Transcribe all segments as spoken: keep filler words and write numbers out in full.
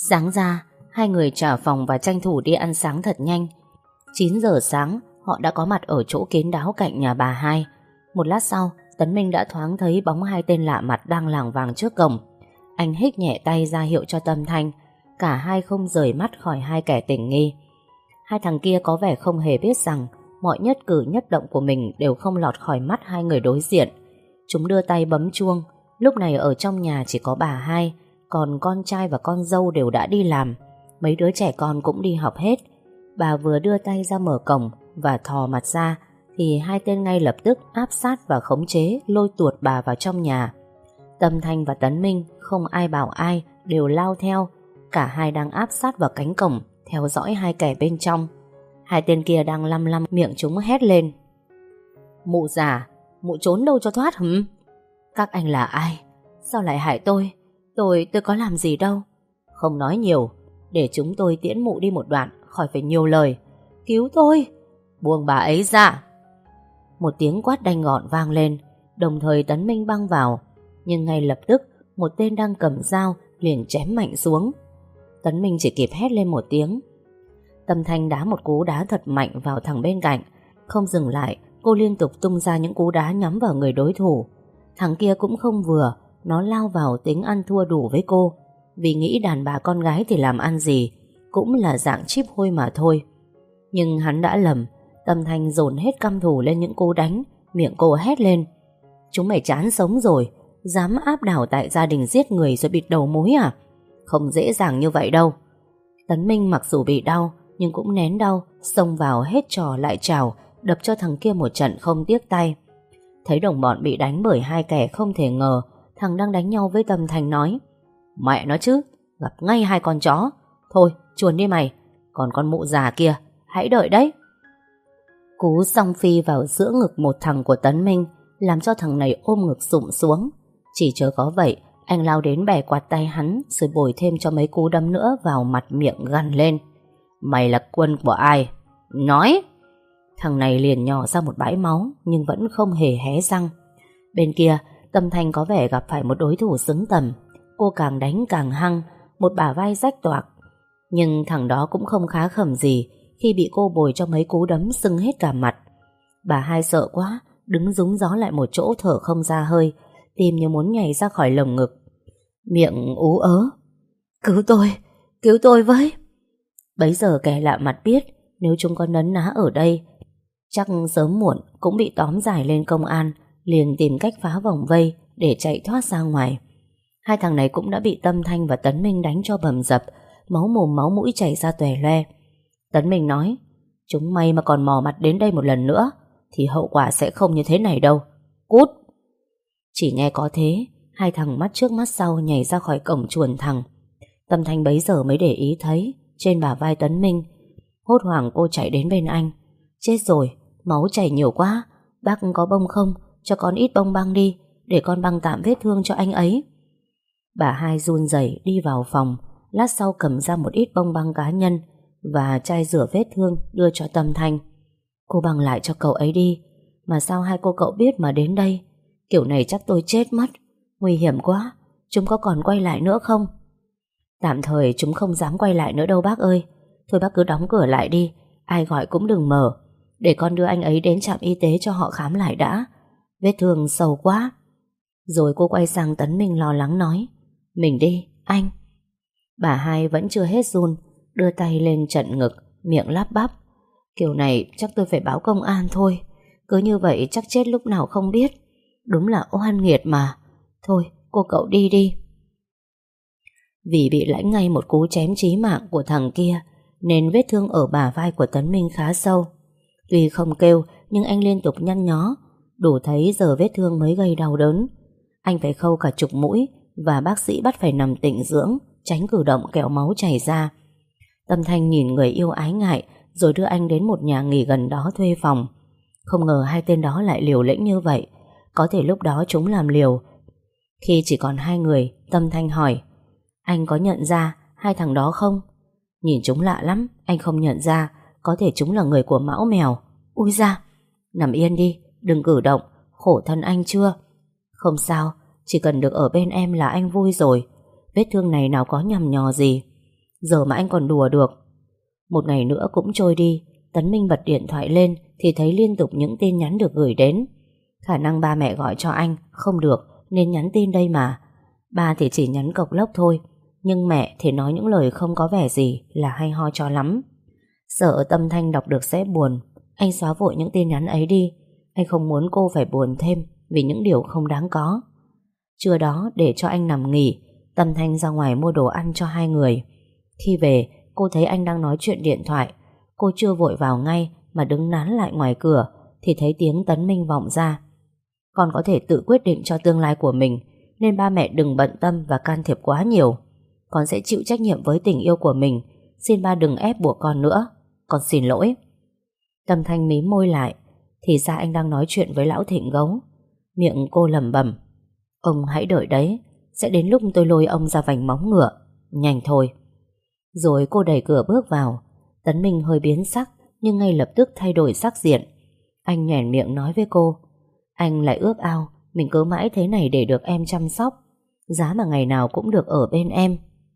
Sáng ra, hai người trả phòng và tranh thủ đi ăn sáng thật nhanh. Chín giờ sáng, họ đã có mặt ở chỗ kín đáo cạnh nhà bà hai. Một lát sau, Tấn Minh đã thoáng thấy bóng hai tên lạ mặt đang lảng vảng trước cổng. Anh hích nhẹ tay ra hiệu cho Tâm Thanh. Cả hai không rời mắt khỏi hai kẻ tình nghi. Hai thằng kia có vẻ không hề biết rằng mọi nhất cử nhất động của mình đều không lọt khỏi mắt hai người đối diện. Chúng đưa tay bấm chuông. Lúc này ở trong nhà chỉ có bà hai, còn con trai và con dâu đều đã đi làm. Mấy đứa trẻ con cũng đi học hết. Bà vừa đưa tay ra mở cổng và thò mặt ra thì hai tên ngay lập tức áp sát và khống chế, lôi tuột bà vào trong nhà. Tâm Thanh và Tấn Minh không ai bảo ai, đều lao theo. Cả hai đang áp sát vào cánh cổng, theo dõi hai kẻ bên trong. Hai tên kia đang lăm lăm miệng chúng hét lên: "Mụ già, mụ trốn đâu cho thoát hửm? Các anh là ai? Sao lại hại tôi? Tôi, tôi có làm gì đâu." "Không nói nhiều, để chúng tôi tiễn mụ đi một đoạn, khỏi phải nhiều lời." "Cứu tôi!" "Buông bà ấy ra!" Một tiếng quát đanh gọn vang lên, đồng thời Tấn Minh băng vào. Nhưng ngay lập tức, một tên đang cầm dao liền chém mạnh xuống. Tấn Minh chỉ kịp hét lên một tiếng. Tâm Thanh đá một cú đá thật mạnh vào thằng bên cạnh. Không dừng lại, cô liên tục tung ra những cú đá nhắm vào người đối thủ. Thằng kia cũng không vừa, nó lao vào tính ăn thua đủ với cô. Vì nghĩ đàn bà con gái thì làm ăn gì, cũng là dạng chíp hôi mà thôi. Nhưng hắn đã lầm. Tâm Thanh dồn hết căm thù lên những cú đánh. Miệng cô hét lên: "Chúng mày chán sống rồi, dám áp đảo tại gia đình giết người rồi bịt đầu mối à? Không dễ dàng như vậy đâu." Tấn Minh mặc dù bị đau nhưng cũng nén đau, xông vào hết trò lại trào, đập cho thằng kia một trận không tiếc tay. Thấy đồng bọn bị đánh bởi hai kẻ không thể ngờ, thằng đang đánh nhau với Tâm Thanh nói: "Mẹ nó chứ, gặp ngay hai con chó. Thôi chuồn đi mày, còn con mụ già kia hãy đợi đấy." Cú song phi vào giữa ngực một thằng của Tấn Minh làm cho thằng này ôm ngực sụm xuống. Chỉ chờ có vậy, anh lao đến bẻ quạt tay hắn, rồi bồi thêm cho mấy cú đấm nữa vào mặt miệng gằn lên: "Mày là quân của ai? Nói!" Thằng này liền nhỏ ra một bãi máu nhưng vẫn không hề hé răng. Bên kia, Tâm Thanh có vẻ gặp phải một đối thủ xứng tầm. Cô càng đánh càng hăng, một bả vai rách toạc. Nhưng thằng đó cũng không khá khẩm gì khi bị cô bồi cho mấy cú đấm sưng hết cả mặt. Bà hai sợ quá, đứng rúng gió lại một chỗ thở không ra hơi, tim như muốn nhảy ra khỏi lồng ngực. Miệng ú ớ: "Cứu tôi, cứu tôi với!" Bấy giờ kẻ lạ mặt biết nếu chúng có nấn ná ở đây chắc sớm muộn cũng bị tóm giải lên công an, liền tìm cách phá vòng vây để chạy thoát ra ngoài. Hai thằng này cũng đã bị Tâm Thanh và Tấn Minh đánh cho bầm dập, máu mồm máu mũi chảy ra tòe loe. Tấn Minh nói: "Chúng mày mà còn mò mặt đến đây một lần nữa thì hậu quả sẽ không như thế này đâu. Cút!" Chỉ nghe có thế, hai thằng mắt trước mắt sau nhảy ra khỏi cổng chuồn thẳng. Tâm Thanh bấy giờ mới để ý thấy trên bả vai Tấn Minh. Hốt hoảng cô chạy đến bên anh: "Chết rồi, máu chảy nhiều quá. Bác có bông không? Cho con ít bông băng đi, để con băng tạm vết thương cho anh ấy." Bà hai run rẩy đi vào phòng, lát sau cầm ra một ít bông băng cá nhân và chai rửa vết thương đưa cho Tâm Thanh. "Cô băng lại cho cậu ấy đi. Mà sao hai cô cậu biết mà đến đây? Kiểu này chắc tôi chết mất. Nguy hiểm quá. Chúng có còn quay lại nữa không?" "Tạm thời chúng không dám quay lại nữa đâu bác ơi. Thôi bác cứ đóng cửa lại đi, ai gọi cũng đừng mở. Để con đưa anh ấy đến trạm y tế cho họ khám lại đã. Vết thương sâu quá." Rồi cô quay sang Tấn Minh lo lắng nói: "Mình đi, anh." Bà hai vẫn chưa hết run, đưa tay lên trận ngực, miệng lắp bắp: "Kiểu này chắc tôi phải báo công an thôi. Cứ như vậy chắc chết lúc nào không biết. Đúng là oan nghiệt mà. Thôi cô cậu đi đi." Vì bị lãnh ngay một cú chém chí mạng của thằng kia nên vết thương ở bả vai của Tấn Minh khá sâu. Tuy không kêu nhưng anh liên tục nhăn nhó, đủ thấy giờ vết thương mới gây đau đớn. Anh phải khâu cả chục mũi và bác sĩ bắt phải nằm tĩnh dưỡng, tránh cử động kẻo máu chảy ra. Tâm Thanh nhìn người yêu ái ngại rồi đưa anh đến một nhà nghỉ gần đó thuê phòng. Không ngờ hai tên đó lại liều lĩnh như vậy. Có thể lúc đó chúng làm liều. Khi chỉ còn hai người, Tâm Thanh hỏi: "Anh có nhận ra hai thằng đó không?" "Nhìn chúng lạ lắm, anh không nhận ra. Có thể chúng là người của Mão Mèo." "Ui da!" "Nằm yên đi, đừng cử động. Khổ thân anh chưa?" "Không sao, chỉ cần được ở bên em là anh vui rồi. Vết thương này nào có nhằm nhò gì." Giờ mà anh còn đùa được. Một ngày nữa cũng trôi đi. Tấn Minh bật điện thoại lên thì thấy liên tục những tin nhắn được gửi đến. Khả năng ba mẹ gọi cho anh không được nên nhắn tin đây mà. Ba thì chỉ nhắn cộc lốc thôi, nhưng mẹ thì nói những lời không có vẻ gì là hay ho cho lắm. Sợ Tâm Thanh đọc được sẽ buồn, anh xóa vội những tin nhắn ấy đi. Anh không muốn cô phải buồn thêm vì những điều không đáng có. Trưa đó để cho anh nằm nghỉ, Tâm Thanh ra ngoài mua đồ ăn cho hai người. Khi về, cô thấy anh đang nói chuyện điện thoại. Cô chưa vội vào ngay mà đứng nán lại ngoài cửa thì thấy tiếng Tấn Minh vọng ra. Con có thể tự quyết định cho tương lai của mình, nên ba mẹ đừng bận tâm và can thiệp quá nhiều. Con sẽ chịu trách nhiệm với tình yêu của mình. Xin ba đừng ép buộc con nữa. Con xin lỗi. Tâm Thanh mím môi lại. Thì ra anh đang nói chuyện với lão Thịnh Gấu. Miệng cô lẩm bẩm: ông hãy đợi đấy, sẽ đến lúc tôi lôi ông ra vành móng ngựa. Nhanh thôi. Rồi cô đẩy cửa bước vào. Tấn Minh hơi biến sắc, nhưng ngay lập tức thay đổi sắc diện. Anh nhoẻn miệng nói với cô: anh lại ước ao mình cứ mãi thế này để được em chăm sóc, giá mà ngày nào cũng được ở bên em.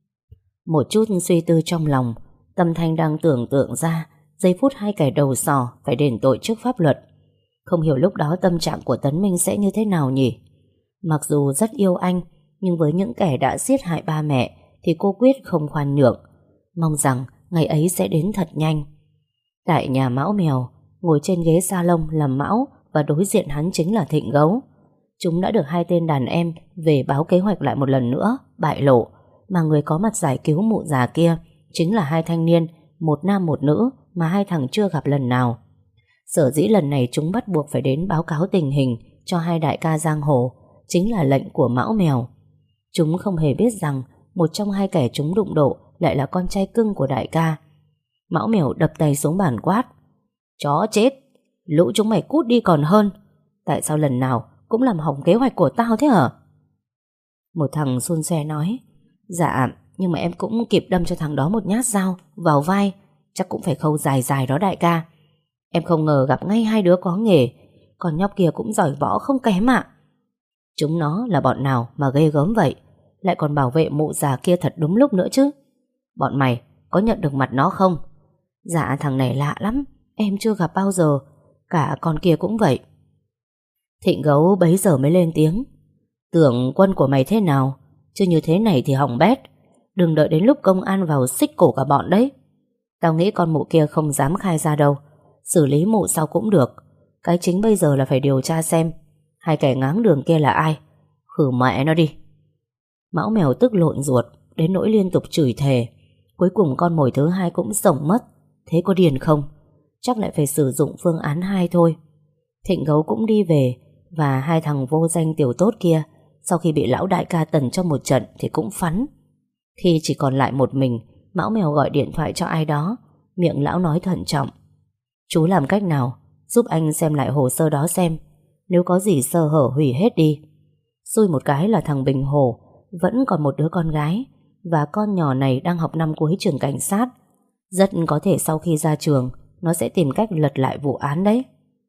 Một chút suy tư trong lòng, Tâm Thanh đang tưởng tượng ra giây phút hai kẻ đầu sò phải đền tội trước pháp luật. Không hiểu lúc đó tâm trạng của Tấn Minh sẽ như thế nào nhỉ? Mặc dù rất yêu anh, nhưng với những kẻ đã giết hại ba mẹ thì cô quyết không khoan nhượng. Mong rằng ngày ấy sẽ đến thật nhanh. Tại nhà Mão Mèo, ngồi trên ghế salon là Mão và đối diện hắn chính là Thịnh Gấu. Chúng đã được hai tên đàn em về báo kế hoạch lại một lần nữa, bại lộ, mà người có mặt giải cứu mụ già kia chính là hai thanh niên, một nam một nữ mà hai thằng chưa gặp lần nào. Sở dĩ lần này chúng bắt buộc phải đến báo cáo tình hình cho hai đại ca giang hồ chính là lệnh của Mão Mèo. Chúng không hề biết rằng một trong hai kẻ chúng đụng độ lại là con trai cưng của đại ca. Mão Mèo đập tay xuống bàn quát: chó chết, lũ chúng mày cút đi còn hơn. Tại sao lần nào cũng làm hỏng kế hoạch của tao thế hả? Một thằng xun xe nói: dạ, nhưng mà em cũng kịp đâm cho thằng đó một nhát dao vào vai, chắc cũng phải khâu dài dài đó đại ca. Em không ngờ gặp ngay hai đứa có nghề, còn nhóc kia cũng giỏi võ không kém ạ. Chúng nó là bọn nào mà ghê gớm vậy, lại còn bảo vệ mụ già kia thật đúng lúc nữa chứ. Bọn mày có nhận được mặt nó không? Dạ, thằng này lạ lắm, em chưa gặp bao giờ. Cả con kia cũng vậy. Thịnh Gấu bấy giờ mới lên tiếng: tưởng quân của mày thế nào, chứ như thế này thì hỏng bét. Đừng đợi đến lúc công an vào xích cổ cả bọn đấy. Tao nghĩ con mụ kia không dám khai ra đâu, xử lý mụ sau cũng được. Cái chính bây giờ là phải điều tra xem hai kẻ ngáng đường kia là ai. Khử mẹ nó đi. Mão Mèo tức lộn ruột đến nỗi liên tục chửi thề. Cuối cùng con mồi thứ hai cũng rỗng mất. Thế có điền không? Chắc lại phải sử dụng phương án hai thôi. Thịnh Gấu cũng đi về, và hai thằng vô danh tiểu tốt kia sau khi bị lão đại ca tần cho một trận thì cũng phắn. Khi chỉ còn lại một mình, Mão Mèo gọi điện thoại cho ai đó. Miệng lão nói thận trọng: chú làm cách nào giúp anh xem lại hồ sơ đó xem, nếu có gì sơ hở hủy hết đi. Xui một cái là thằng Bình Hồ vẫn còn một đứa con gái, và con nhỏ này đang học năm cuối trường cảnh sát. Rất có thể sau khi ra trường nó sẽ tìm cách lật lại vụ án đấy.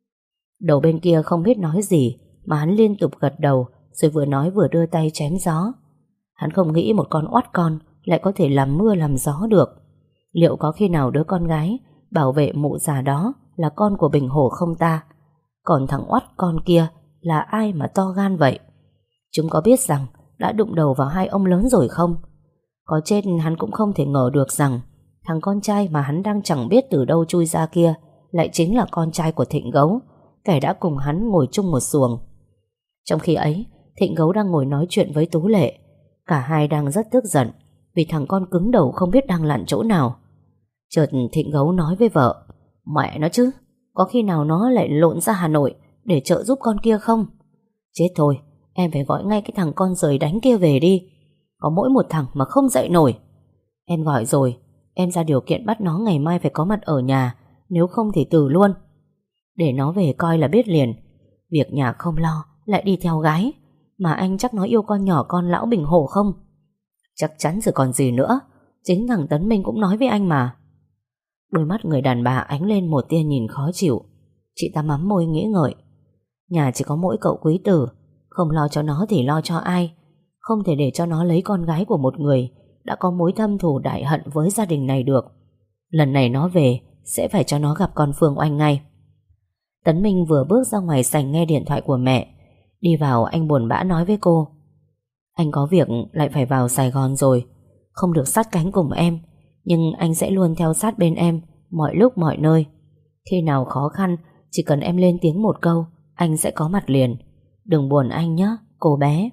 Đầu bên kia không biết nói gì, mà hắn liên tục gật đầu, rồi vừa nói vừa đưa tay chém gió. Hắn không nghĩ một con oắt con lại có thể làm mưa làm gió được. Liệu có khi nào đứa con gái bảo vệ mụ già đó là con của Bình Hổ không ta? Còn thằng oắt con kia là ai mà to gan vậy? Chúng có biết rằng đã đụng đầu vào hai ông lớn rồi không? Có chết hắn cũng không thể ngờ được rằng thằng con trai mà hắn đang chẳng biết từ đâu chui ra kia lại chính là con trai của Thịnh Gấu, kẻ đã cùng hắn ngồi chung một xuồng. Trong khi ấy, Thịnh Gấu đang ngồi nói chuyện với Tú Lệ. Cả hai đang rất tức giận vì thằng con cứng đầu không biết đang lặn chỗ nào. Chợt Thịnh Gấu nói với vợ: mẹ nó chứ, có khi nào nó lại lộn ra Hà Nội để trợ giúp con kia không? Chết thôi, em phải gọi ngay cái thằng con rời đánh kia về đi. Có mỗi một thằng mà không dậy nổi. Em gọi rồi, em ra điều kiện bắt nó ngày mai phải có mặt ở nhà, nếu không thì từ luôn. Để nó về coi là biết liền. Việc nhà không lo, lại đi theo gái. Mà anh chắc nó yêu con nhỏ con lão Bình Hổ không? Chắc chắn rồi còn gì nữa. Chính thằng Tấn Minh cũng nói với anh mà. Đôi mắt người đàn bà ánh lên một tia nhìn khó chịu. Chị ta mắm môi nghĩ ngợi. Nhà chỉ có mỗi cậu quý tử, không lo cho nó thì lo cho ai? Không thể để cho nó lấy con gái của một người đã có mối thâm thù đại hận với gia đình này được. Lần này nó về sẽ phải cho nó gặp con Phương Oanh ngay. Tấn Minh vừa bước ra ngoài sảnh nghe điện thoại của mẹ. Đi vào anh buồn bã nói với cô: Anh có việc lại phải vào Sài Gòn rồi, không được sát cánh cùng em, nhưng anh sẽ luôn theo sát bên em mọi lúc mọi nơi. Khi nào khó khăn, chỉ cần em lên tiếng một câu, anh sẽ có mặt liền. Đừng buồn anh nhé, cô bé.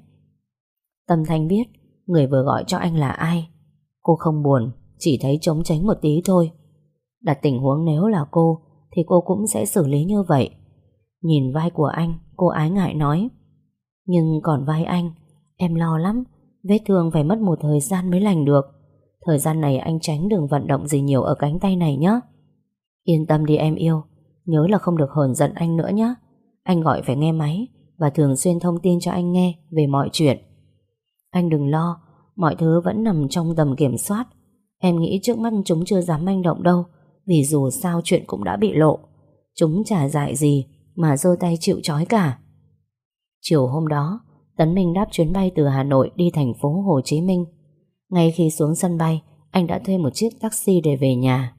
Tâm Thanh biết người vừa gọi cho anh là ai. Cô không buồn, chỉ thấy trống tránh một tí thôi. Đặt tình huống nếu là cô thì cô cũng sẽ xử lý như vậy. Nhìn vai của anh, cô ái ngại nói: Nhưng còn vai anh, em lo lắm. Vết thương phải mất một thời gian mới lành được. Thời gian này anh tránh đừng vận động gì nhiều ở cánh tay này nhé. Yên tâm đi em yêu, nhớ là không được hờn giận anh nữa nhé. Anh gọi phải nghe máy và thường xuyên thông tin cho anh nghe về mọi chuyện. Anh đừng lo, mọi thứ vẫn nằm trong tầm kiểm soát. Em nghĩ trước mắt chúng chưa dám manh động đâu, vì dù sao chuyện cũng đã bị lộ. Chúng chả dại gì mà giơ tay chịu trói cả. Chiều hôm đó, Tấn Minh đáp chuyến bay từ Hà Nội đi thành phố Hồ Chí Minh. Ngay khi xuống sân bay, anh đã thuê một chiếc taxi để về nhà.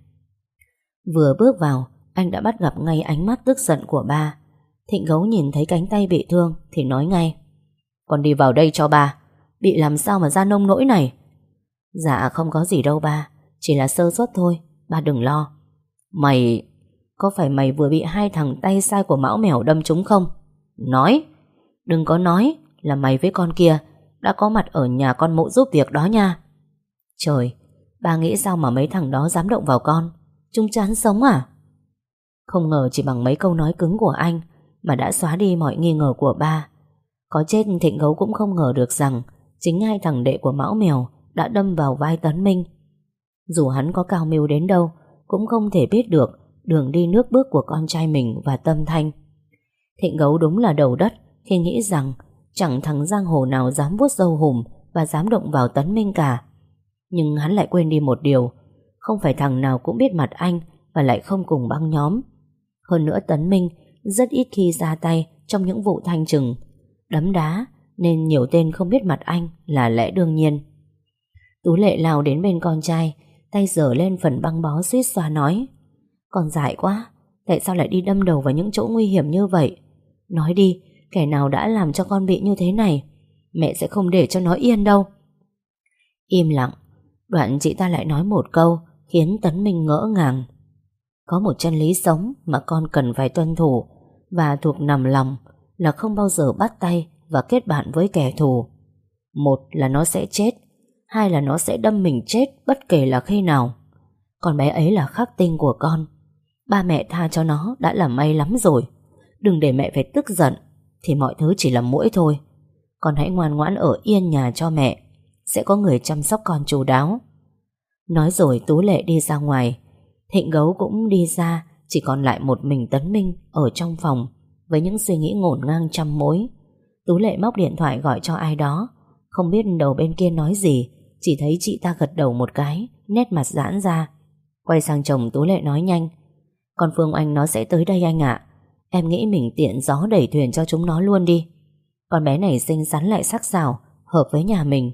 Vừa bước vào, anh đã bắt gặp ngay ánh mắt tức giận của ba. Thịnh Gấu nhìn thấy cánh tay bị thương thì nói ngay: Con đi vào đây cho ba. Bị làm sao mà ra nông nỗi này? Dạ không có gì đâu ba, chỉ là sơ suất thôi, ba đừng lo. Mày... Có phải mày vừa bị hai thằng tay sai của Mão Mèo đâm trúng không? Nói! Đừng có nói là mày với con kia đã có mặt ở nhà con Mộ giúp việc đó nha. Trời, ba nghĩ sao mà mấy thằng đó dám động vào con? Chúng chán sống à? Không ngờ chỉ bằng mấy câu nói cứng của anh mà đã xóa đi mọi nghi ngờ của ba. Có chết Thịnh Gấu cũng không ngờ được rằng chính hai thằng đệ của Mão Mèo đã đâm vào vai Tấn Minh. Dù hắn có cao mưu đến đâu cũng không thể biết được đường đi nước bước của con trai mình và Tâm Thanh. Thịnh Gấu đúng là đầu đất khi nghĩ rằng chẳng thằng giang hồ nào dám vuốt râu hùm và dám động vào Tấn Minh cả. Nhưng hắn lại quên đi một điều: không phải thằng nào cũng biết mặt anh và lại không cùng băng nhóm. Hơn nữa Tấn Minh rất ít khi ra tay trong những vụ thanh trừng, đấm đá, nên nhiều tên không biết mặt anh là lẽ đương nhiên. Tú Lệ lao đến bên con trai, tay giở lên phần băng bó suýt xoa nói: Con dại quá, tại sao lại đi đâm đầu vào những chỗ nguy hiểm như vậy? Nói đi, kẻ nào đã làm cho con bị như thế này? Mẹ sẽ không để cho nó yên đâu. Im lặng. Đoạn chị ta lại nói một câu khiến Tấn Minh ngỡ ngàng: Có một chân lý sống mà con cần phải tuân thủ và thuộc nằm lòng, là không bao giờ bắt tay và kết bạn với kẻ thù. Một là nó sẽ chết, hai là nó sẽ đâm mình chết bất kể là khi nào. Con bé ấy là khắc tinh của con. Ba mẹ tha cho nó đã là may lắm rồi. Đừng để mẹ phải tức giận, thì mọi thứ chỉ là muỗi thôi. Con hãy ngoan ngoãn ở yên nhà cho mẹ, sẽ có người chăm sóc con chu đáo. Nói rồi Tú Lệ đi ra ngoài. Thịnh Gấu cũng đi ra, chỉ còn lại một mình Tấn Minh ở trong phòng với những suy nghĩ ngổn ngang trăm mối. Tú Lệ móc điện thoại gọi cho ai đó. Không biết đầu bên kia nói gì, chỉ thấy chị ta gật đầu một cái, nét mặt giãn ra. Quay sang chồng Tú Lệ nói nhanh: Con Phương Oanh nó sẽ tới đây anh ạ. Em nghĩ mình tiện gió đẩy thuyền cho chúng nó luôn đi. Con bé này xinh xắn lại sắc sảo, hợp với nhà mình.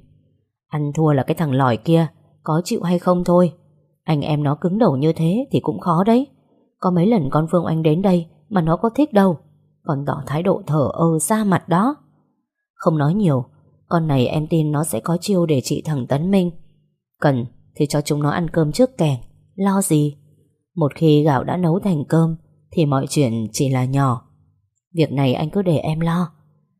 Ăn thua là cái thằng lỏi kia, có chịu hay không thôi. Anh em nó cứng đầu như thế thì cũng khó đấy. Có mấy lần con Phương Oanh đến đây mà nó có thích đâu, còn tỏ thái độ thờ ơ ra mặt đó. Không nói nhiều, con này em tin nó sẽ có chiêu để trị thằng Tấn Minh. Cần thì cho chúng nó ăn cơm trước kẻng, lo gì. Một khi gạo đã nấu thành cơm thì mọi chuyện chỉ là nhỏ. Việc này anh cứ để em lo.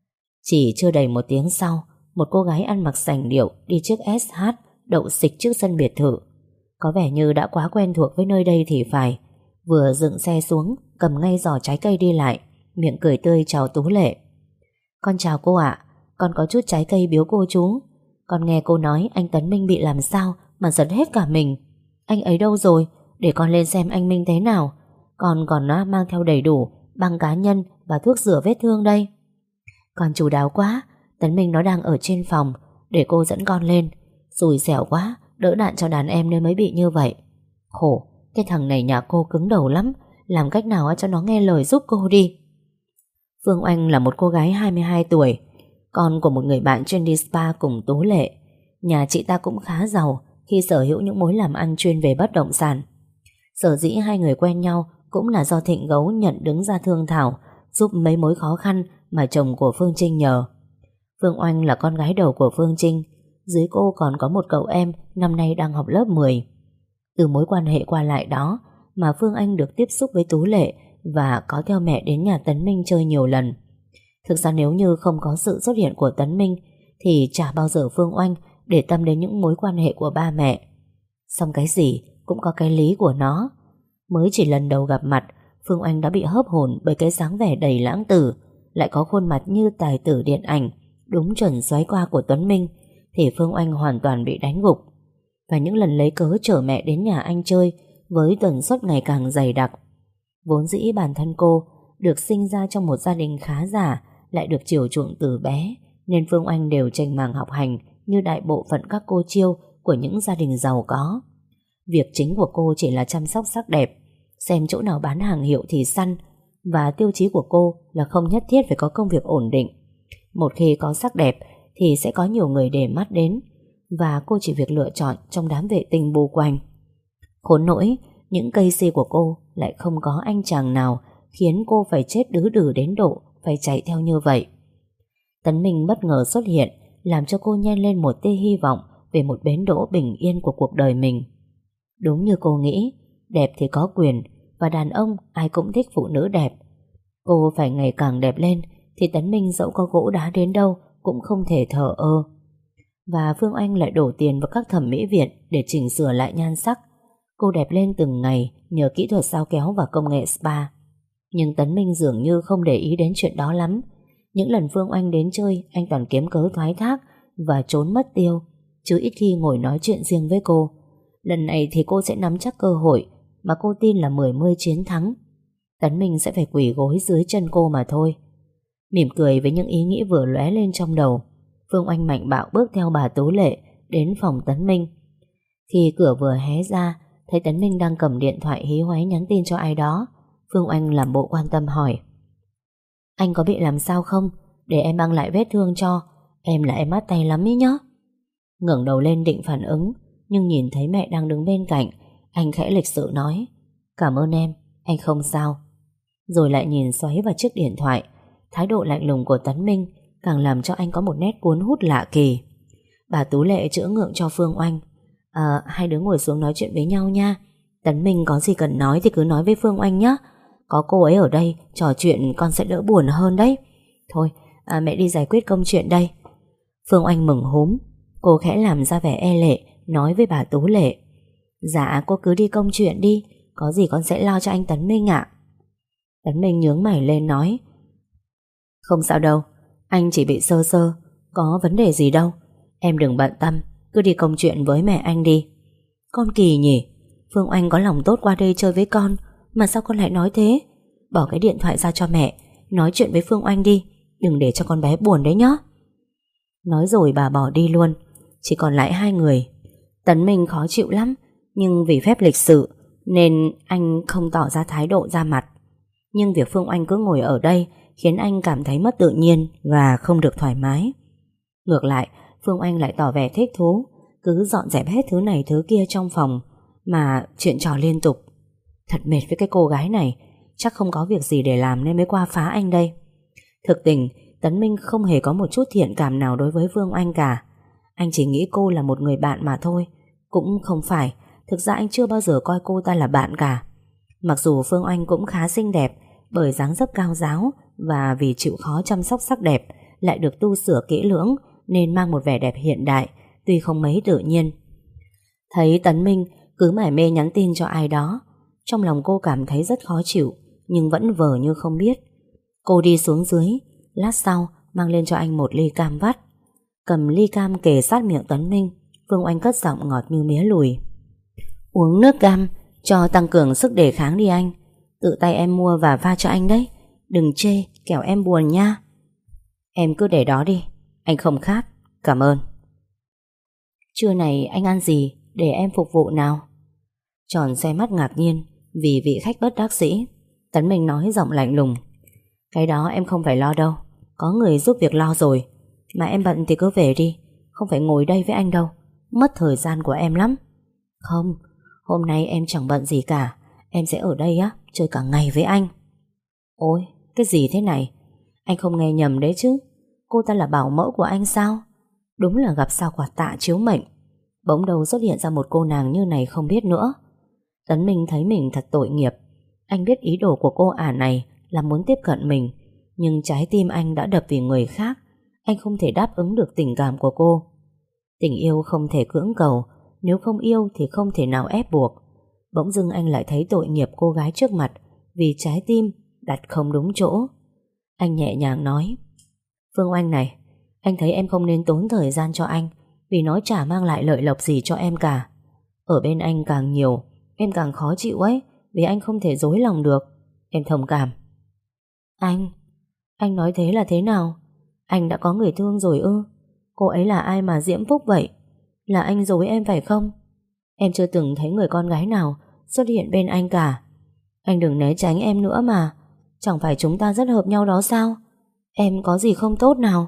Chỉ chưa đầy một tiếng sau, một cô gái ăn mặc sành điệu đi chiếc ét hát đậu xịch trước sân biệt thự. Có vẻ như đã quá quen thuộc với nơi đây thì phải. Vừa dựng xe xuống, cầm ngay giỏ trái cây đi lại, miệng cười tươi chào Tú Lệ. Con chào cô ạ, con có chút trái cây biếu cô chú. Con nghe cô nói anh Tấn Minh bị làm sao mà giật hết cả mình. Anh ấy đâu rồi? Để con lên xem anh Minh thế nào. Con còn nó mang theo đầy đủ băng cá nhân và thuốc rửa vết thương đây. Con chu đáo quá, Tấn Minh nó đang ở trên phòng, để cô dẫn con lên. Xui xẻo quá, đỡ đạn cho đàn em nên mới bị như vậy. Khổ, cái thằng này nhà cô cứng đầu lắm. Làm cách nào cho nó nghe lời giúp cô đi. Phương Oanh là một cô gái hai mươi hai tuổi, con của một người bạn chuyên đi spa cùng Tú Lệ. Nhà chị ta cũng khá giàu khi sở hữu những mối làm ăn chuyên về bất động sản. Sở dĩ hai người quen nhau cũng là do Thịnh Gấu nhận đứng ra thương thảo, giúp mấy mối khó khăn mà chồng của Phương Trinh nhờ. Phương Oanh là con gái đầu của Phương Trinh, dưới cô còn có một cậu em năm nay đang học lớp mười. Từ mối quan hệ qua lại đó mà Phương Anh được tiếp xúc với Tú Lệ và có theo mẹ đến nhà Tấn Minh chơi nhiều lần. Thực ra nếu như không có sự xuất hiện của Tấn Minh thì chả bao giờ Phương Oanh để tâm đến những mối quan hệ của ba mẹ. Xong cái gì cũng có cái lý của nó. Mới chỉ lần đầu gặp mặt, Phương Oanh đã bị hớp hồn bởi cái dáng vẻ đầy lãng tử, lại có khuôn mặt như tài tử điện ảnh, đúng chuẩn xoáy qua của Tuấn Minh, thì Phương Oanh hoàn toàn bị đánh gục. Và những lần lấy cớ chở mẹ đến nhà anh chơi với tần suất ngày càng dày đặc. Vốn dĩ bản thân cô được sinh ra trong một gia đình khá giả, lại được chiều chuộng từ bé, nên Phương Oanh đều chênh màng học hành như đại bộ phận các cô chiêu của những gia đình giàu có. Việc chính của cô chỉ là chăm sóc sắc đẹp, xem chỗ nào bán hàng hiệu thì săn, và tiêu chí của cô là không nhất thiết phải có công việc ổn định. Một khi có sắc đẹp thì sẽ có nhiều người để mắt đến, và cô chỉ việc lựa chọn trong đám vệ tinh bu quanh. Khốn nỗi, những cây si của cô lại không có anh chàng nào khiến cô phải chết đứ đừ đến độ phải chạy theo như vậy. Tấn Minh bất ngờ xuất hiện, làm cho cô nhen lên một tia hy vọng về một bến đỗ bình yên của cuộc đời mình. Đúng như cô nghĩ, đẹp thì có quyền, và đàn ông ai cũng thích phụ nữ đẹp. Cô phải ngày càng đẹp lên thì Tấn Minh dẫu có gỗ đá đến đâu cũng không thể thờ ơ. Và Phương Oanh lại đổ tiền vào các thẩm mỹ viện để chỉnh sửa lại nhan sắc. Cô đẹp lên từng ngày nhờ kỹ thuật sao kéo và công nghệ spa. Nhưng Tấn Minh dường như không để ý đến chuyện đó lắm. Những lần Phương Oanh đến chơi, anh toàn kiếm cớ thoái thác và trốn mất tiêu, chứ ít khi ngồi nói chuyện riêng với cô. Lần này thì cô sẽ nắm chắc cơ hội mà cô tin là mười mươi chiến thắng. Tấn Minh sẽ phải quỳ gối dưới chân cô mà thôi. Mỉm cười với những ý nghĩ vừa lóe lên trong đầu, Phương Oanh mạnh bạo bước theo bà Tú Lệ đến phòng Tấn Minh. Khi cửa vừa hé ra, thấy Tấn Minh đang cầm điện thoại hí hoáy nhắn tin cho ai đó. Phương Oanh làm bộ quan tâm hỏi: "Anh có bị làm sao không? Để em băng lại vết thương cho. Em là em mát tay lắm ý nhá." Ngẩng đầu lên định phản ứng, nhưng nhìn thấy mẹ đang đứng bên cạnh, anh khẽ lịch sự nói: "Cảm ơn em, anh không sao." Rồi lại nhìn xoáy vào chiếc điện thoại. Thái độ lạnh lùng của Tấn Minh càng làm cho anh có một nét cuốn hút lạ kỳ. Bà Tú Lệ chữa ngượng cho Phương Oanh: à, hai đứa ngồi xuống nói chuyện với nhau nha. Tấn Minh có gì cần nói thì cứ nói với Phương Oanh nhé. Có cô ấy ở đây, trò chuyện con sẽ đỡ buồn hơn đấy. Thôi, à, mẹ đi giải quyết công chuyện đây. Phương Oanh mừng húm. Cô khẽ làm ra vẻ e lệ, nói với bà Tú Lệ: "Dạ, cô cứ đi công chuyện đi, có gì con sẽ lo cho anh Tấn Minh ạ." Tấn Minh nhướng mày lên nói: "Không sao đâu, anh chỉ bị sơ sơ, có vấn đề gì đâu. Em đừng bận tâm, cứ đi công chuyện với mẹ anh đi." Con kỳ nhỉ, Phương Oanh có lòng tốt qua đây chơi với con, mà sao con lại nói thế? Bỏ cái điện thoại ra cho mẹ, nói chuyện với Phương Oanh đi, đừng để cho con bé buồn đấy nhá. Nói rồi bà bỏ đi luôn. Chỉ còn lại hai người. Tấn Minh khó chịu lắm, nhưng vì phép lịch sự nên anh không tỏ ra thái độ ra mặt. Nhưng việc Phương Oanh cứ ngồi ở đây khiến anh cảm thấy mất tự nhiên và không được thoải mái. Ngược lại, Phương Oanh lại tỏ vẻ thích thú, cứ dọn dẹp hết thứ này thứ kia trong phòng, mà chuyện trò liên tục. Thật mệt với cái cô gái này, chắc không có việc gì để làm nên mới qua phá anh đây. Thực tình, Tấn Minh không hề có một chút thiện cảm nào đối với Phương Oanh cả. Anh chỉ nghĩ cô là một người bạn mà thôi. Cũng không phải, thực ra anh chưa bao giờ coi cô ta là bạn cả. Mặc dù Phương Oanh cũng khá xinh đẹp, bởi dáng dấp cao ráo và vì chịu khó chăm sóc sắc đẹp, lại được tu sửa kỹ lưỡng nên mang một vẻ đẹp hiện đại, tuy không mấy tự nhiên. Thấy Tấn Minh cứ mải mê nhắn tin cho ai đó, trong lòng cô cảm thấy rất khó chịu, nhưng vẫn vờ như không biết. Cô đi xuống dưới, lát sau mang lên cho anh một ly cam vắt. Cầm ly cam kề sát miệng Tấn Minh, Phương Oanh cất giọng ngọt như mía lùi: "Uống nước cam cho tăng cường sức đề kháng đi anh. Tự tay em mua và pha cho anh đấy, đừng chê kẻo em buồn nha." "Em cứ để đó đi, anh không khát, cảm ơn." "Trưa này anh ăn gì để em phục vụ nào?" Tròn xoe mắt ngạc nhiên vì vị khách bất đắc dĩ, Tấn Minh nói giọng lạnh lùng: "Cái đó em không phải lo đâu, có người giúp việc lo rồi. Mà em bận thì cứ về đi, không phải ngồi đây với anh đâu. Mất thời gian của em lắm. Không, hôm nay em chẳng bận gì cả. Em sẽ ở đây á, chơi cả ngày với anh. Ôi, cái gì thế này? Anh không nghe nhầm đấy chứ? Cô ta là bảo mẫu của anh sao? Đúng là gặp sao quả tạ chiếu mệnh. Bỗng đâu xuất hiện ra một cô nàng như này không biết nữa. Tấn Minh thấy mình thật tội nghiệp. Anh biết ý đồ của cô ả này là muốn tiếp cận mình, nhưng trái tim anh đã đập vì người khác. Anh không thể đáp ứng được tình cảm của cô. Tình yêu không thể cưỡng cầu, nếu không yêu thì không thể nào ép buộc. Bỗng dưng anh lại thấy tội nghiệp cô gái trước mặt vì trái tim đặt không đúng chỗ. Anh nhẹ nhàng nói: Phương Oanh này, anh thấy em không nên tốn thời gian cho anh, vì nó chả mang lại lợi lộc gì cho em cả. Ở bên anh càng nhiều, em càng khó chịu ấy, vì anh không thể dối lòng được. Em thông cảm. Anh, anh nói thế là thế nào? Anh đã có người thương rồi ư? Cô ấy là ai mà diễm phúc vậy? Là anh dối em phải không? Em chưa từng thấy người con gái nào xuất hiện bên anh cả. Anh đừng né tránh em nữa mà. Chẳng phải chúng ta rất hợp nhau đó sao? Em có gì không tốt nào?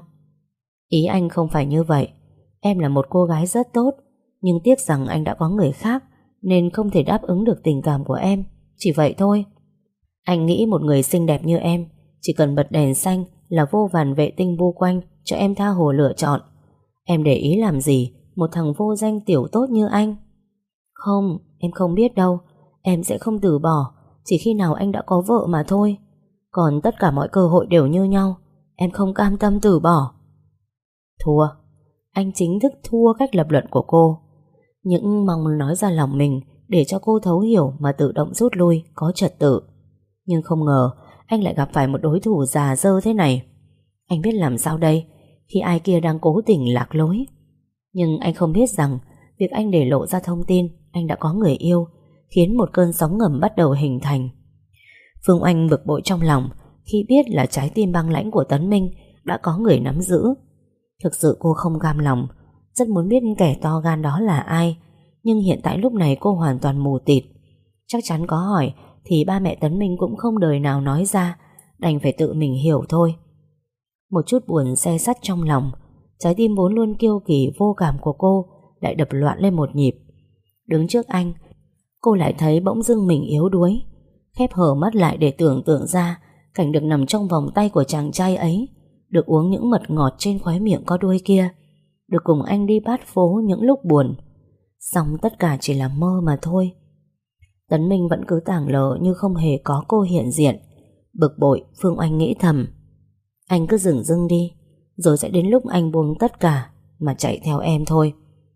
Ý anh không phải như vậy. Em là một cô gái rất tốt, nhưng tiếc rằng anh đã có người khác nên không thể đáp ứng được tình cảm của em. Chỉ vậy thôi. Anh nghĩ một người xinh đẹp như em chỉ cần bật đèn xanh là vô vàn vệ tinh bu quanh cho em tha hồ lựa chọn. Em để ý làm gì một thằng vô danh tiểu tốt như anh? Không, em không biết đâu. Em sẽ không từ bỏ chỉ khi nào anh đã có vợ mà thôi. Còn tất cả mọi cơ hội đều như nhau, em không cam tâm từ bỏ. Thua. Anh chính thức thua cách lập luận của cô. Những mong nói ra lòng mình để cho cô thấu hiểu mà tự động rút lui, có trật tự. Nhưng không ngờ anh lại gặp phải một đối thủ già dơ thế này. Anh biết làm sao đây khi ai kia đang cố tình lạc lối. Nhưng anh không biết rằng việc anh để lộ ra thông tin anh đã có người yêu khiến một cơn sóng ngầm bắt đầu hình thành. Phương Oanh bực bội trong lòng khi biết là trái tim băng lãnh của Tấn Minh đã có người nắm giữ. Thực sự cô không cam lòng, rất muốn biết kẻ to gan đó là ai, nhưng hiện tại lúc này cô hoàn toàn mù tịt. Chắc chắn có hỏi thì ba mẹ Tấn Minh cũng không đời nào nói ra, đành phải tự mình hiểu thôi. Một chút buồn se sắt trong lòng, trái tim vốn luôn kiêu kỳ vô cảm của cô lại đập loạn lên một nhịp. Đứng trước anh, cô lại thấy bỗng dưng mình yếu đuối, khép hờ mắt lại để tưởng tượng ra cảnh được nằm trong vòng tay của chàng trai ấy, được uống những mật ngọt trên khóe miệng có đuôi kia, được cùng anh đi bát phố những lúc buồn. Xong tất cả chỉ là mơ mà thôi. Tấn Minh vẫn cứ tảng lờ như không hề có cô hiện diện. Bực bội, Phương Oanh nghĩ thầm: anh cứ dửng dưng đi, rồi sẽ đến lúc anh buông tất cả mà chạy theo em thôi.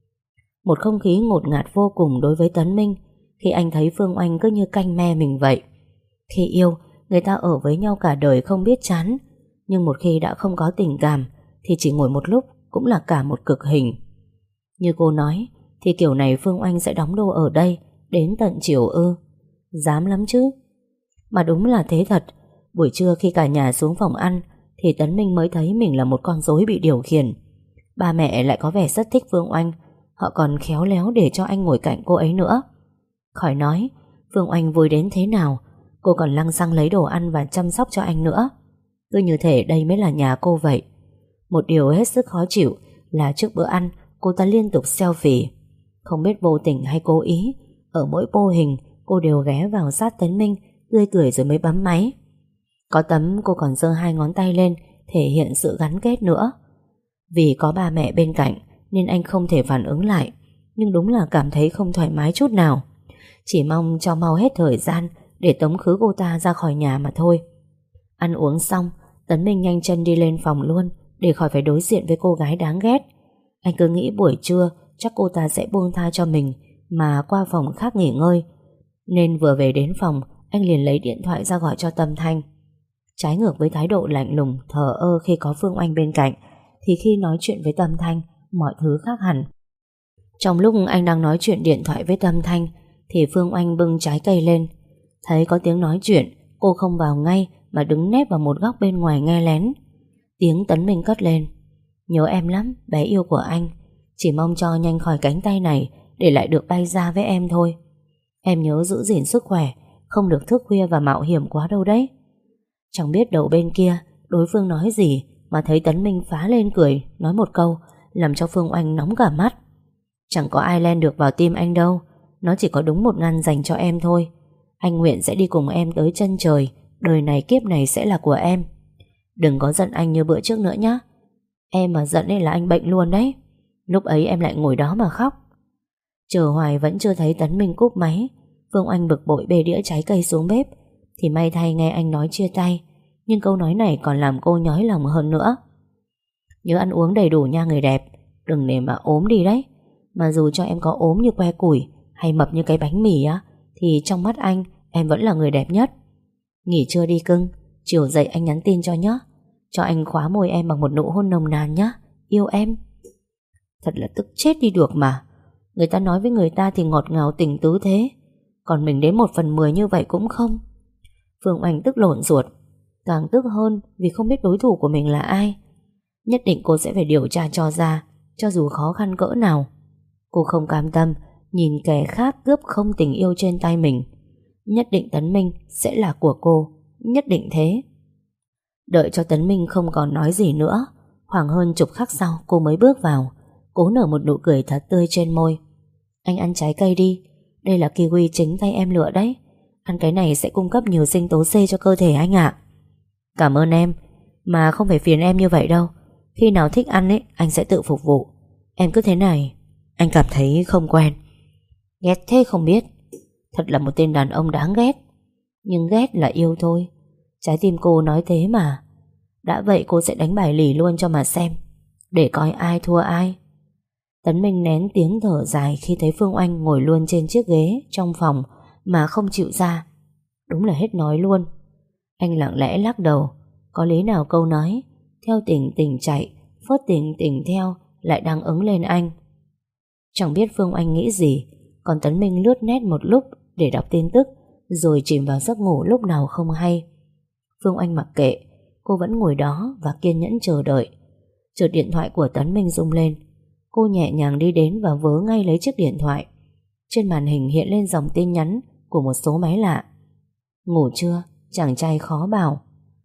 Một không khí ngột ngạt vô cùng đối với Tấn Minh khi anh thấy Phương Oanh cứ như canh me mình vậy. Khi yêu, người ta ở với nhau cả đời không biết chán, nhưng một khi đã không có tình cảm thì chỉ ngồi một lúc cũng là cả một cực hình. Như cô nói thì kiểu này Phương Oanh sẽ đóng đô ở đây đến tận chiều ư? Dám lắm chứ. Mà đúng là thế thật. Buổi trưa khi cả nhà xuống phòng ăn thì Tấn Minh mới thấy mình là một con rối bị điều khiển. Ba mẹ lại có vẻ rất thích Phương Oanh, họ còn khéo léo để cho anh ngồi cạnh cô ấy nữa. Khỏi nói, Phương Oanh vui đến thế nào, cô còn lăng xăng lấy đồ ăn và chăm sóc cho anh nữa. Cứ như thể đây mới là nhà cô vậy. Một điều hết sức khó chịu là trước bữa ăn cô ta liên tục selfie. Không biết vô tình hay cố ý, ở mỗi pô hình cô đều ghé vào sát Tấn Minh, tươi cười rồi mới bấm máy. Có tấm cô còn giơ hai ngón tay lên thể hiện sự gắn kết nữa. Vì có ba mẹ bên cạnh nên anh không thể phản ứng lại, nhưng đúng là cảm thấy không thoải mái chút nào. Chỉ mong cho mau hết thời gian để tống khứ cô ta ra khỏi nhà mà thôi. Ăn uống xong, Tấn Minh nhanh chân đi lên phòng luôn để khỏi phải đối diện với cô gái đáng ghét. Anh cứ nghĩ buổi trưa chắc cô ta sẽ buông tha cho mình mà qua phòng khác nghỉ ngơi, nên vừa về đến phòng anh liền lấy điện thoại ra gọi cho Tâm Thanh. Trái ngược với thái độ lạnh lùng thờ ơ khi có Phương Oanh bên cạnh, thì khi nói chuyện với Tâm Thanh mọi thứ khác hẳn. Trong lúc anh đang nói chuyện điện thoại với Tâm Thanh thì Phương Oanh bưng trái cây lên. Thấy có tiếng nói chuyện, cô không vào ngay mà đứng nép vào một góc bên ngoài nghe lén. Tiếng Tấn Minh cất lên: nhớ em lắm, bé yêu của anh. Chỉ mong cho nhanh khỏi cánh tay này để lại được bay ra với em thôi. Em nhớ giữ gìn sức khỏe, không được thức khuya và mạo hiểm quá đâu đấy. Chẳng biết đầu bên kia đối phương nói gì mà thấy Tấn Minh phá lên cười, nói một câu làm cho Phương Oanh nóng cả mắt. Chẳng có ai len được vào tim anh đâu. Nó chỉ có đúng một ngăn dành cho em thôi. Anh nguyện sẽ đi cùng em tới chân trời. Đời này kiếp này sẽ là của em. Đừng có giận anh như bữa trước nữa nhé. Em mà giận ấy là anh bệnh luôn đấy. Lúc ấy em lại ngồi đó mà khóc. Chờ hoài vẫn chưa thấy Tấn Minh cúp máy. Phương Oanh bực bội bê đĩa trái cây xuống bếp. Thì may thay nghe anh nói chia tay. Nhưng câu nói này còn làm cô nhói lòng hơn nữa. Nhớ ăn uống đầy đủ nha người đẹp. Đừng để mà ốm đi đấy. Mà dù cho em có ốm như que củi hay mập như cái bánh mì á, thì trong mắt anh em vẫn là người đẹp nhất. Nghỉ trưa đi cưng. Chiều dậy anh nhắn tin cho nhé. Cho anh khóa môi em bằng một nụ hôn nồng nàn nhé. Yêu em. Thật là tức chết đi được mà. Người ta nói với người ta thì ngọt ngào tình tứ thế, còn mình đến một phần mười như vậy cũng không. Phương Oanh tức lộn ruột. Càng tức hơn vì không biết đối thủ của mình là ai. Nhất định cô sẽ phải điều tra cho ra, cho dù khó khăn cỡ nào. Cô không cam tâm nhìn kẻ khác cướp không tình yêu trên tay mình. Nhất định Tấn Minh sẽ là của cô. Nhất định thế. Đợi cho Tấn Minh không còn nói gì nữa, khoảng hơn chục khắc sau cô mới bước vào, cố nở một nụ cười thật tươi trên môi. Anh ăn trái cây đi. Đây là kiwi chính tay em lựa đấy. Ăn cái này sẽ cung cấp nhiều sinh tố C cho cơ thể anh ạ. Cảm ơn em. Mà không phải phiền em như vậy đâu. Khi nào thích ăn ấy anh sẽ tự phục vụ. Em cứ thế này. Anh cảm thấy không quen. Ghét thế không biết. Thật là một tên đàn ông đáng ghét. Nhưng ghét là yêu thôi. Trái tim cô nói thế mà. Đã vậy cô sẽ đánh bài lì luôn cho mà xem, để coi ai thua ai. Tấn Minh nén tiếng thở dài khi thấy Phương Oanh ngồi luôn trên chiếc ghế trong phòng mà không chịu ra. Đúng là hết nói luôn. Anh lặng lẽ lắc đầu. Có lý nào câu nói theo tình tình chạy, phớt tình tình theo lại đang ứng lên anh. Chẳng biết Phương Oanh nghĩ gì, còn Tấn Minh lướt nét một lúc để đọc tin tức, rồi chìm vào giấc ngủ lúc nào không hay. Phương Oanh mặc kệ, cô vẫn ngồi đó và kiên nhẫn chờ đợi. Chợt điện thoại của Tấn Minh rung lên. Cô nhẹ nhàng đi đến và vớ ngay lấy chiếc điện thoại. Trên màn hình hiện lên dòng tin nhắn của một số máy lạ. Ngủ chưa? Chàng trai khó bảo.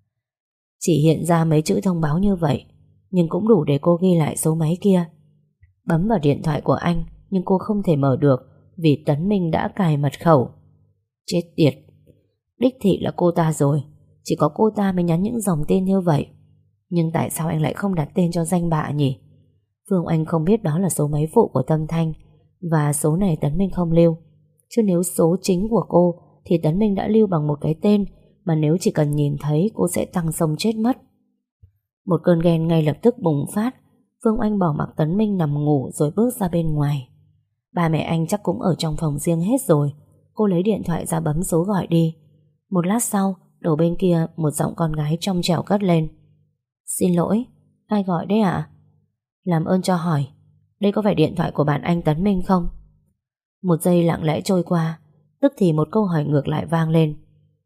Chỉ hiện ra mấy chữ thông báo như vậy, nhưng cũng đủ để cô ghi lại số máy kia. Bấm vào điện thoại của anh, nhưng cô không thể mở được vì Tấn Minh đã cài mật khẩu. Chết tiệt. Đích thị là cô ta rồi. Chỉ có cô ta mới nhắn những dòng tin như vậy. Nhưng tại sao anh lại không đặt tên cho danh bạ nhỉ? Phương Oanh không biết đó là số máy phụ của Tâm Thanh, và số này Tấn Minh không lưu. Chứ nếu số chính của cô thì Tấn Minh đã lưu bằng một cái tên mà nếu chỉ cần nhìn thấy cô sẽ tăng sông chết mất. Một cơn ghen ngay lập tức bùng phát. Phương Oanh bỏ mặc Tấn Minh nằm ngủ rồi bước ra bên ngoài. Ba mẹ anh chắc cũng ở trong phòng riêng hết rồi. Cô lấy điện thoại ra bấm số gọi đi. Một lát sau, đầu bên kia một giọng con gái trong trẻo cất lên. Xin lỗi, ai gọi đấy ạ? Làm ơn cho hỏi, đây có phải điện thoại của bạn anh Tấn Minh không? Một giây lặng lẽ trôi qua, tức thì một câu hỏi ngược lại vang lên.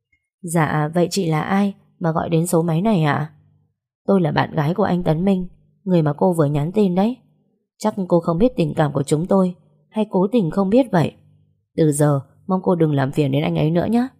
Dạ, vậy chị là ai mà gọi đến số máy này ạ? Tôi là bạn gái của anh Tấn Minh, người mà cô vừa nhắn tin đấy. Chắc cô không biết tình cảm của chúng tôi, hay cố tình không biết vậy. Từ giờ mong cô đừng làm phiền đến anh ấy nữa nhé.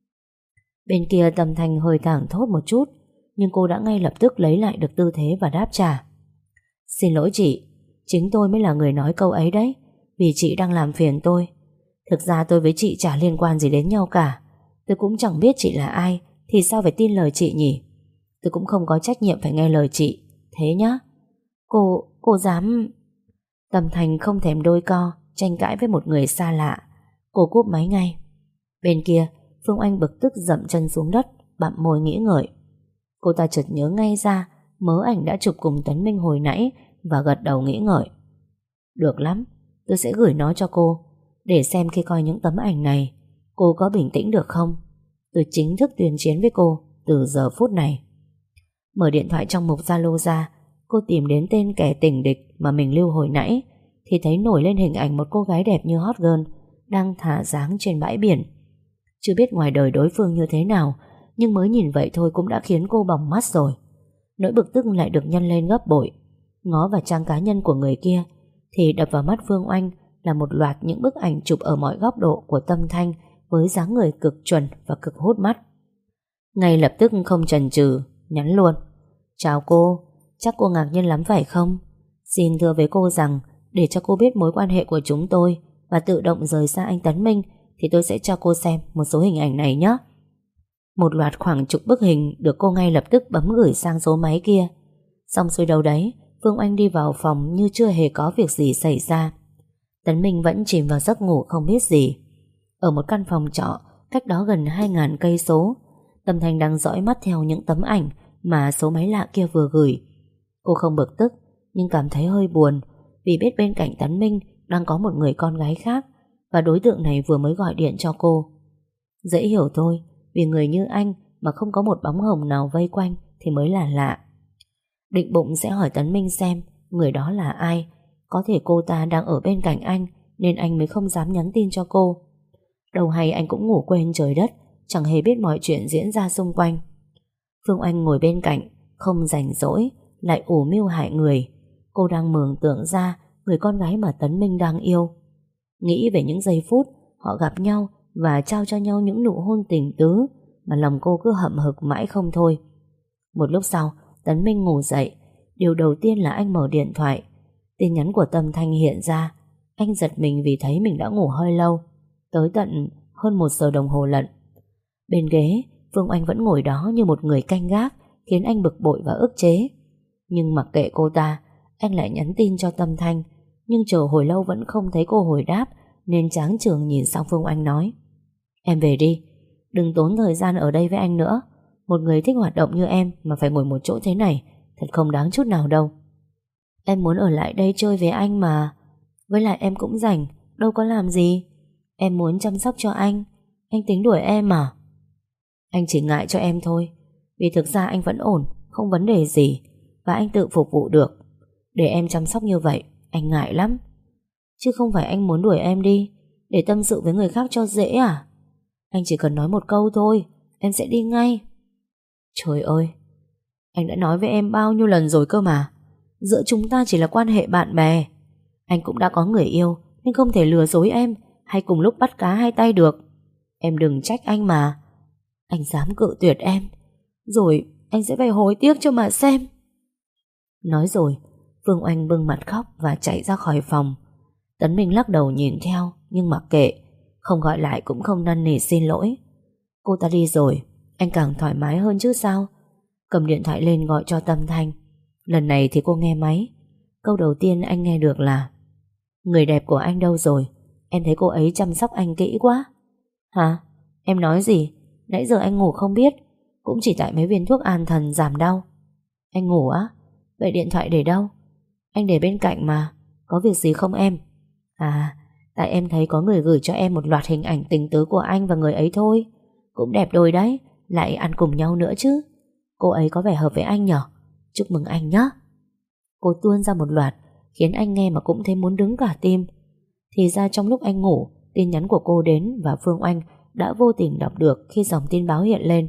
Bên kia Tâm Thanh hơi thảng thốt một chút, nhưng cô đã ngay lập tức lấy lại được tư thế và đáp trả. Xin lỗi chị, chính tôi mới là người nói câu ấy đấy, vì chị đang làm phiền tôi. Thực ra tôi với chị chả liên quan gì đến nhau cả. Tôi cũng chẳng biết chị là ai, thì sao phải tin lời chị nhỉ? Tôi cũng không có trách nhiệm phải nghe lời chị. Thế nhá. Cô, cô dám... Tâm Thanh không thèm đôi co tranh cãi với một người xa lạ. Cô cúp máy ngay. Bên kia Phương Oanh bực tức dậm chân xuống đất, bặm môi nghĩ ngợi. Cô ta chợt nhớ ngay ra mớ ảnh đã chụp cùng Tấn Minh hồi nãy và gật đầu nghĩ ngợi. Được lắm, tôi sẽ gửi nó cho cô, để xem khi coi những tấm ảnh này cô có bình tĩnh được không. Tôi chính thức tuyên chiến với cô từ giờ phút này. Mở điện thoại trong mục Zalo ra, cô tìm đến tên kẻ tình địch mà mình lưu hồi nãy, thì thấy nổi lên hình ảnh một cô gái đẹp như hot girl đang thả dáng trên bãi biển. Chưa biết ngoài đời đối phương như thế nào, nhưng mới nhìn vậy thôi cũng đã khiến cô bỏng mắt rồi. Nỗi bực tức lại được nhân lên gấp bội. Ngó vào trang cá nhân của người kia thì đập vào mắt Phương Oanh là một loạt những bức ảnh chụp ở mọi góc độ của Tâm Thanh với dáng người cực chuẩn và cực hút mắt. Ngay lập tức không chần chừ nhắn luôn. Chào cô, chắc cô ngạc nhiên lắm phải không? Xin thưa với cô rằng để cho cô biết mối quan hệ của chúng tôi và tự động rời xa anh Tấn Minh thì tôi sẽ cho cô xem một số hình ảnh này nhé. Một loạt khoảng chục bức hình được cô ngay lập tức bấm gửi sang số máy kia. Xong xuôi đâu đấy, Phương Oanh đi vào phòng như chưa hề có việc gì xảy ra. Tấn Minh vẫn chìm vào giấc ngủ không biết gì. Ở một căn phòng trọ cách đó gần hai ngàn cây số, Tâm Thanh đang dõi mắt theo những tấm ảnh mà số máy lạ kia vừa gửi. Cô không bực tức nhưng cảm thấy hơi buồn vì biết bên cạnh Tấn Minh đang có một người con gái khác và đối tượng này vừa mới gọi điện cho cô. Dễ hiểu thôi, vì người như anh mà không có một bóng hồng nào vây quanh thì mới là lạ. Định bụng sẽ hỏi Tấn Minh xem người đó là ai. Có thể cô ta đang ở bên cạnh anh nên anh mới không dám nhắn tin cho cô. Đầu hay anh cũng ngủ quên trời đất, chẳng hề biết mọi chuyện diễn ra xung quanh. Phương Oanh ngồi bên cạnh, không rảnh rỗi, lại ủ mưu hại người. Cô đang mường tượng ra người con gái mà Tấn Minh đang yêu. Nghĩ về những giây phút họ gặp nhau và trao cho nhau những nụ hôn tình tứ mà lòng cô cứ hậm hực mãi không thôi. Một lúc sau, Tấn Minh ngủ dậy. Điều đầu tiên là anh mở điện thoại. Tin nhắn của Tâm Thanh hiện ra. Anh giật mình vì thấy mình đã ngủ hơi lâu, tới tận hơn một giờ đồng hồ lận. Bên ghế, Phương Oanh vẫn ngồi đó như một người canh gác, khiến anh bực bội và ức chế. Nhưng mặc kệ cô ta, anh lại nhắn tin cho Tâm Thanh. Nhưng chờ hồi lâu vẫn không thấy cô hồi đáp, nên tráng trường nhìn sang Phương Oanh nói: Em về đi, đừng tốn thời gian ở đây với anh nữa. Một người thích hoạt động như em mà phải ngồi một chỗ thế này, thật không đáng chút nào đâu. Em muốn ở lại đây chơi với anh mà. Với lại em cũng rảnh, đâu có làm gì. Em muốn chăm sóc cho anh. Anh tính đuổi em à? Anh chỉ ngại cho em thôi, vì thực ra anh vẫn ổn, không vấn đề gì, và anh tự phục vụ được. Để em chăm sóc như vậy, anh ngại lắm. Chứ không phải anh muốn đuổi em đi để tâm sự với người khác cho dễ à? Anh chỉ cần nói một câu thôi, em sẽ đi ngay. Trời ơi, anh đã nói với em bao nhiêu lần rồi cơ mà. Giữa chúng ta chỉ là quan hệ bạn bè. Anh cũng đã có người yêu nên không thể lừa dối em hay cùng lúc bắt cá hai tay được. Em đừng trách anh mà. Anh dám cự tuyệt em, rồi anh sẽ phải hối tiếc cho mà xem. Nói rồi, Phương Oanh bưng mặt khóc và chạy ra khỏi phòng. Tấn Minh lắc đầu nhìn theo nhưng mặc kệ, không gọi lại cũng không năn nỉ xin lỗi. Cô ta đi rồi, anh càng thoải mái hơn chứ sao. Cầm điện thoại lên gọi cho Tâm Thanh. Lần này thì cô nghe máy. Câu đầu tiên anh nghe được là: Người đẹp của anh đâu rồi? Em thấy cô ấy chăm sóc anh kỹ quá. Hả? Em nói gì? Nãy giờ anh ngủ không biết. Cũng chỉ tại mấy viên thuốc an thần giảm đau. Anh ngủ á? Vậy điện thoại để đâu? Anh để bên cạnh mà. Có việc gì không em? À, tại em thấy có người gửi cho em một loạt hình ảnh tình tứ của anh và người ấy thôi. Cũng đẹp đôi đấy, lại ăn cùng nhau nữa chứ. Cô ấy có vẻ hợp với anh nhở? Chúc mừng anh nhé. Cô tuôn ra một loạt khiến anh nghe mà cũng thấy muốn đứng cả tim. Thì ra trong lúc anh ngủ, tin nhắn của cô đến và Phương Oanh đã vô tình đọc được khi dòng tin báo hiện lên.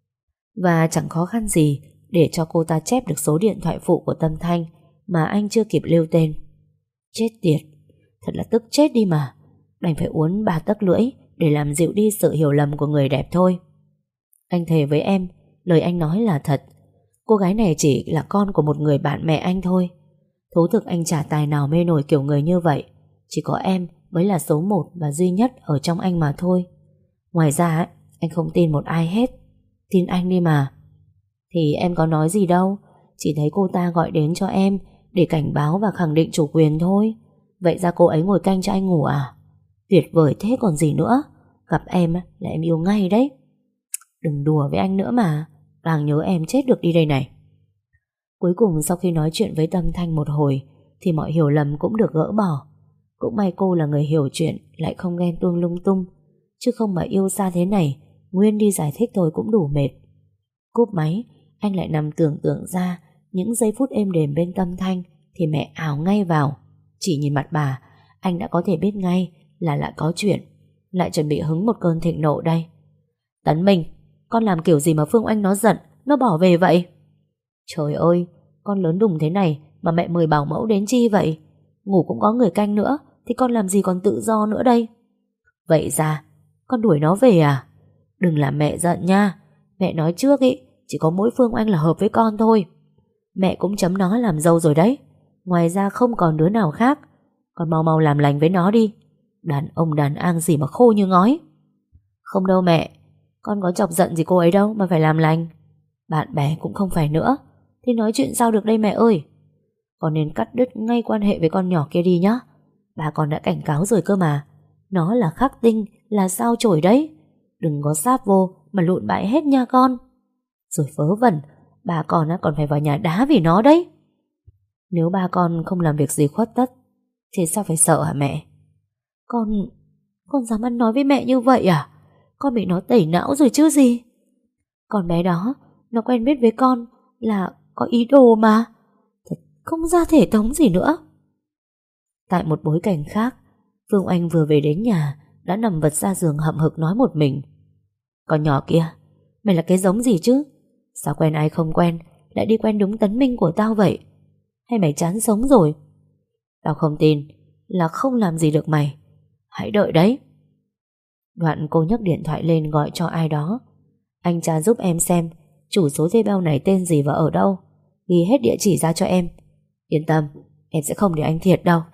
Và chẳng khó khăn gì để cho cô ta chép được số điện thoại phụ của Tâm Thanh mà anh chưa kịp lưu tên. Chết tiệt, thật là tức chết đi mà. Đành phải uốn ba tấc lưỡi để làm dịu đi sự hiểu lầm của người đẹp thôi. Anh thề với em, lời anh nói là thật. Cô gái này chỉ là con của một người bạn mẹ anh thôi. Thú thực anh chả tài nào mê nổi kiểu người như vậy. Chỉ có em mới là số một và duy nhất ở trong anh mà thôi. Ngoài ra anh không tin một ai hết. Tin anh đi mà. Thì em có nói gì đâu, chỉ thấy cô ta gọi đến cho em để cảnh báo và khẳng định chủ quyền thôi. Vậy ra cô ấy ngồi canh cho anh ngủ à? Tuyệt vời thế còn gì nữa. Gặp em là em yêu ngay đấy. Đừng đùa với anh nữa mà. Càng nhớ em chết được đi đây này. Cuối cùng sau khi nói chuyện với Tâm Thanh một hồi thì mọi hiểu lầm cũng được gỡ bỏ. Cũng may cô là người hiểu chuyện, lại không ghen tuông lung tung. Chứ không mà yêu xa thế này, nguyên đi giải thích thôi cũng đủ mệt. Cúp máy, anh lại nằm tưởng tượng ra những giây phút êm đềm bên Tâm Thanh thì mẹ ảo ngay vào. Chỉ nhìn mặt bà, anh đã có thể biết ngay là lại có chuyện. Lại chuẩn bị hứng một cơn thịnh nộ đây. Tấn Minh, con làm kiểu gì mà Phương Oanh nó giận, nó bỏ về vậy? Trời ơi, con lớn đùng thế này mà mẹ mời bảo mẫu đến chi vậy? Ngủ cũng có người canh nữa thì con làm gì còn tự do nữa đây? Vậy ra con đuổi nó về à? Đừng làm mẹ giận nha. Mẹ nói trước ý, chỉ có mỗi Phương Oanh là hợp với con thôi. Mẹ cũng chấm nó làm dâu rồi đấy. Ngoài ra không còn đứa nào khác. Con mau mau làm lành với nó đi. Đàn ông đàn ang gì mà khô như ngói. Không đâu mẹ, con có chọc giận gì cô ấy đâu mà phải làm lành. Bạn bè cũng không phải nữa. Thì nói chuyện sao được đây mẹ ơi. Con nên cắt đứt ngay quan hệ với con nhỏ kia đi nhá. Bà con đã cảnh cáo rồi cơ mà. Nó là khắc tinh, là sao chổi đấy. Đừng có sáp vô mà lụn bại hết nha con. Rồi vớ vẩn, bà con còn phải vào nhà đá vì nó đấy. Nếu ba con không làm việc gì khuất tất thì sao phải sợ hả mẹ? Con Con dám ăn nói với mẹ như vậy à? Con bị nó tẩy não rồi chứ gì. Con bé đó nó quen biết với con là có ý đồ mà. Thật không ra thể thống gì nữa. Tại một bối cảnh khác, Phương Oanh vừa về đến nhà đã nằm vật ra giường hậm hực nói một mình. Con nhỏ kia, mày là cái giống gì chứ? Sao quen ai không quen lại đi quen đúng Tấn Minh của tao vậy? Hay mày chán sống rồi? Tao không tin là không làm gì được mày. Hãy đợi đấy. Đoạn cô nhấc điện thoại lên gọi cho ai đó. Anh tra giúp em xem chủ số thuê bao này tên gì và ở đâu. Ghi hết địa chỉ ra cho em. Yên tâm, em sẽ không để anh thiệt đâu.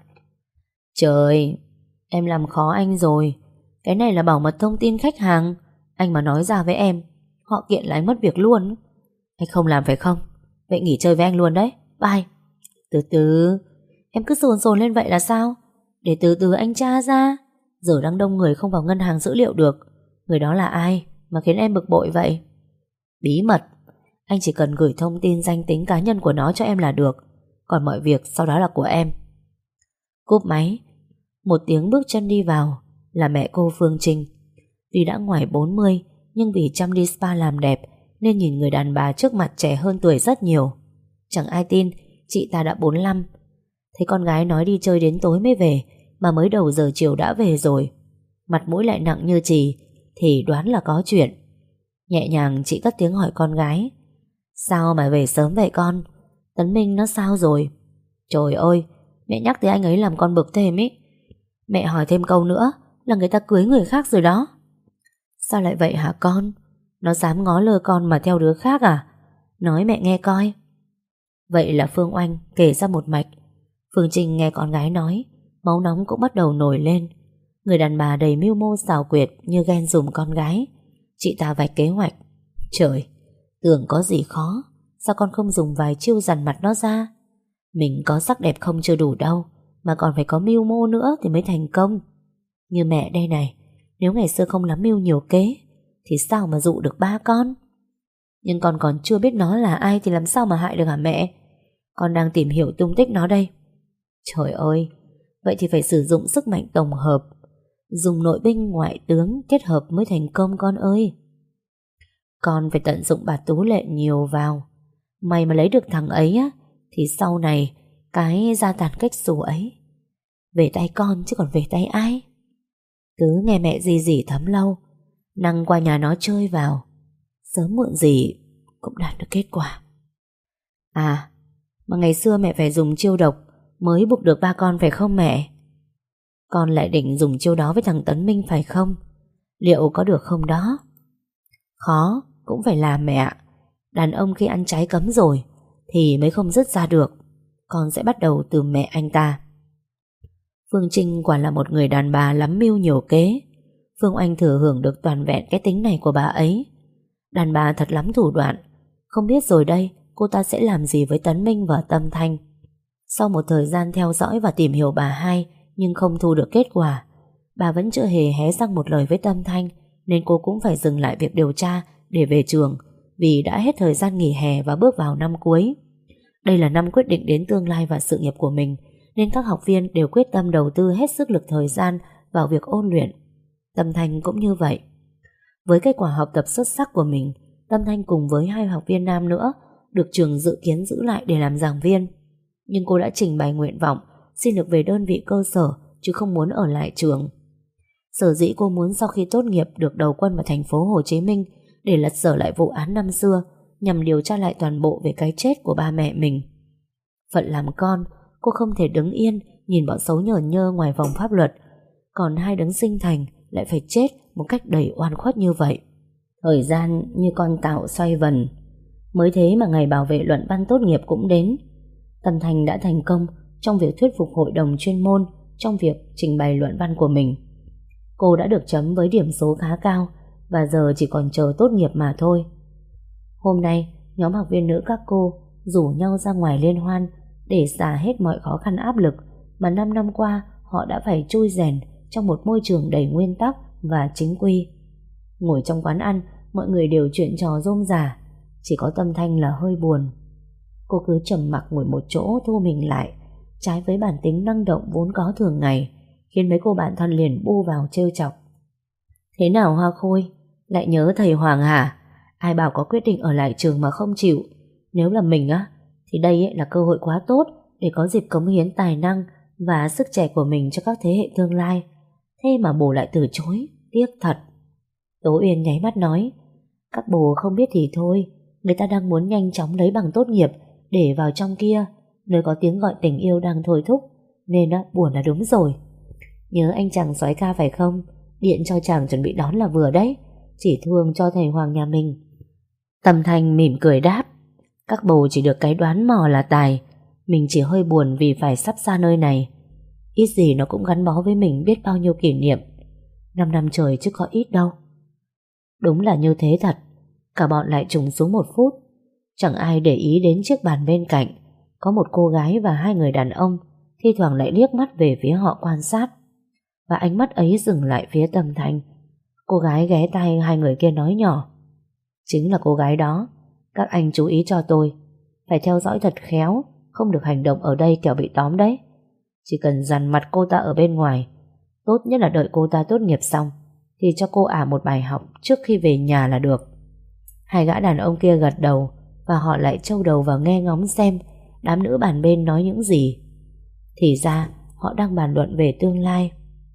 Trời, em làm khó anh rồi. Cái này là bảo mật thông tin khách hàng. Anh mà nói ra với em, họ kiện là anh mất việc luôn. Anh không làm phải không? Vậy nghỉ chơi với anh luôn đấy. Bye. Từ từ, em cứ sồn sồn lên vậy là sao? Để từ từ anh tra ra. Giờ đang đông người không vào ngân hàng dữ liệu được. Người đó là ai mà khiến em bực bội vậy? Bí mật. Anh chỉ cần gửi thông tin danh tính cá nhân của nó cho em là được. Còn mọi việc sau đó là của em. Cúp máy, một tiếng bước chân đi vào là mẹ cô Phương Trinh. Tuy đã ngoài bốn mươi, nhưng vì chăm đi spa làm đẹp nên nhìn người đàn bà trước mặt trẻ hơn tuổi rất nhiều. Chẳng ai tin chị ta đã bốn mươi lăm. Thấy con gái nói đi chơi đến tối mới về, mà mới đầu giờ chiều đã về rồi. Mặt mũi lại nặng như chì, thì đoán là có chuyện. Nhẹ nhàng chị cất tiếng hỏi con gái. Sao mà về sớm vậy con? Tấn Minh nó sao rồi? Trời ơi, mẹ nhắc tới anh ấy làm con bực thêm ý. Mẹ hỏi thêm câu nữa là người ta cưới người khác rồi đó. Sao lại vậy hả con? Nó dám ngó lơ con mà theo đứa khác à? Nói mẹ nghe coi. Vậy là Phương Oanh kể ra một mạch. Phương Trinh nghe con gái nói, máu nóng cũng bắt đầu nổi lên. Người đàn bà đầy mưu mô xảo quyệt như ghen dùm con gái. Chị ta vạch kế hoạch. Trời, tưởng có gì khó, sao con không dùng vài chiêu dằn mặt nó ra? Mình có sắc đẹp không chưa đủ đâu, mà còn phải có mưu mô nữa thì mới thành công. Như mẹ đây này, nếu ngày xưa không lắm mưu nhiều kế thì sao mà dụ được ba con? Nhưng con còn chưa biết nó là ai thì làm sao mà hại được hả mẹ? Con đang tìm hiểu tung tích nó đây. Trời ơi, vậy thì phải sử dụng sức mạnh tổng hợp, dùng nội binh ngoại tướng kết hợp mới thành công con ơi. Con phải tận dụng bà Tú Lệ nhiều vào. Mày mà lấy được thằng ấy á, thì sau này cái gia tàn cách xù ấy về tay con chứ còn về tay ai. Cứ nghe mẹ gì gì thấm lâu, năng qua nhà nó chơi vào, sớm muộn gì cũng đạt được kết quả. À, mà ngày xưa mẹ phải dùng chiêu độc mới buộc được ba con phải không mẹ? Con lại định dùng chiêu đó với thằng Tấn Minh phải không? Liệu có được không đó? Khó cũng phải làm mẹ ạ. Đàn ông khi ăn trái cấm rồi thì mới không dứt ra được. Con sẽ bắt đầu từ mẹ anh ta. Phương Trinh quả là một người đàn bà lắm mưu nhiều kế. Phương Oanh thừa hưởng được toàn vẹn cái tính này của bà ấy. Đàn bà thật lắm thủ đoạn. Không biết rồi đây cô ta sẽ làm gì với Tấn Minh và Tâm Thanh. Sau một thời gian theo dõi và tìm hiểu bà hai nhưng không thu được kết quả, bà vẫn chưa hề hé răng một lời với Tâm Thanh, nên cô cũng phải dừng lại việc điều tra để về trường, vì đã hết thời gian nghỉ hè và bước vào năm cuối. Đây là năm quyết định đến tương lai và sự nghiệp của mình, nên các học viên đều quyết tâm đầu tư hết sức lực thời gian vào việc ôn luyện. Tâm Thanh cũng như vậy. Với kết quả học tập xuất sắc của mình, Tâm Thanh cùng với hai học viên nam nữa được trường dự kiến giữ lại để làm giảng viên. Nhưng cô đã trình bày nguyện vọng xin được về đơn vị cơ sở chứ không muốn ở lại trường. Sở dĩ cô muốn sau khi tốt nghiệp được đầu quân vào thành phố Hồ Chí Minh để lật dở lại vụ án năm xưa, nhằm điều tra lại toàn bộ về cái chết của ba mẹ mình. Phận làm con, cô không thể đứng yên nhìn bọn xấu nhờ nhơ ngoài vòng pháp luật, còn hai đấng sinh thành lại phải chết một cách đầy oan khuất như vậy. Thời gian như con tạo xoay vần. Mới thế mà ngày bảo vệ luận văn tốt nghiệp cũng đến. Tâm Thanh đã thành công trong việc thuyết phục hội đồng chuyên môn trong việc trình bày luận văn của mình. Cô đã được chấm với điểm số khá cao và giờ chỉ còn chờ tốt nghiệp mà thôi. Hôm nay, nhóm học viên nữ các cô rủ nhau ra ngoài liên hoan để xả hết mọi khó khăn áp lực mà năm năm qua họ đã phải trui rèn trong một môi trường đầy nguyên tắc và chính quy. Ngồi trong quán ăn, mọi người đều chuyện trò rôm rả, chỉ có Tâm Thanh là hơi buồn. Cô cứ trầm mặc ngồi một chỗ thu mình lại, trái với bản tính năng động vốn có thường ngày, khiến mấy cô bạn thân liền bu vào trêu chọc. Thế nào Hoa Khôi, lại nhớ thầy Hoàng hả? Ai bảo có quyết định ở lại trường mà không chịu? Nếu là mình á, thì đây ấy là cơ hội quá tốt để có dịp cống hiến tài năng và sức trẻ của mình cho các thế hệ tương lai. Thế mà bố lại từ chối, tiếc thật. Tố Uyên nháy mắt nói, các bố không biết thì thôi, người ta đang muốn nhanh chóng lấy bằng tốt nghiệp để vào trong kia, nơi có tiếng gọi tình yêu đang thôi thúc, nên á, buồn là đúng rồi. Nhớ anh chàng soái ca phải không? Điện cho chàng chuẩn bị đón là vừa đấy, chỉ thương cho thầy Hoàng nhà mình. Tâm Thanh mỉm cười đáp, các bố chỉ được cái đoán mò là tài, mình chỉ hơi buồn vì phải sắp xa nơi này. Ít gì nó cũng gắn bó với mình biết bao nhiêu kỷ niệm. Năm năm trời chứ có ít đâu. Đúng là như thế thật. Cả bọn lại trùng xuống một phút. Chẳng ai để ý đến chiếc bàn bên cạnh có một cô gái và hai người đàn ông thi thoảng lại liếc mắt về phía họ quan sát. Và ánh mắt ấy dừng lại phía Tâm Thanh. Cô gái ghé tai hai người kia nói nhỏ, chính là cô gái đó. Các anh chú ý cho tôi, phải theo dõi thật khéo, không được hành động ở đây kẻo bị tóm đấy. Chỉ cần dằn mặt cô ta ở bên ngoài, tốt nhất là đợi cô ta tốt nghiệp xong thì cho cô ả một bài học trước khi về nhà là được. Hai gã đàn ông kia gật đầu và họ lại trâu đầu vào nghe ngóng xem đám nữ bàn bên nói những gì. Thì ra họ đang bàn luận về tương lai.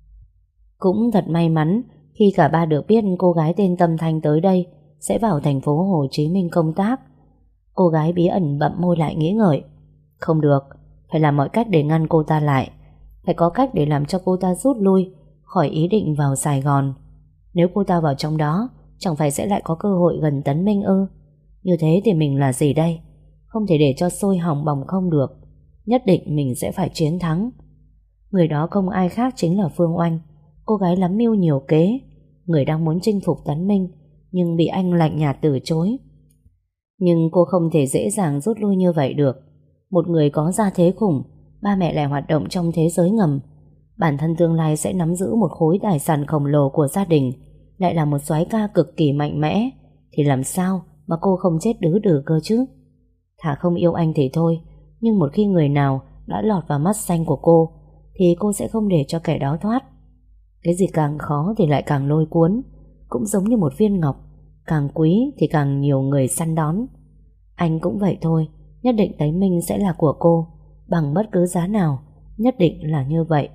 Cũng thật may mắn khi cả ba được biết cô gái tên Tâm Thanh tới đây sẽ vào thành phố Hồ Chí Minh công tác. Cô gái bí ẩn bậm môi lại nghĩ ngợi. Không được, phải làm mọi cách để ngăn cô ta lại. Phải có cách để làm cho cô ta rút lui khỏi ý định vào Sài Gòn. Nếu cô ta vào trong đó, chẳng phải sẽ lại có cơ hội gần Tấn Minh ư? Như thế thì mình là gì đây? Không thể để cho sôi hỏng bỏng không được. Nhất định mình sẽ phải chiến thắng. Người đó không ai khác chính là Phương Oanh, cô gái lắm mưu nhiều kế, người đang muốn chinh phục Tấn Minh nhưng bị anh lạnh nhạt từ chối. Nhưng cô không thể dễ dàng rút lui như vậy được. Một người có gia thế khủng, ba mẹ lại hoạt động trong thế giới ngầm, bản thân tương lai sẽ nắm giữ một khối tài sản khổng lồ của gia đình, lại là một soái ca cực kỳ mạnh mẽ, thì làm sao mà cô không chết đứ đừ cơ chứ? Thà không yêu anh thì thôi, nhưng một khi người nào đã lọt vào mắt xanh của cô thì cô sẽ không để cho kẻ đó thoát. Cái gì càng khó thì lại càng lôi cuốn, cũng giống như một viên ngọc, càng quý thì càng nhiều người săn đón. Anh cũng vậy thôi, nhất định Tấn Minh sẽ là của cô, bằng bất cứ giá nào, nhất định là như vậy.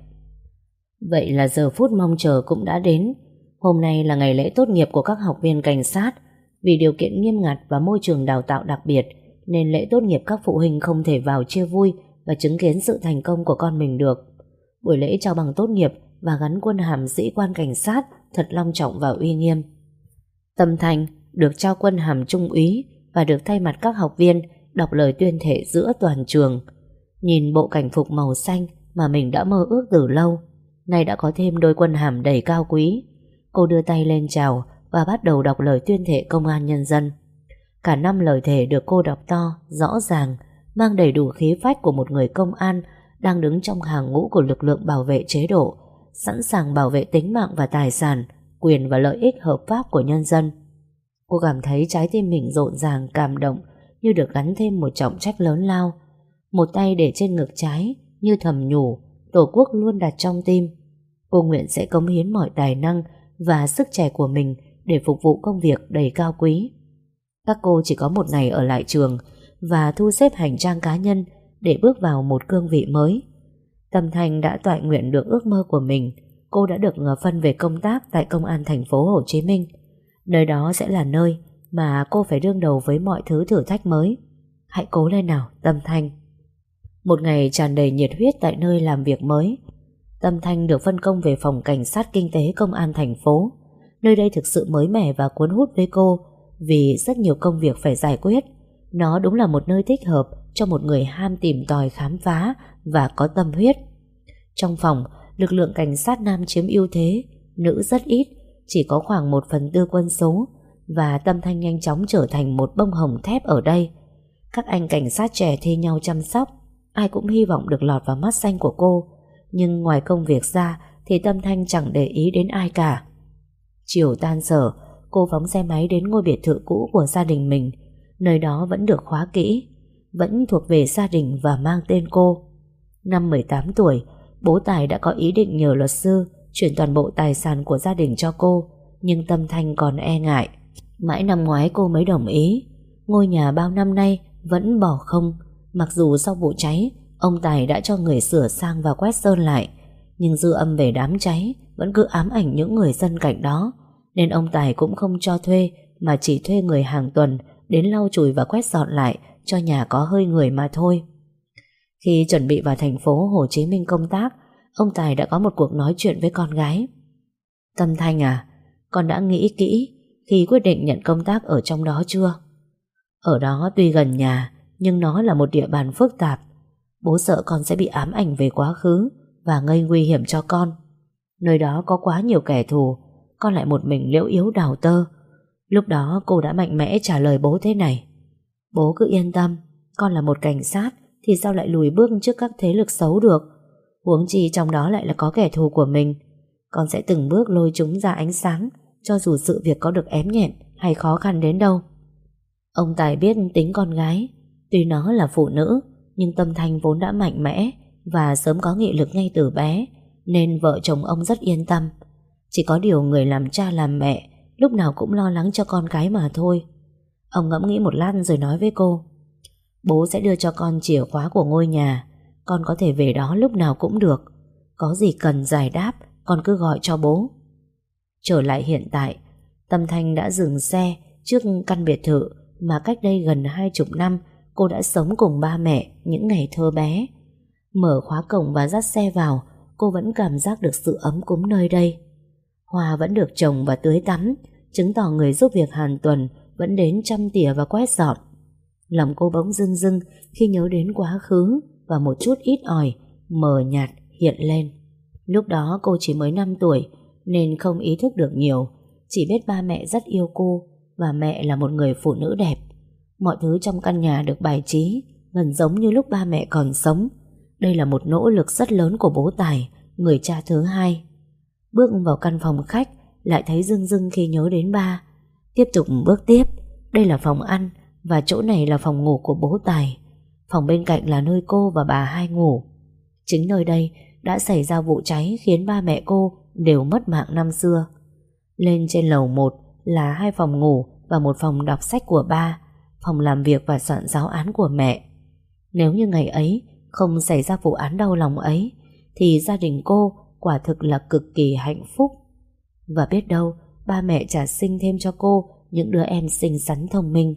Vậy là giờ phút mong chờ cũng đã đến. Hôm nay là ngày lễ tốt nghiệp của các học viên cảnh sát. Vì điều kiện nghiêm ngặt và môi trường đào tạo đặc biệt, nên lễ tốt nghiệp các phụ huynh không thể vào chia vui và chứng kiến sự thành công của con mình được. Buổi lễ trao bằng tốt nghiệp và gắn quân hàm sĩ quan cảnh sát thật long trọng và uy nghiêm. Tâm Thanh được trao quân hàm trung úy và được thay mặt các học viên đọc lời tuyên thệ giữa toàn trường. Nhìn bộ cảnh phục màu xanh mà mình đã mơ ước từ lâu, nay đã có thêm đôi quân hàm đầy cao quý. Cô đưa tay lên chào và bắt đầu đọc lời tuyên thệ công an nhân dân. Cả năm lời thề được cô đọc to, rõ ràng, mang đầy đủ khí phách của một người công an đang đứng trong hàng ngũ của lực lượng bảo vệ chế độ, sẵn sàng bảo vệ tính mạng và tài sản, quyền và lợi ích hợp pháp của nhân dân. Cô cảm thấy trái tim mình rộn ràng, cảm động, như được gắn thêm một trọng trách lớn lao. Một tay để trên ngực trái, như thầm nhủ, Tổ quốc luôn đặt trong tim. Cô nguyện sẽ cống hiến mọi tài năng và sức trẻ của mình để phục vụ công việc đầy cao quý. Các cô chỉ có một ngày ở lại trường và thu xếp hành trang cá nhân để bước vào một cương vị mới. Tâm Thanh đã toại nguyện được ước mơ của mình. Cô đã được phân về công tác tại Công an thành phố Hồ Chí Minh. Nơi đó sẽ là nơi mà cô phải đương đầu với mọi thứ thử thách mới. Hãy cố lên nào, Tâm Thanh. Một ngày tràn đầy nhiệt huyết tại nơi làm việc mới. Tâm Thanh được phân công về phòng cảnh sát kinh tế Công an thành phố. Nơi đây thực sự mới mẻ và cuốn hút với cô vì rất nhiều công việc phải giải quyết. nó đúng là một nơi thích hợp cho một người ham tìm tòi khám phá và có tâm huyết. Trong phòng, lực lượng cảnh sát nam chiếm ưu thế, nữ rất ít, chỉ có khoảng một phần tư quân số, và Tâm Thanh nhanh chóng trở thành một bông hồng thép ở đây. Các anh cảnh sát trẻ thi nhau chăm sóc, ai cũng hy vọng được lọt vào mắt xanh của cô, nhưng ngoài công việc ra thì Tâm Thanh chẳng để ý đến ai cả. Chiều tan sở, cô phóng xe máy đến ngôi biệt thự cũ của gia đình mình. Nơi đó vẫn được khóa kỹ, vẫn thuộc về gia đình và mang tên cô. Năm mười tám tuổi, bố Tài đã có ý định nhờ luật sư chuyển toàn bộ tài sản của gia đình cho cô, nhưng Tâm Thanh còn e ngại. Mãi năm ngoái cô mới đồng ý. Ngôi nhà bao năm nay vẫn bỏ không, mặc dù sau vụ cháy ông Tài đã cho người sửa sang và quét sơn lại, nhưng dư âm về đám cháy vẫn cứ ám ảnh những người dân cạnh đó, nên ông Tài cũng không cho thuê mà chỉ thuê người hàng tuần đến lau chùi và quét dọn lại cho nhà có hơi người mà thôi. Khi chuẩn bị vào thành phố Hồ Chí Minh công tác, ông Tài đã có một cuộc nói chuyện với con gái. Tâm Thanh à, con đã nghĩ kỹ khi quyết định nhận công tác ở trong đó chưa? Ở đó tuy gần nhà, nhưng nó là một địa bàn phức tạp. Bố sợ con sẽ bị ám ảnh về quá khứ và gây nguy hiểm cho con. Nơi đó có quá nhiều kẻ thù, con lại một mình liễu yếu đào tơ. Lúc đó cô đã mạnh mẽ trả lời bố thế này: bố cứ yên tâm, con là một cảnh sát thì sao lại lùi bước trước các thế lực xấu được. Huống chi trong đó lại là có kẻ thù của mình. Con sẽ từng bước lôi chúng ra ánh sáng, cho dù sự việc có được ém nhẹm hay khó khăn đến đâu. Ông Tài biết tính con gái, tuy nó là phụ nữ, nhưng Tâm Thanh vốn đã mạnh mẽ và sớm có nghị lực ngay từ bé, nên vợ chồng ông rất yên tâm. Chỉ có điều người làm cha làm mẹ lúc nào cũng lo lắng cho con cái mà thôi. Ông ngẫm nghĩ một lát rồi nói với cô: bố sẽ đưa cho con chìa khóa của ngôi nhà, con có thể về đó lúc nào cũng được. Có gì cần giải đáp, con cứ gọi cho bố. Trở lại hiện tại, Tâm Thanh đã dừng xe trước căn biệt thự mà cách đây gần hai chục năm cô đã sống cùng ba mẹ những ngày thơ bé. Mở khóa cổng và dắt xe vào, cô vẫn cảm giác được sự ấm cúng nơi đây. Hoa vẫn được trồng và tưới tắm, chứng tỏ người giúp việc hàng tuần vẫn đến chăm tỉa và quét dọn. Lòng cô bỗng rưng rưng khi nhớ đến quá khứ, và một chút ít ỏi mờ nhạt hiện lên. Lúc đó cô chỉ mới năm tuổi nên không ý thức được nhiều, chỉ biết ba mẹ rất yêu cô và mẹ là một người phụ nữ đẹp. Mọi thứ trong căn nhà được bài trí gần giống như lúc ba mẹ còn sống. Đây là một nỗ lực rất lớn của bố Tài, người cha thứ hai. Bước vào căn phòng khách, lại thấy rưng rưng khi nhớ đến ba. Tiếp tục bước tiếp, đây là phòng ăn và chỗ này là phòng ngủ của bố Tài. Phòng bên cạnh là nơi cô và bà hai ngủ. Chính nơi đây đã xảy ra vụ cháy khiến ba mẹ cô đều mất mạng năm xưa. Lên trên lầu một là hai phòng ngủ và một phòng đọc sách của ba, phòng làm việc và soạn giáo án của mẹ. Nếu như ngày ấy không xảy ra vụ án đau lòng ấy thì gia đình cô quả thực là cực kỳ hạnh phúc. Và biết đâu ba mẹ trả sinh thêm cho cô những đứa em xinh xắn thông minh.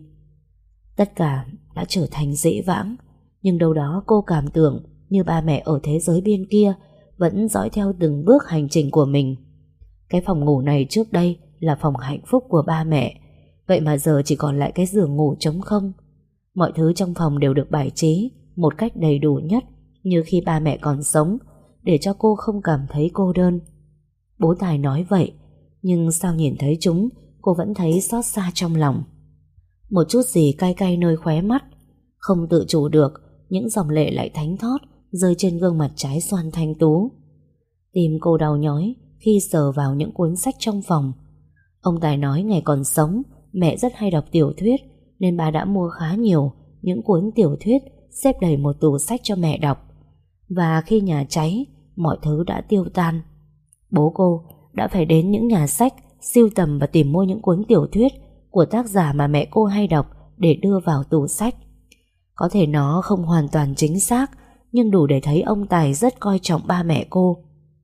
Tất cả đã trở thành dĩ vãng, nhưng đâu đó cô cảm tưởng như ba mẹ ở thế giới bên kia vẫn dõi theo từng bước hành trình của mình. Cái phòng ngủ này trước đây là phòng hạnh phúc của ba mẹ, vậy mà giờ chỉ còn lại cái giường ngủ trống không. Mọi thứ trong phòng đều được bài trí một cách đầy đủ nhất như khi ba mẹ còn sống, để cho cô không cảm thấy cô đơn. Bố Tài nói vậy, nhưng sao nhìn thấy chúng cô vẫn thấy xót xa trong lòng. Một chút gì cay cay nơi khóe mắt, không tự chủ được những dòng lệ lại thánh thót rơi trên gương mặt trái xoan thanh tú. Tim cô đau nhói khi sờ vào những cuốn sách trong phòng. Ông Tài nói ngày còn sống mẹ rất hay đọc tiểu thuyết, nên bà đã mua khá nhiều những cuốn tiểu thuyết xếp đầy một tủ sách cho mẹ đọc. Và khi nhà cháy, mọi thứ đã tiêu tan. Bố cô đã phải đến những nhà sách sưu tầm và tìm mua những cuốn tiểu thuyết của tác giả mà mẹ cô hay đọc để đưa vào tủ sách. Có thể nó không hoàn toàn chính xác, nhưng đủ để thấy ông Tài rất coi trọng ba mẹ cô.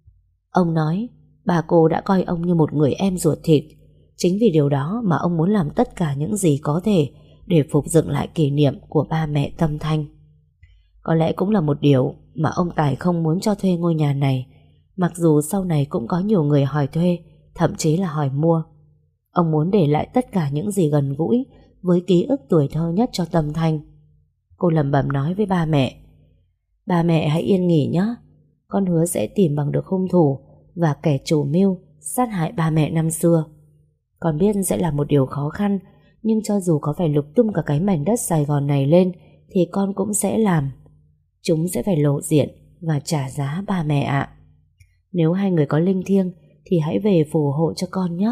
Ông nói bà cô đã coi ông như một người em ruột thịt. Chính vì điều đó mà ông muốn làm tất cả những gì có thể để phục dựng lại kỷ niệm của ba mẹ Tâm Thanh. Có lẽ cũng là một điều mà ông Tài không muốn cho thuê ngôi nhà này, mặc dù sau này cũng có nhiều người hỏi thuê, thậm chí là hỏi mua. Ông muốn để lại tất cả những gì gần gũi với ký ức tuổi thơ nhất cho Tâm Thanh. Cô lẩm bẩm nói với ba mẹ: Ba mẹ hãy yên nghỉ nhé. Con hứa sẽ tìm bằng được hung thủ và kẻ chủ mưu sát hại ba mẹ năm xưa. Con biết sẽ là một điều khó khăn, nhưng cho dù có phải lục tung cả cái mảnh đất Sài Gòn này lên thì con cũng sẽ làm. Chúng sẽ phải lộ diện và trả giá ba mẹ ạ. Nếu hai người có linh thiêng thì hãy về phù hộ cho con nhé.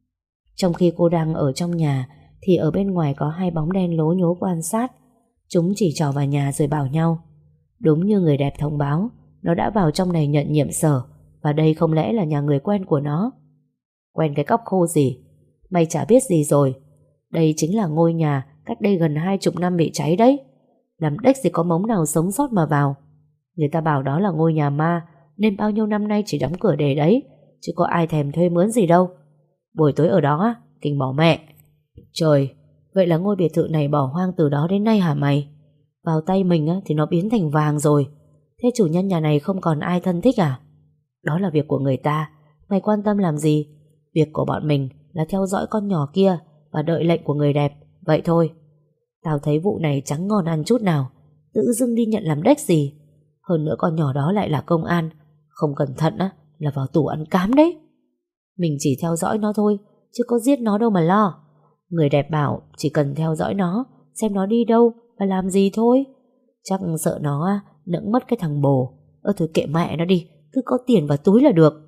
Trong khi cô đang ở trong nhà thì ở bên ngoài có hai bóng đen lố nhố quan sát. Chúng chỉ trỏ vào nhà rồi bảo nhau: Đúng như người đẹp thông báo, nó đã vào trong này nhận nhiệm sở, và đây không lẽ là nhà người quen của nó? Quen cái cóc khô gì? Mày chả biết gì rồi. Đây chính là ngôi nhà cách đây gần hai chục năm bị cháy đấy. Làm đếch gì có mống nào sống sót mà vào. Người ta bảo đó là ngôi nhà ma, nên bao nhiêu năm nay chỉ đóng cửa để đấy, chứ có ai thèm thuê mướn gì đâu. Buổi tối ở đó kinh bỏ mẹ. Trời, vậy là ngôi biệt thự này bỏ hoang từ đó đến nay hả mày? Vào tay mình thì nó biến thành vàng rồi. Thế chủ nhân nhà này không còn ai thân thích à? Đó là việc của người ta, mày quan tâm làm gì? Việc của bọn mình là theo dõi con nhỏ kia và đợi lệnh của người đẹp, vậy thôi. Tao thấy vụ này chẳng ngon ăn chút nào. Tự dưng đi nhận làm đếch gì. Hơn nữa con nhỏ đó lại là công an, không cẩn thận á là vào tù ăn cám đấy. Mình chỉ theo dõi nó thôi, chứ có giết nó đâu mà lo. Người đẹp bảo chỉ cần theo dõi nó, xem nó đi đâu và làm gì thôi. Chắc sợ nó nẫng mất cái thằng bồ. Ơ thôi kệ mẹ nó đi, cứ có tiền vào túi là được.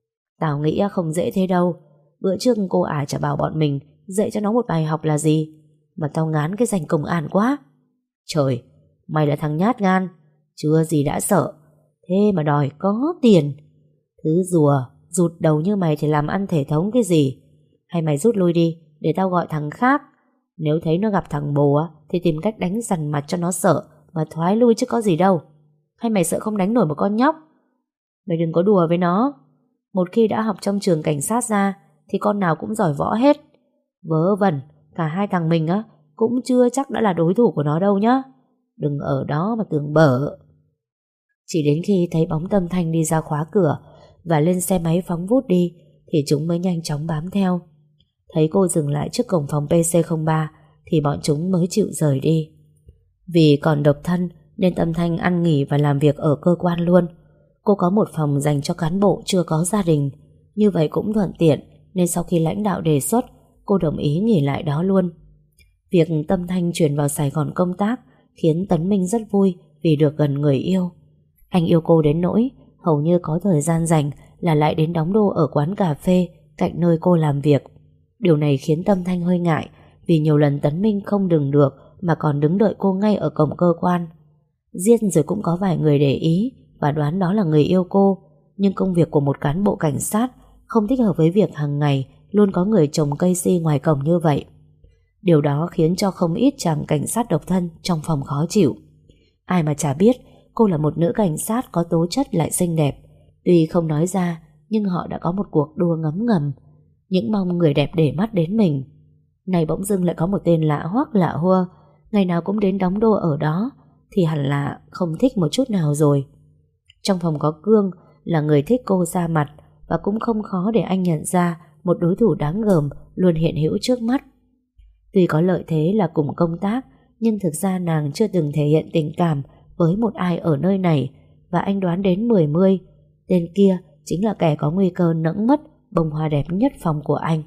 Tao nghĩ không dễ thế đâu. Bữa trước cô ả chả bảo bọn mình dạy cho nó một bài học là gì, mà tao ngán cái danh công an quá. Trời, mày là thằng nhát gan, chưa gì đã sợ, thế mà đòi có tiền. Thứ rùa rụt đầu như mày thì làm ăn thể thống cái gì. Hay mày rút lui đi, để tao gọi thằng khác. Nếu thấy nó gặp thằng bồ á thì tìm cách đánh dằn mặt cho nó sợ mà thoái lui chứ có gì đâu. Hay mày sợ không đánh nổi một con nhóc? Mày đừng có đùa với nó. Một khi đã học trong trường cảnh sát ra thì con nào cũng giỏi võ hết. Vớ vẩn, cả hai thằng mình á cũng chưa chắc đã là đối thủ của nó đâu nhá. Đừng ở đó mà tưởng bở. Chỉ đến khi thấy bóng Tâm Thanh đi ra khóa cửa và lên xe máy phóng vút đi thì chúng mới nhanh chóng bám theo. Thấy cô dừng lại trước cổng phòng pê xê không ba thì bọn chúng mới chịu rời đi. Vì còn độc thân nên Tâm Thanh ăn nghỉ và làm việc ở cơ quan luôn. Cô có một phòng dành cho cán bộ chưa có gia đình. Như vậy cũng thuận tiện, nên sau khi lãnh đạo đề xuất, cô đồng ý nghỉ lại đó luôn. Việc Tâm Thanh chuyển vào Sài Gòn công tác khiến Tấn Minh rất vui vì được gần người yêu. Anh yêu cô đến nỗi hầu như có thời gian rảnh là lại đến đóng đô ở quán cà phê cạnh nơi cô làm việc. Điều này khiến Tâm Thanh hơi ngại, vì nhiều lần Tấn Minh không dừng được mà còn đứng đợi cô ngay ở cổng cơ quan. Giết rồi cũng có vài người để ý và đoán đó là người yêu cô, nhưng công việc của một cán bộ cảnh sát không thích hợp với việc hàng ngày luôn có người trồng cây si ngoài cổng như vậy. Điều đó khiến cho không ít chàng cảnh sát độc thân trong phòng khó chịu. Ai mà chả biết cô là một nữ cảnh sát có tố chất lại xinh đẹp. Tuy không nói ra, nhưng họ đã có một cuộc đua ngấm ngầm, những mong người đẹp để mắt đến mình. Này bỗng dưng lại có một tên lạ hoắc lạ hua, ngày nào cũng đến đóng đô ở đó, thì hẳn là không thích một chút nào rồi. Trong phòng có Cương, là người thích cô ra mặt, và cũng không khó để anh nhận ra một đối thủ đáng gờm luôn hiện hữu trước mắt. Tuy có lợi thế là cùng công tác, nhưng thực ra nàng chưa từng thể hiện tình cảm với một ai ở nơi này, và anh đoán đến mười mươi, tên kia chính là kẻ có nguy cơ nẫng mất bông hoa đẹp nhất phòng của anh.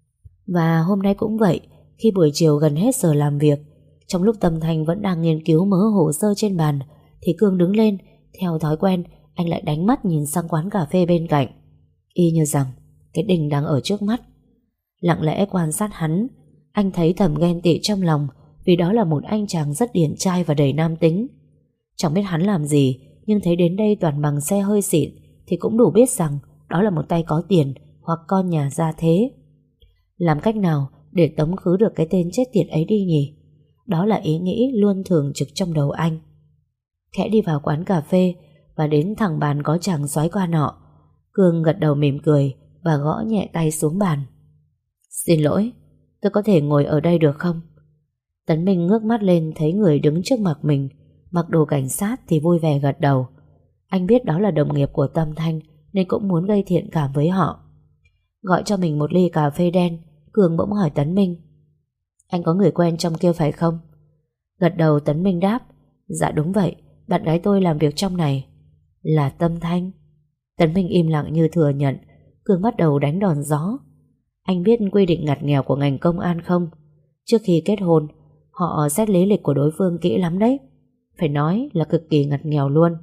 Và hôm nay cũng vậy, khi buổi chiều gần hết giờ làm việc, trong lúc Tâm Thanh vẫn đang nghiên cứu mớ hồ sơ trên bàn, thì Cương đứng lên. Theo thói quen, anh lại đánh mắt nhìn sang quán cà phê bên cạnh, y như rằng cái đỉnh đang ở trước mắt. Lặng lẽ quan sát hắn, anh thấy thầm ghen tị trong lòng, vì đó là một anh chàng rất điển trai và đầy nam tính. Chẳng biết hắn làm gì, nhưng thấy đến đây toàn bằng xe hơi xịn thì cũng đủ biết rằng đó là một tay có tiền hoặc con nhà gia thế. Làm cách nào để tống khứ được cái tên chết tiệt ấy đi nhỉ? Đó là ý nghĩ luôn thường trực trong đầu anh. Khẽ đi vào quán cà phê và đến thẳng bàn có chàng xoáy qua nọ. Cương gật đầu mỉm cười và gõ nhẹ tay xuống bàn. Xin lỗi, tôi có thể ngồi ở đây được không? Tấn Minh ngước mắt lên thấy người đứng trước mặt mình, mặc đồ cảnh sát thì vui vẻ gật đầu. Anh biết đó là đồng nghiệp của Tâm Thanh nên cũng muốn gây thiện cảm với họ. Gọi cho mình một ly cà phê đen, Cường bỗng hỏi Tấn Minh: Anh có người quen trong kia phải không? Gật đầu Tấn Minh đáp. Dạ đúng vậy, bạn gái tôi làm việc trong này. Là Tâm Thanh. Tấn Minh im lặng như thừa nhận. Cương bắt đầu đánh đòn gió. Anh biết quy định ngặt nghèo của ngành công an không? Trước khi kết hôn, họ xét lý lịch của đối phương kỹ lắm đấy. Phải nói là cực kỳ ngặt nghèo luôn.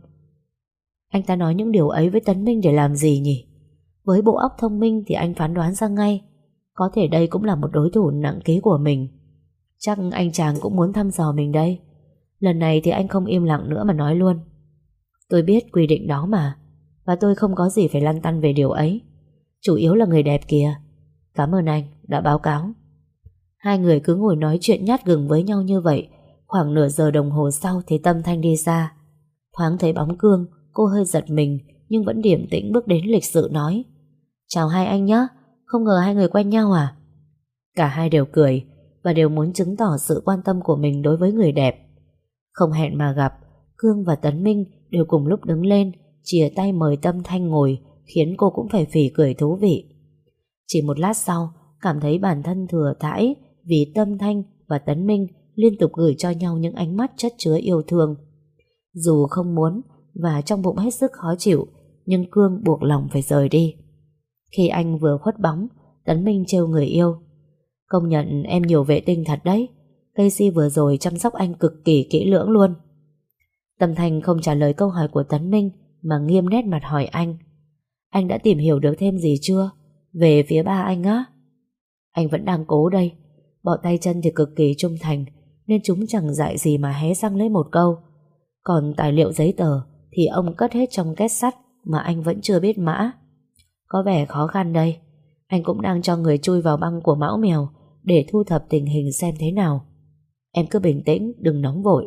Anh ta nói những điều ấy với Tấn Minh để làm gì nhỉ? Với bộ óc thông minh thì anh phán đoán ra ngay. Có thể đây cũng là một đối thủ nặng ký của mình. Chắc anh chàng cũng muốn thăm dò mình đây. Lần này thì anh không im lặng nữa mà nói luôn. Tôi biết quy định đó mà, và tôi không có gì phải lăn tăn về điều ấy. Chủ yếu là người đẹp kìa. Cảm ơn anh đã báo cáo. Hai người cứ ngồi nói chuyện nhát gừng với nhau như vậy. Khoảng nửa giờ đồng hồ sau thì Tâm Thanh đi ra. Thoáng thấy bóng Cương, cô hơi giật mình nhưng vẫn điềm tĩnh bước đến lịch sự nói. Chào hai anh nhé, không ngờ hai người quen nhau à? Cả hai đều cười và đều muốn chứng tỏ sự quan tâm của mình đối với người đẹp. Không hẹn mà gặp, Cương và Tấn Minh đều cùng lúc đứng lên chìa tay mời Tâm Thanh ngồi, khiến cô cũng phải phì cười thú vị. Chỉ một lát sau, cảm thấy bản thân thừa thãi vì Tâm Thanh và Tấn Minh liên tục gửi cho nhau những ánh mắt chất chứa yêu thương. Dù không muốn và trong bụng hết sức khó chịu, nhưng Cương buộc lòng phải rời đi. Khi anh vừa khuất bóng, Tấn Minh trêu người yêu. Công nhận em nhiều vệ tinh thật đấy. Casey vừa rồi chăm sóc anh cực kỳ kỹ lưỡng luôn. Tâm Thanh không trả lời câu hỏi của Tấn Minh mà nghiêm nét mặt hỏi anh. Anh đã tìm hiểu được thêm gì chưa? Về phía ba anh á? Anh vẫn đang cố đây. Bọn tay chân thì cực kỳ trung thành, nên chúng chẳng dại gì mà hé răng lấy một câu. Còn tài liệu giấy tờ thì ông cất hết trong két sắt mà anh vẫn chưa biết mã. Có vẻ khó khăn đây. Anh cũng đang cho người chui vào băng của Mão Mèo để thu thập tình hình xem thế nào. Em cứ bình tĩnh, đừng nóng vội.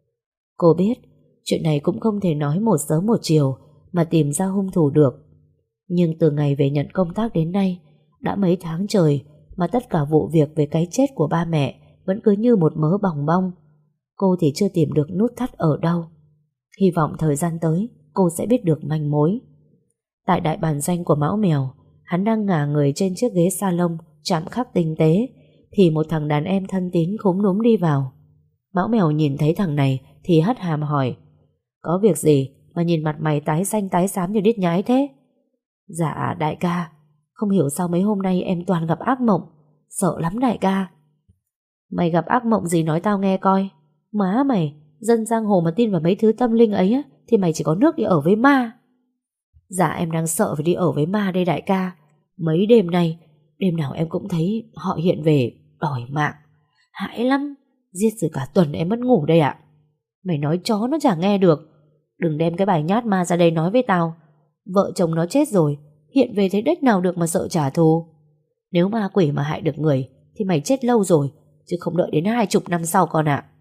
Cô biết chuyện này cũng không thể nói một sớm một chiều mà tìm ra hung thủ được. Nhưng từ ngày về nhận công tác đến nay, đã mấy tháng trời mà tất cả vụ việc về cái chết của ba mẹ vẫn cứ như một mớ bòng bong. Cô thì chưa tìm được nút thắt ở đâu. Hy vọng thời gian tới cô sẽ biết được manh mối. Tại đại bản doanh của Mão Mèo, hắn đang ngả người trên chiếc ghế salon chạm khắc tinh tế, thì một thằng đàn em thân tín khúm núm đi vào. Mão Mèo nhìn thấy thằng này thì hất hàm hỏi. Có việc gì mà nhìn mặt mày tái xanh tái xám như đít nhái thế? Dạ đại ca, không hiểu sao mấy hôm nay em toàn gặp ác mộng. Sợ lắm đại ca. Mày gặp ác mộng gì nói tao nghe coi. Má mày, dân giang hồ mà tin vào mấy thứ tâm linh ấy á, thì mày chỉ có nước đi ở với ma. Dạ em đang sợ phải đi ở với ma đây đại ca. Mấy đêm nay, đêm nào em cũng thấy họ hiện về đòi mạng. Hãi lắm, giết rồi cả tuần em mất ngủ đây ạ. Mày nói chó nó chả nghe được. Đừng đem cái bài nhát ma ra đây nói với tao. Vợ chồng nó chết rồi, hiện về thế đếch nào được mà sợ trả thù. Nếu ma quỷ mà hại được người thì mày chết lâu rồi, chứ không đợi đến hai chục năm sau con ạ.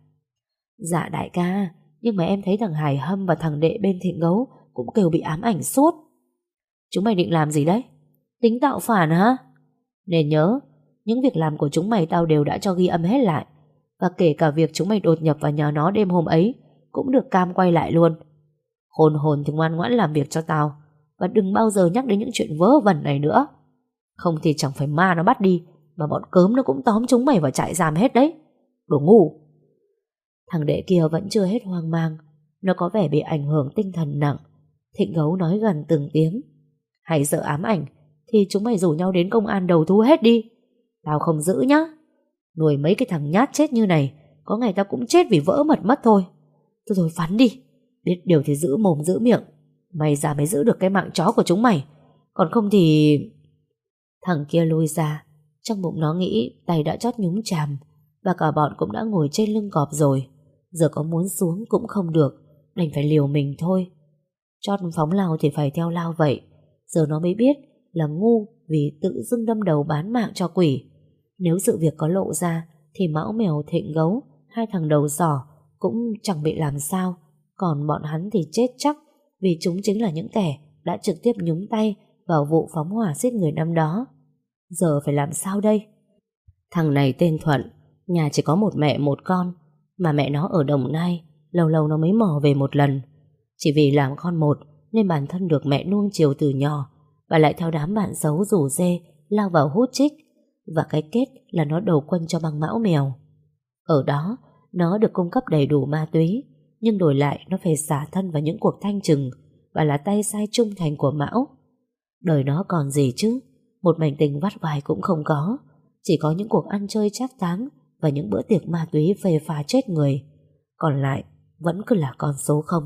Dạ đại ca, nhưng mà em thấy thằng Hải Hâm và thằng đệ bên Thịnh Gấu cũng kêu bị ám ảnh suốt. Chúng mày định làm gì đấy? Tính tạo phản hả? Nên nhớ, những việc làm của chúng mày tao đều đã cho ghi âm hết lại. Và kể cả việc chúng mày đột nhập vào nhà nó đêm hôm ấy cũng được cam quay lại luôn. Hồn hồn thì ngoan ngoãn làm việc cho tao, và đừng bao giờ nhắc đến những chuyện vớ vẩn này nữa. Không thì chẳng phải ma nó bắt đi, mà bọn cớm nó cũng tóm chúng mày vào trại giam hết đấy. Đồ ngu. Thằng đệ kia vẫn chưa hết hoang mang. Nó có vẻ bị ảnh hưởng tinh thần nặng. Thịnh Gấu nói gần từng tiếng. Hay sợ ám ảnh thì chúng mày rủ nhau đến công an đầu thú hết đi. Tao không giữ nhá. Nuôi mấy cái thằng nhát chết như này, có ngày tao cũng chết vì vỡ mật mất thôi. Thôi thôi phắn đi. Biết điều thì giữ mồm giữ miệng. Mày ra mới giữ được cái mạng chó của chúng mày. Còn không thì... Thằng kia lui ra. Trong bụng nó nghĩ tay đã chót nhúng chàm, và cả bọn cũng đã ngồi trên lưng cọp rồi. Giờ có muốn xuống cũng không được, đành phải liều mình thôi. Chót phóng lao thì phải theo lao vậy. Giờ nó mới biết là ngu vì tự dưng đâm đầu bán mạng cho quỷ. Nếu sự việc có lộ ra thì Mão Mèo, Thịnh Gấu, hai thằng đầu giỏ cũng chẳng bị làm sao. Còn bọn hắn thì chết chắc, vì chúng chính là những kẻ đã trực tiếp nhúng tay vào vụ phóng hỏa giết người năm đó. Giờ phải làm sao đây? Thằng này tên Thuận, nhà chỉ có một mẹ một con, mà mẹ nó ở Đồng Nai, lâu lâu nó mới mò về một lần. Chỉ vì làm con một nên bản thân được mẹ nuông chiều từ nhỏ, và lại theo đám bạn xấu rủ dê lao vào hút chích. và cái kết là nó đầu quân cho băng Mão Mèo. Ở đó, nó được cung cấp đầy đủ ma túy, nhưng đổi lại nó phải xả thân vào những cuộc thanh trừng và là tay sai trung thành của Mão. Đời nó còn gì chứ, một mảnh tình vắt vai cũng không có, chỉ có những cuộc ăn chơi trác táng và những bữa tiệc ma túy phê pha chết người. Còn lại vẫn cứ là con số không.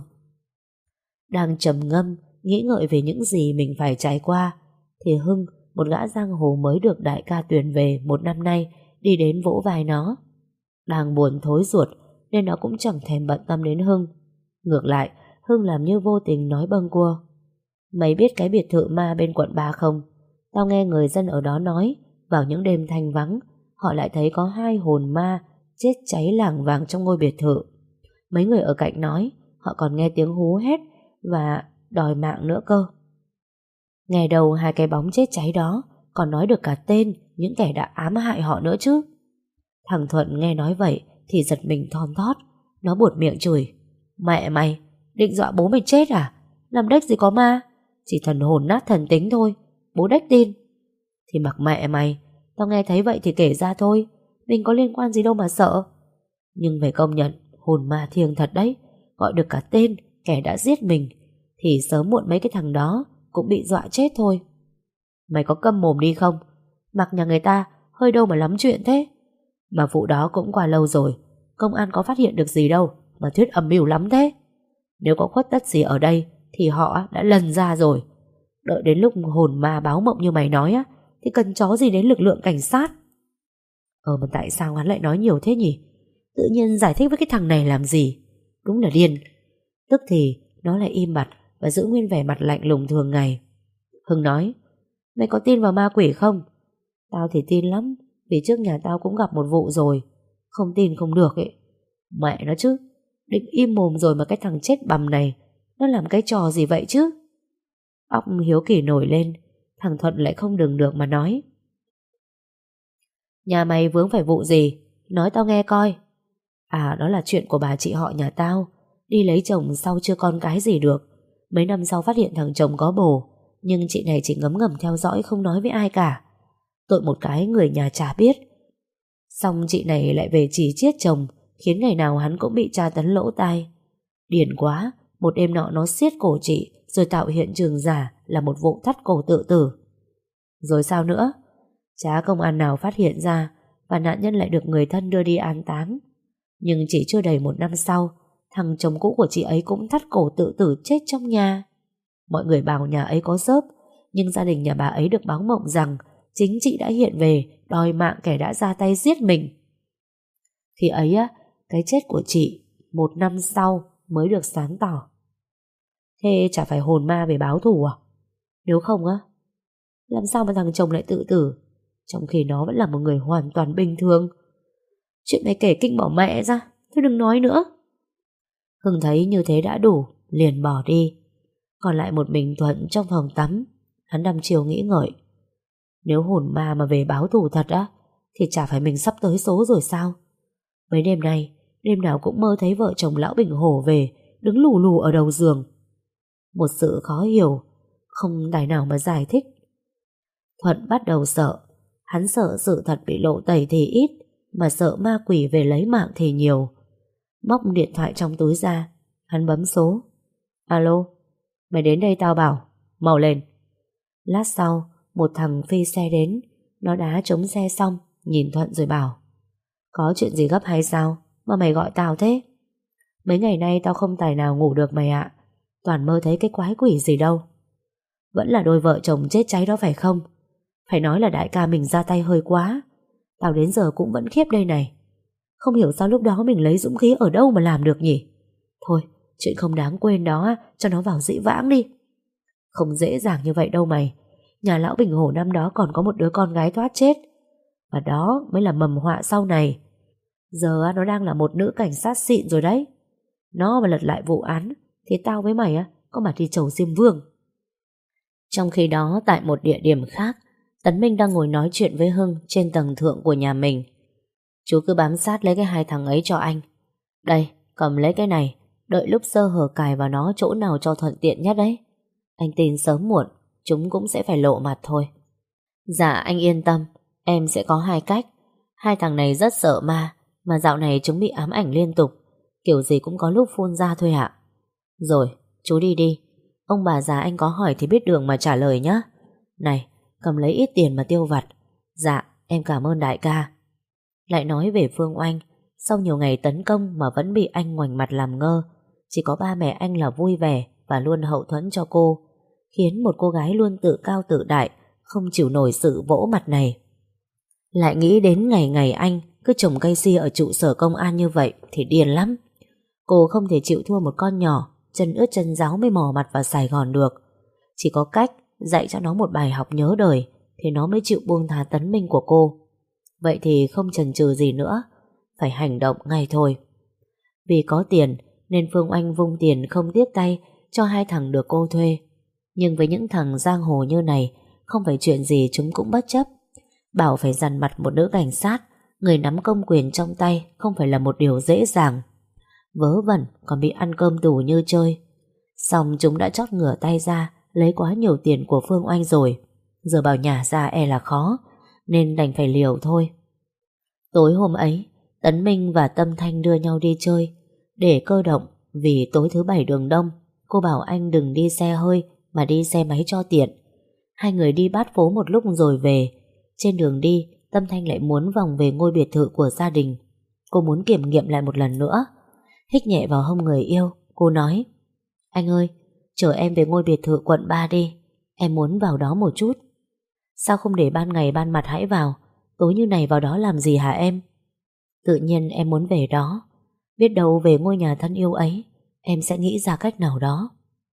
Đang trầm ngâm nghĩ ngợi về những gì mình phải trải qua, thì Hưng, một gã giang hồ mới được đại ca tuyển về một năm nay, đi đến vỗ vai nó. Đang buồn thối ruột nên nó cũng chẳng thèm bận tâm đến Hưng. Ngược lại, Hưng làm như vô tình nói bâng quơ: "Mày biết cái biệt thự ma bên quận ba không? Tao nghe người dân ở đó nói, vào những đêm thanh vắng, họ lại thấy có hai hồn ma chết cháy lảng vàng trong ngôi biệt thự. Mấy người ở cạnh nói, họ còn nghe tiếng hú hét và đòi mạng nữa cơ." Nghe đầu hai cái bóng chết cháy đó còn nói được cả tên những kẻ đã ám hại họ nữa chứ. Thằng Thuận nghe nói vậy thì giật mình thon thót. Nó buột miệng chửi: "Mẹ mày, định dọa bố mày chết à? Làm đếch gì có ma, chỉ thần hồn nát thần tính thôi, bố đếch tin." "Thì mặc mẹ mày, tao nghe thấy vậy thì kể ra thôi, mình có liên quan gì đâu mà sợ. Nhưng phải công nhận, hồn ma thiêng thật đấy, gọi được cả tên kẻ đã giết mình, thì sớm muộn mấy cái thằng đó cũng bị dọa chết thôi." "Mày có câm mồm đi không? Mặc nhà người ta hơi đâu mà lắm chuyện thế. Mà vụ đó cũng qua lâu rồi, công an có phát hiện được gì đâu mà thuyết âm mưu lắm thế. Nếu có khuất tất gì ở đây thì họ đã lần ra rồi. Đợi đến lúc hồn ma báo mộng như mày nói á, thì cần chó gì đến lực lượng cảnh sát." Ờ mà tại sao hắn lại nói nhiều thế nhỉ? Tự nhiên giải thích với cái thằng này làm gì? Đúng là điên. Tức thì nó lại im bặt và giữ nguyên vẻ mặt lạnh lùng thường ngày. Hưng nói: "Mày có tin vào ma quỷ không?" "Tao thì tin lắm, vì trước nhà tao cũng gặp một vụ rồi. Không tin không được ấy." "Mẹ nó chứ, định im mồm rồi mà cái thằng chết bầm này nó làm cái trò gì vậy chứ?" Óc hiếu kỳ nổi lên. Thằng Thuận lại không đừng được mà nói: "Nhà mày vướng phải vụ gì? Nói tao nghe coi." "À, đó là chuyện của bà chị họ nhà tao. Đi lấy chồng sau chưa con cái gì được. Mấy năm sau phát hiện thằng chồng có bồ, nhưng chị này chỉ ngấm ngầm theo dõi, không nói với ai cả. Tội một cái người nhà chả biết. Xong chị này lại về chỉ chiết chồng, khiến ngày nào hắn cũng bị tra tấn lỗ tai. Điên quá, một đêm nọ nó siết cổ chị, rồi tạo hiện trường giả là một vụ thắt cổ tự tử." "Rồi sao nữa?" "Chả công an nào phát hiện ra, và nạn nhân lại được người thân đưa đi an táng. Nhưng chỉ chưa đầy một năm sau, thằng chồng cũ của chị ấy cũng thắt cổ tự tử chết trong nhà. Mọi người bảo nhà ấy có xớp, nhưng gia đình nhà bà ấy được báo mộng rằng chính chị đã hiện về đòi mạng kẻ đã ra tay giết mình. Khi ấy á, cái chết của chị một năm sau mới được sáng tỏ." "Thế chả phải hồn ma về báo thù à? Nếu không á, làm sao mà thằng chồng lại tự tử, trong khi nó vẫn là một người hoàn toàn bình thường? Chuyện này kể kinh bỏ mẹ ra, thôi đừng nói nữa." Hưng thấy như thế đã đủ, liền bỏ đi. Còn lại một mình Thuận trong phòng tắm. Hắn đăm chiều nghĩ ngợi: nếu hồn ma mà về báo thù thật á, thì chả phải mình sắp tới số rồi sao? Mấy đêm nay, đêm nào cũng mơ thấy vợ chồng lão Bình Hổ về, đứng lù lù ở đầu giường. Một sự khó hiểu, không tài nào mà giải thích. Thuận bắt đầu sợ. Hắn sợ sự thật bị lộ tẩy thì ít, mà sợ ma quỷ về lấy mạng thì nhiều. Móc điện thoại trong túi ra, hắn bấm số. "Alo, mày đến đây tao bảo, mau lên." Lát sau, một thằng phi xe đến. Nó đá trống xe xong, nhìn Thuận rồi bảo: "Có chuyện gì gấp hay sao mà mày gọi tao thế?" "Mấy ngày nay tao không tài nào ngủ được mày ạ. Toàn mơ thấy cái quái quỷ gì đâu." "Vẫn là đôi vợ chồng chết cháy đó phải không? Phải nói là đại ca mình ra tay hơi quá. Tao đến giờ cũng vẫn khiếp đây này. Không hiểu sao lúc đó mình lấy dũng khí ở đâu mà làm được nhỉ? Thôi, chuyện không đáng quên đó, cho nó vào dĩ vãng đi." "Không dễ dàng như vậy đâu mày. Nhà lão Bình Hổ năm đó còn có một đứa con gái thoát chết, và đó mới là mầm họa sau này. Giờ nó đang là một nữ cảnh sát xịn rồi đấy. Nó mà lật lại vụ án thì tao với mày có mặt đi chầu Diêm Vương." Trong khi đó, tại một địa điểm khác, Tấn Minh đang ngồi nói chuyện với Hưng trên tầng thượng của nhà mình. "Chú cứ bám sát lấy cái hai thằng ấy cho anh. Đây, cầm lấy cái này, đợi lúc sơ hở cài vào nó chỗ nào cho thuận tiện nhất đấy. Anh tin sớm muộn chúng cũng sẽ phải lộ mặt thôi." "Dạ anh yên tâm, Em sẽ có hai cách. Hai thằng này rất sợ ma, mà dạo này chúng bị ám ảnh liên tục, kiểu gì cũng có lúc phun ra thôi ạ. Rồi, chú đi đi. Ông bà già anh có hỏi thì biết đường mà trả lời nhé. Này, cầm lấy ít tiền mà tiêu vặt. Dạ, em cảm ơn đại ca. Lại nói về Phương Oanh, sau nhiều ngày tấn công mà vẫn bị anh ngoảnh mặt làm ngơ. Chỉ có ba mẹ anh là vui vẻ và luôn hậu thuẫn cho cô, khiến một cô gái luôn tự cao tự đại không chịu nổi sự vỗ mặt này. Lại nghĩ đến ngày ngày anh cứ trồng cây si ở trụ sở công an như vậy thì điên lắm. Cô không thể chịu thua một con nhỏ chân ướt chân ráo mới mò mặt vào Sài Gòn được. Chỉ có cách dạy cho nó một bài học nhớ đời thì nó mới chịu buông thà Tấn Minh của cô. Vậy thì không chần chừ gì nữa, phải hành động ngay thôi. Vì có tiền nên Phương Oanh vung tiền không tiếc tay cho hai thằng được cô thuê. Nhưng với những thằng giang hồ như này, không phải chuyện gì chúng cũng bất chấp. Bảo phải dằn mặt một nữ cảnh sát, người nắm công quyền trong tay, không phải là một điều dễ dàng. Vớ vẩn còn bị ăn cơm tù như chơi. Xong chúng đã chót ngửa tay ra lấy quá nhiều tiền của Phương Oanh rồi. Giờ bảo nhả ra e là khó, nên đành phải liều thôi. Tối hôm ấy, Tấn Minh và Tâm Thanh đưa nhau đi chơi để cơ động. Vì tối thứ bảy đường đông, cô bảo anh đừng đi xe hơi mà đi xe máy cho tiện. Hai người đi bát phố một lúc rồi về. Trên đường đi, Tâm Thanh lại muốn vòng về ngôi biệt thự của gia đình. Cô muốn kiểm nghiệm lại một lần nữa. Hít nhẹ vào hông người yêu, cô nói: Anh ơi, chở em về ngôi biệt thự quận ba đi. Em muốn vào đó một chút. Sao không để ban ngày ban mặt hãy vào? Tối như này vào đó làm gì hả em? Tự nhiên em muốn về đó. Biết đâu về ngôi nhà thân yêu ấy em sẽ nghĩ ra cách nào đó.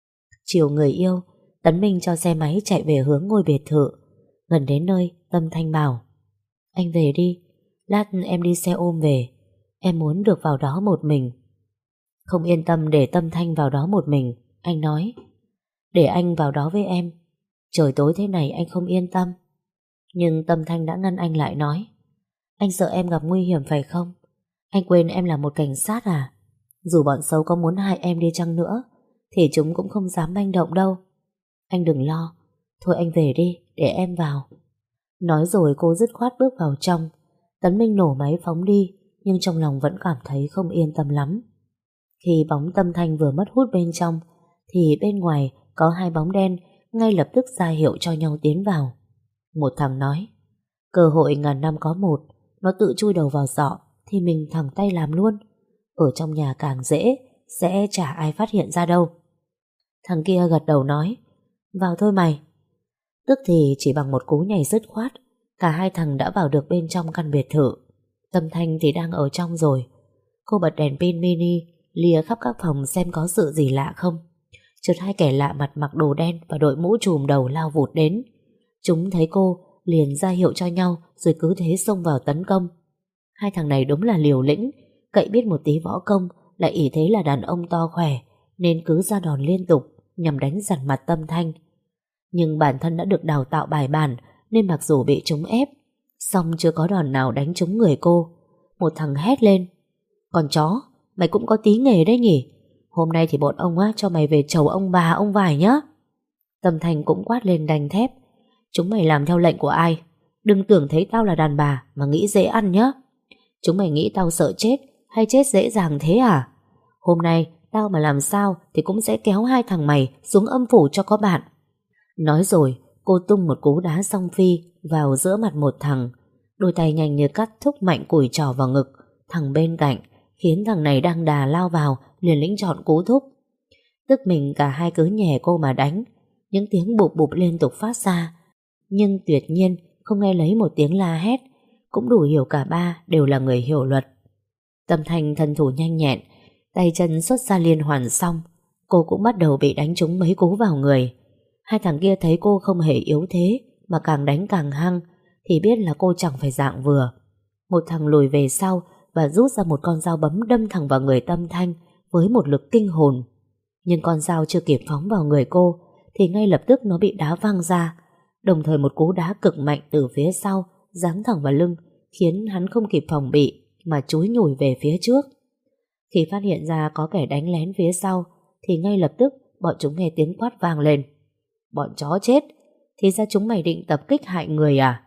Chiều người yêu, Tấn Minh cho xe máy chạy về hướng ngôi biệt thự. Gần đến nơi, Tâm Thanh bảo: Anh về đi, lát em đi xe ôm về. Em muốn được vào đó một mình. Không yên tâm để Tâm Thanh vào đó một mình, anh nói: Để anh vào đó với em. Trời tối thế này anh không yên tâm. Nhưng Tâm Thanh đã ngăn anh lại, nói: Anh sợ em gặp nguy hiểm phải không? Anh quên em là một cảnh sát à? Dù bọn xấu có muốn hại em đi chăng nữa thì chúng cũng không dám manh động đâu. Anh đừng lo. Thôi anh về đi, để em vào. Nói rồi cô dứt khoát bước vào trong. Tấn Minh nổ máy phóng đi, nhưng trong lòng vẫn cảm thấy không yên tâm lắm. Khi bóng Tâm Thanh vừa mất hút bên trong thì bên ngoài có hai bóng đen ngay lập tức ra hiệu cho nhau tiến vào. Một thằng nói: Cơ hội ngàn năm có một, nó tự chui đầu vào giọ thì mình thẳng tay làm luôn. Ở trong nhà càng dễ, sẽ chả ai phát hiện ra đâu. Thằng kia gật đầu nói: Vào thôi mày. Tức thì chỉ bằng một cú nhảy dứt khoát, cả hai thằng đã vào được bên trong căn biệt thự. Tâm Thanh thì đang ở trong rồi. Cô bật đèn pin mini lìa khắp các phòng xem có sự gì lạ không. Chợt hai kẻ lạ mặt mặc đồ đen và đội mũ trùm đầu lao vụt đến. Chúng thấy cô liền ra hiệu cho nhau, rồi cứ thế xông vào tấn công. Hai thằng này đúng là liều lĩnh, cậy biết một tí võ công, lại ỷ thế là đàn ông to khỏe, nên cứ ra đòn liên tục nhằm đánh dằn mặt Tâm Thanh. Nhưng bản thân đã được đào tạo bài bản, nên mặc dù bị chúng ép, song chưa có đòn nào đánh trúng người cô. Một thằng hét lên: Con chó, mày cũng có tí nghề đấy nhỉ? Hôm nay thì bọn ông á cho mày về chầu ông bà ông vải nhá. Tâm Thanh cũng quát lên đanh thép: Chúng mày làm theo lệnh của ai? Đừng tưởng thấy tao là đàn bà mà nghĩ dễ ăn nhá. Chúng mày nghĩ tao sợ chết hay chết dễ dàng thế à? Hôm nay tao mà làm sao thì cũng sẽ kéo hai thằng mày xuống âm phủ cho có bạn. Nói rồi cô tung một cú đá song phi vào giữa mặt một thằng. Đôi tay nhanh như cắt thúc mạnh cùi trỏ vào ngực thằng bên cạnh, khiến thằng này đang đà lao vào liền lĩnh chọn cú thúc. Tức mình cả hai cứ nhè cô mà đánh. Những tiếng bụp bụp liên tục phát ra, nhưng tuyệt nhiên không nghe lấy một tiếng la hét. Cũng đủ hiểu cả ba đều là người hiểu luật. Tâm Thanh thân thủ nhanh nhẹn, tay chân xuất ra liên hoàn xong, cô cũng bắt đầu bị đánh trúng mấy cú vào người. Hai thằng kia thấy cô không hề yếu thế mà càng đánh càng hăng thì biết là cô chẳng phải dạng vừa. Một thằng lùi về sau và rút ra một con dao bấm đâm thẳng vào người Tâm Thanh với một lực kinh hồn. Nhưng con dao chưa kịp phóng vào người cô thì ngay lập tức nó bị đá văng ra. Đồng thời một cú đá cực mạnh từ phía sau giáng thẳng vào lưng, khiến hắn không kịp phòng bị mà chúi nhủi về phía trước. Khi phát hiện ra có kẻ đánh lén phía sau thì ngay lập tức bọn chúng nghe tiếng quát vang lên: Bọn chó chết, thì ra chúng mày định tập kích hại người à?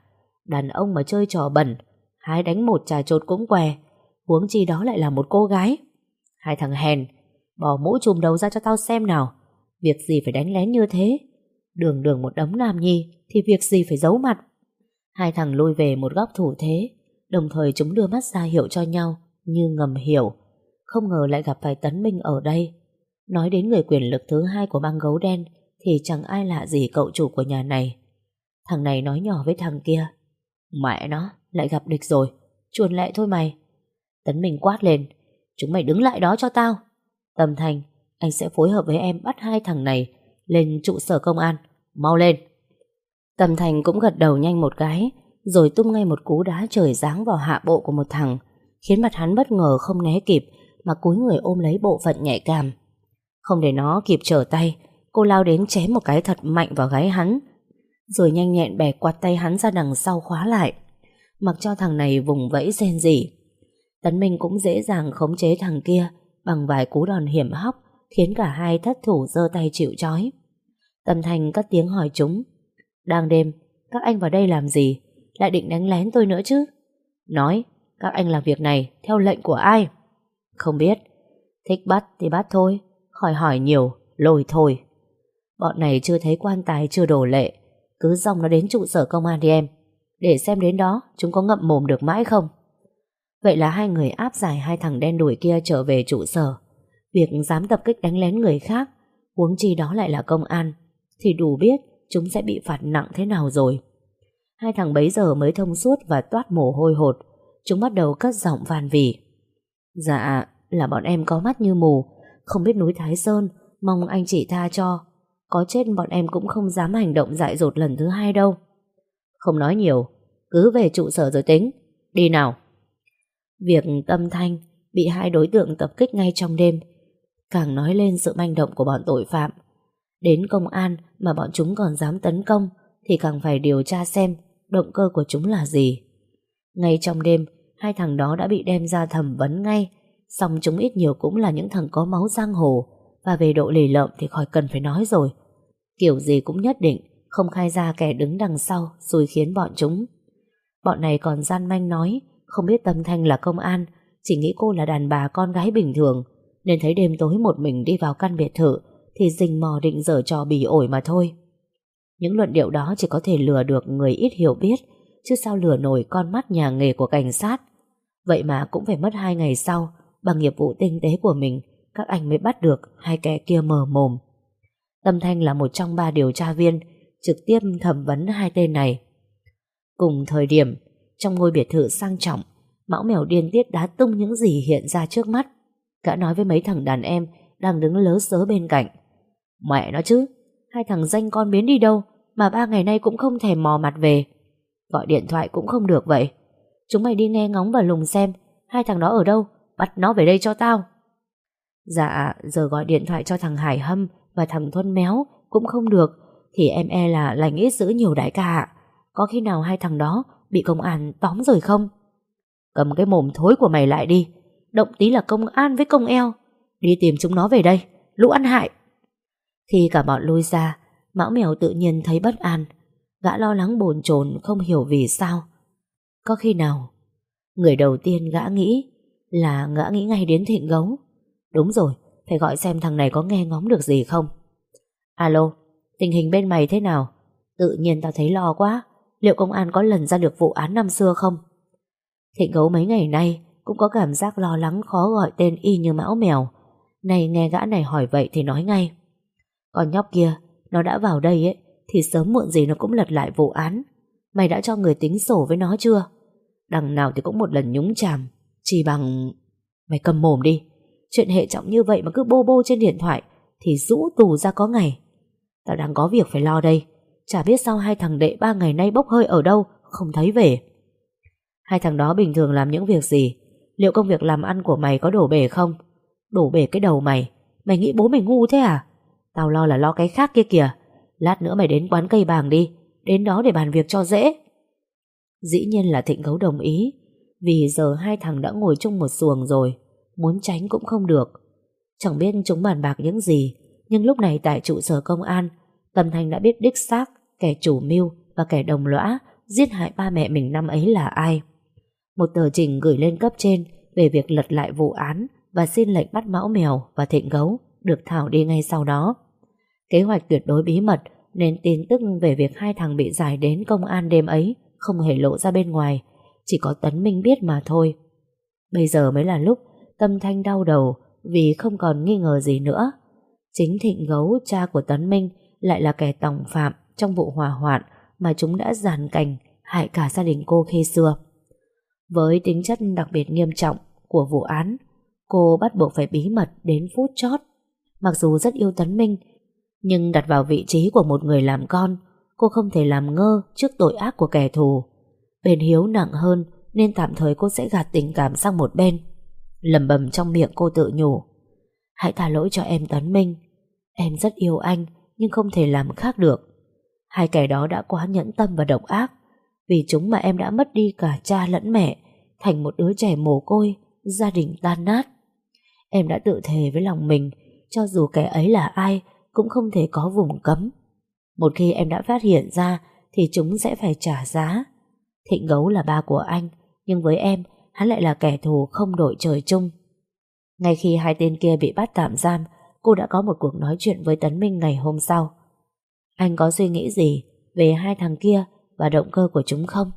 Đàn ông mà chơi trò bẩn, hai đánh một trà chột cũng què, huống chi đó lại là một cô gái. Hai thằng hèn, bỏ mũ trùm đầu ra cho tao xem nào. Việc gì phải đánh lén như thế? Đường đường một đống nam nhi thì việc gì phải giấu mặt? Hai thằng lùi về một góc thủ thế, đồng thời chúng đưa mắt ra hiệu cho nhau như ngầm hiểu. Không ngờ lại gặp phải Tấn Minh ở đây. Nói đến người quyền lực thứ hai của băng gấu đen thì chẳng ai lạ gì cậu chủ của nhà này. Thằng này nói nhỏ với thằng kia: mẹ nó, lại gặp địch rồi, chuồn lẹ thôi mày. Tấn Minh quát lên: chúng mày đứng lại đó cho tao. Tâm Thanh, anh sẽ phối hợp với em bắt hai thằng này lên trụ sở công an. Mau lên. Tâm Thanh cũng gật đầu nhanh một cái, rồi tung ngay một cú đá trời giáng vào hạ bộ của một thằng, khiến mặt hắn bất ngờ không né kịp mà cúi người ôm lấy bộ phận nhạy cảm. Không để nó kịp trở tay, cô lao đến chém một cái thật mạnh vào gáy hắn, rồi nhanh nhẹn bẻ quạt tay hắn ra đằng sau khóa lại, mặc cho thằng này vùng vẫy rên rỉ. Tấn Minh cũng dễ dàng khống chế thằng kia bằng vài cú đòn hiểm hóc, khiến cả hai thất thủ giơ tay chịu trói. Tâm Thanh cất tiếng hỏi chúng: đang đêm, các anh vào đây làm gì? Lại định đánh lén tôi nữa chứ? Nói, các anh làm việc này theo lệnh của ai? Không biết. Thích bắt thì bắt thôi, khỏi hỏi nhiều, lôi thôi. Bọn này chưa thấy quan tài chưa đổ lệ, cứ dòng nó đến trụ sở công an đi em, để xem đến đó chúng có ngậm mồm được mãi không. Vậy là hai người áp giải hai thằng đen đuổi kia trở về trụ sở. Việc dám tập kích đánh lén người khác, huống chi đó lại là công an, thì đủ biết chúng sẽ bị phạt nặng thế nào rồi. Hai thằng bấy giờ mới thông suốt và toát mồ hôi hột. Chúng bắt đầu cất giọng van vỉ: dạ, là bọn em có mắt như mù, không biết núi Thái Sơn, mong anh chị tha cho. Có chết bọn em cũng không dám hành động dại dột lần thứ hai đâu. Không nói nhiều, cứ về trụ sở rồi tính. Đi nào. Việc Tâm Thanh bị hai đối tượng tập kích ngay trong đêm càng nói lên sự manh động của bọn tội phạm. Đến công an mà bọn chúng còn dám tấn công thì càng phải điều tra xem động cơ của chúng là gì. Ngay trong đêm, hai thằng đó đã bị đem ra thẩm vấn ngay. Song chúng ít nhiều cũng là những thằng có máu giang hồ, và về độ lì lợm thì khỏi cần phải nói rồi. Kiểu gì cũng nhất định không khai ra kẻ đứng đằng sau xui khiến bọn chúng. Bọn này còn gian manh nói không biết Tâm Thanh là công an, chỉ nghĩ cô là đàn bà con gái bình thường, nên thấy đêm tối một mình đi vào căn biệt thự thì rình mò định giở trò bỉ ổi mà thôi. Những luận điệu đó chỉ có thể lừa được người ít hiểu biết, chứ sao lừa nổi con mắt nhà nghề của cảnh sát. Vậy mà cũng phải mất hai ngày sau, bằng nghiệp vụ tinh tế của mình, các anh mới bắt được hai kẻ kia mờ mồm. Tâm Thanh là một trong ba điều tra viên trực tiếp thẩm vấn hai tên này. Cùng thời điểm, trong ngôi biệt thự sang trọng, Mão Mèo điên tiết đá tung những gì hiện ra trước mắt. Gã nói với mấy thằng đàn em đang đứng lớ sớ bên cạnh: mẹ nó chứ, hai thằng danh con biến đi đâu mà ba ngày nay cũng không thèm mò mặt về. Gọi điện thoại cũng không được vậy. Chúng mày đi nghe ngóng và lùng xem hai thằng đó ở đâu, bắt nó về đây cho tao. Dạ, giờ gọi điện thoại cho thằng Hải Hâm và thằng Thuân Méo cũng không được, thì em e là lành ít giữ nhiều đại ca ạ. Có khi nào hai thằng đó bị công an tóm rồi không? Cầm cái mồm thối của mày lại đi, động tí là công an với công eo. Đi tìm chúng nó về đây, lũ ăn hại. Khi cả bọn lui ra, Mão Mèo tự nhiên thấy bất an. Gã lo lắng bồn chồn không hiểu vì sao. Có khi nào người đầu tiên gã nghĩ là gã nghĩ ngay đến Thịnh Gấu. Đúng rồi, phải gọi xem thằng này có nghe ngóng được gì không. Alo, tình hình bên mày thế nào? Tự nhiên tao thấy lo quá. Liệu công an có lần ra được vụ án năm xưa không? Thịnh Gấu mấy ngày nay cũng có cảm giác lo lắng khó gọi tên y như Mão Mèo. Này nghe gã này hỏi vậy thì nói ngay: con nhóc kia, nó đã vào đây ấy, thì sớm muộn gì nó cũng lật lại vụ án. Mày đã cho người tính sổ với nó chưa? Đằng nào thì cũng một lần nhúng chàm, chỉ bằng... Mày cầm mồm đi. Chuyện hệ trọng như vậy mà cứ bô bô trên điện thoại thì rũ tù ra có ngày. Tao đang có việc phải lo đây. Chả biết sao hai thằng đệ ba ngày nay bốc hơi ở đâu, không thấy về. Hai thằng đó bình thường làm những việc gì? Liệu công việc làm ăn của mày có đổ bể không? Đổ bể cái đầu mày. Mày nghĩ bố mày ngu thế à? Tao lo là lo cái khác kia kìa. Lát nữa mày đến quán cây bàng đi, đến đó để bàn việc cho dễ. Dĩ nhiên là Thịnh Gấu đồng ý, vì giờ hai thằng đã ngồi chung một xuồng rồi, muốn tránh cũng không được. Chẳng biết chúng bàn bạc những gì, nhưng lúc này tại trụ sở công an, Tâm Thanh đã biết đích xác kẻ chủ mưu và kẻ đồng lõa giết hại ba mẹ mình năm ấy là ai. Một tờ trình gửi lên cấp trên về việc lật lại vụ án và xin lệnh bắt Mão Mèo và Thịnh Gấu được thảo đi ngay sau đó. Kế hoạch tuyệt đối bí mật nên tin tức về việc hai thằng bị giải đến công an đêm ấy không hề lộ ra bên ngoài, chỉ có Tấn Minh biết mà thôi. Bây giờ mới là lúc Tâm Thanh đau đầu vì không còn nghi ngờ gì nữa. Chính Thịnh Gấu, cha của Tấn Minh, lại là kẻ tòng phạm trong vụ hỏa hoạn mà chúng đã dàn cảnh hại cả gia đình cô khi xưa. Với tính chất đặc biệt nghiêm trọng của vụ án, cô bắt buộc phải bí mật đến phút chót. Mặc dù rất yêu Tấn Minh, nhưng đặt vào vị trí của một người làm con, cô không thể làm ngơ trước tội ác của kẻ thù. Bên hiếu nặng hơn nên tạm thời cô sẽ gạt tình cảm sang một bên. Lẩm bẩm trong miệng cô tự nhủ: hãy tha lỗi cho em Tấn Minh. Em rất yêu anh nhưng không thể làm khác được. Hai kẻ đó đã quá nhẫn tâm và độc ác. Vì chúng mà em đã mất đi cả cha lẫn mẹ, thành một đứa trẻ mồ côi, gia đình tan nát. Em đã tự thề với lòng mình, cho dù kẻ ấy là ai cũng không thể có vùng cấm. Một khi em đã phát hiện ra thì chúng sẽ phải trả giá. Thịnh Gấu là ba của anh, nhưng với em, hắn lại là kẻ thù không đội trời chung. Ngay khi hai tên kia bị bắt tạm giam, cô đã có một cuộc nói chuyện với Tấn Minh ngày hôm sau. Anh có suy nghĩ gì về hai thằng kia và động cơ của chúng không?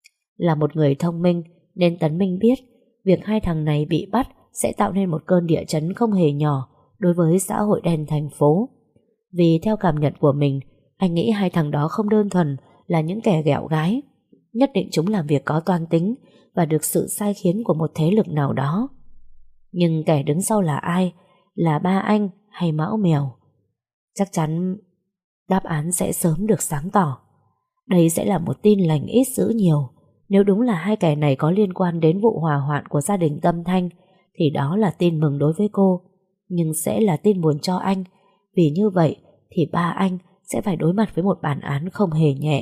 Là một người thông minh nên Tấn Minh biết việc hai thằng này bị bắt sẽ tạo nên một cơn địa chấn không hề nhỏ đối với xã hội đen thành phố. Vì theo cảm nhận của mình, anh nghĩ hai thằng đó không đơn thuần là những kẻ ghẹo gái. Nhất định chúng làm việc có toan tính và được sự sai khiến của một thế lực nào đó. Nhưng kẻ đứng sau là ai? Là ba anh hay Mão Mèo? Chắc chắn đáp án sẽ sớm được sáng tỏ. Đây sẽ là một tin lành ít dữ nhiều. Nếu đúng là hai kẻ này có liên quan đến vụ hỏa hoạn của gia đình Tâm Thanh thì đó là tin mừng đối với cô, nhưng sẽ là tin buồn cho anh. Vì như vậy thì ba anh sẽ phải đối mặt với một bản án không hề nhẹ.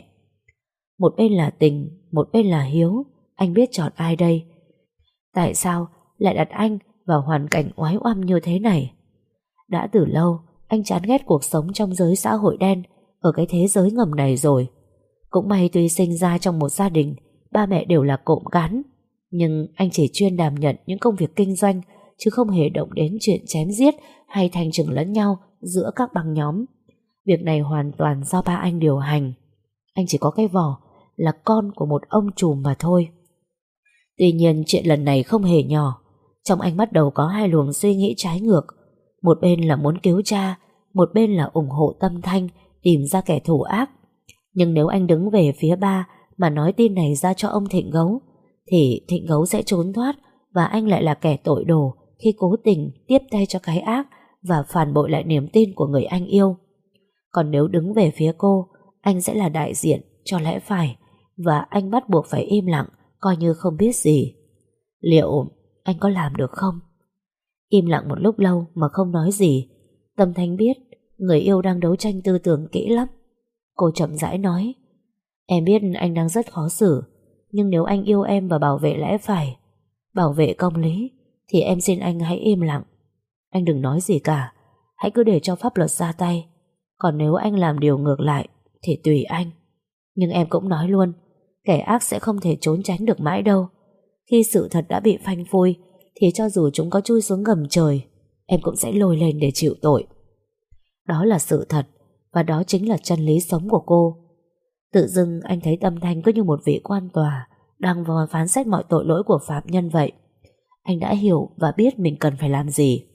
Một bên là tình, một bên là hiếu. Anh biết chọn ai đây? Tại sao lại đặt anh vào hoàn cảnh oái oăm như thế này? Đã từ lâu anh chán ghét cuộc sống trong giới xã hội đen, ở cái thế giới ngầm này rồi. Cũng may tuy sinh ra trong một gia đình ba mẹ đều là cộm cán, nhưng anh chỉ chuyên đảm nhận những công việc kinh doanh, chứ không hề động đến chuyện chém giết hay thanh trừng lẫn nhau giữa các băng nhóm. Việc này hoàn toàn do ba anh điều hành. Anh chỉ có cái vỏ là con của một ông trùm mà thôi. Tuy nhiên chuyện lần này không hề nhỏ. Trong anh bắt đầu có hai luồng suy nghĩ trái ngược. Một bên là muốn cứu cha, một bên là ủng hộ Tâm Thanh tìm ra kẻ thù ác. Nhưng nếu anh đứng về phía ba mà nói tin này ra cho ông Thịnh Gấu, thì Thịnh Gấu sẽ trốn thoát và anh lại là kẻ tội đồ khi cố tình tiếp tay cho cái ác và phản bội lại niềm tin của người anh yêu. Còn nếu đứng về phía cô, anh sẽ là đại diện cho lẽ phải và anh bắt buộc phải im lặng, coi như không biết gì. Liệu anh có làm được không? Im lặng một lúc lâu mà không nói gì, Tâm Thanh biết người yêu đang đấu tranh tư tưởng kỹ lắm. Cô chậm rãi nói: em biết anh đang rất khó xử, nhưng nếu anh yêu em và bảo vệ lẽ phải, bảo vệ công lý, thì em xin anh hãy im lặng. Anh đừng nói gì cả, hãy cứ để cho pháp luật ra tay. Còn nếu anh làm điều ngược lại thì tùy anh. Nhưng em cũng nói luôn, kẻ ác sẽ không thể trốn tránh được mãi đâu. Khi sự thật đã bị phanh phui thì cho dù chúng có chui xuống gầm trời, em cũng sẽ lôi lên để chịu tội. Đó là sự thật, và đó chính là chân lý sống của cô. Tự dưng anh thấy Tâm Thanh cứ như một vị quan tòa đang vào phán xét mọi tội lỗi của phạm nhân vậy. Anh đã hiểu và biết mình cần phải làm gì.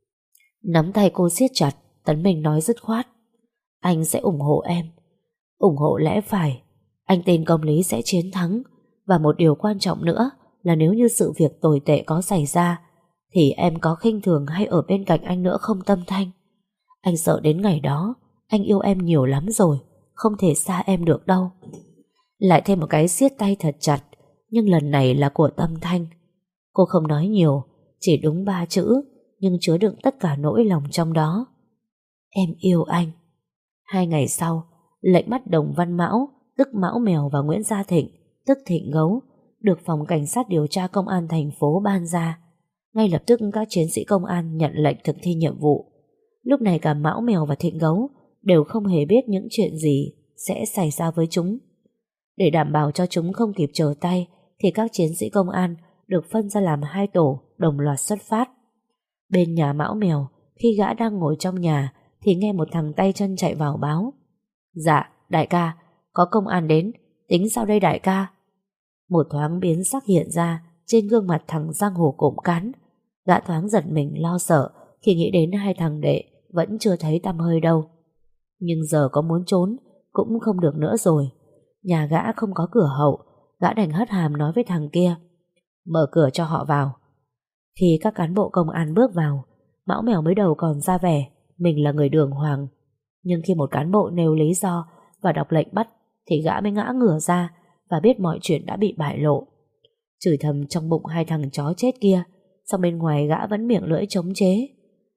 Nắm tay cô siết chặt, Tấn Minh nói dứt khoát: anh sẽ ủng hộ em, ủng hộ lẽ phải. Anh tin công lý sẽ chiến thắng. Và một điều quan trọng nữa là nếu như sự việc tồi tệ có xảy ra thì em có khinh thường hay ở bên cạnh anh nữa không Tâm Thanh? Anh sợ đến ngày đó, anh yêu em nhiều lắm rồi, không thể xa em được đâu. Lại thêm một cái siết tay thật chặt, nhưng lần này là của Tâm Thanh. Cô không nói nhiều, chỉ đúng ba chữ, nhưng chứa đựng tất cả nỗi lòng trong đó: em yêu anh. Hai ngày sau, lệnh bắt Đồng Văn Mão, tức Mão Mèo, và Nguyễn Gia Thịnh, tức Thịnh Gấu, được phòng cảnh sát điều tra công an thành phố ban ra. Ngay lập tức các chiến sĩ công an nhận lệnh thực thi nhiệm vụ. Lúc này cả Mão Mèo và Thịnh Gấu đều không hề biết những chuyện gì sẽ xảy ra với chúng. Để đảm bảo cho chúng không kịp trở tay thì các chiến sĩ công an được phân ra làm hai tổ đồng loạt xuất phát. Bên nhà Mão Mèo, khi gã đang ngồi trong nhà thì nghe một thằng tay chân chạy vào báo: "Dạ, đại ca, có công an đến, tính sao đây đại ca?" Một thoáng biến sắc hiện ra trên gương mặt thằng giang hồ cộm cán. Gã thoáng giật mình lo sợ khi nghĩ đến hai thằng đệ vẫn chưa thấy tăm hơi đâu. Nhưng giờ có muốn trốn cũng không được nữa rồi. Nhà gã không có cửa hậu, gã đành hất hàm nói với thằng kia: "Mở cửa cho họ vào." Khi các cán bộ công an bước vào, Mão Mèo mới đầu còn ra vẻ mình là người đường hoàng. Nhưng khi một cán bộ nêu lý do và đọc lệnh bắt thì gã mới ngã ngửa ra và biết mọi chuyện đã bị bại lộ. Chửi thầm trong bụng hai thằng chó chết kia, xong bên ngoài gã vẫn miệng lưỡi chống chế: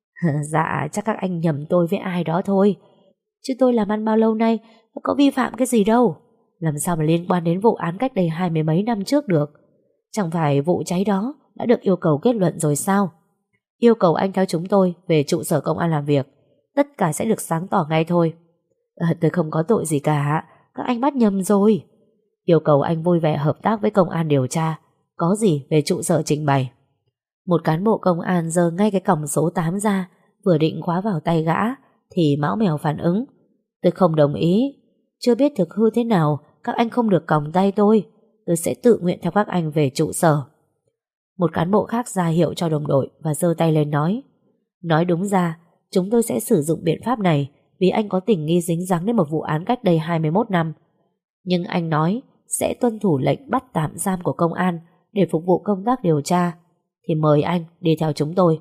"Dạ, chắc các anh nhầm tôi với ai đó thôi. Chứ tôi làm ăn bao lâu nay có vi phạm cái gì đâu. Làm sao mà liên quan đến vụ án cách đây hai mươi mấy năm trước được. Chẳng phải vụ cháy đó đã được yêu cầu kết luận rồi sao? Yêu cầu anh theo chúng tôi về trụ sở công an làm việc, tất cả sẽ được sáng tỏ ngay thôi." À, tôi không có tội gì cả, các anh bắt nhầm rồi. Yêu cầu anh vui vẻ hợp tác với công an điều tra, có gì về trụ sở trình bày. Một cán bộ công an giơ ngay cái còng số tám ra, vừa định khóa vào tay gã thì Mão Mèo phản ứng: "Tôi không đồng ý. Chưa biết thực hư thế nào, các anh không được còng tay tôi. Tôi sẽ tự nguyện theo các anh về trụ sở." Một cán bộ khác ra hiệu cho đồng đội và giơ tay lên nói: "Nói đúng ra, chúng tôi sẽ sử dụng biện pháp này vì anh có tình nghi dính dáng đến một vụ án cách đây hai mươi mốt năm. Nhưng anh nói sẽ tuân thủ lệnh bắt tạm giam của công an để phục vụ công tác điều tra, thì mời anh đi theo chúng tôi."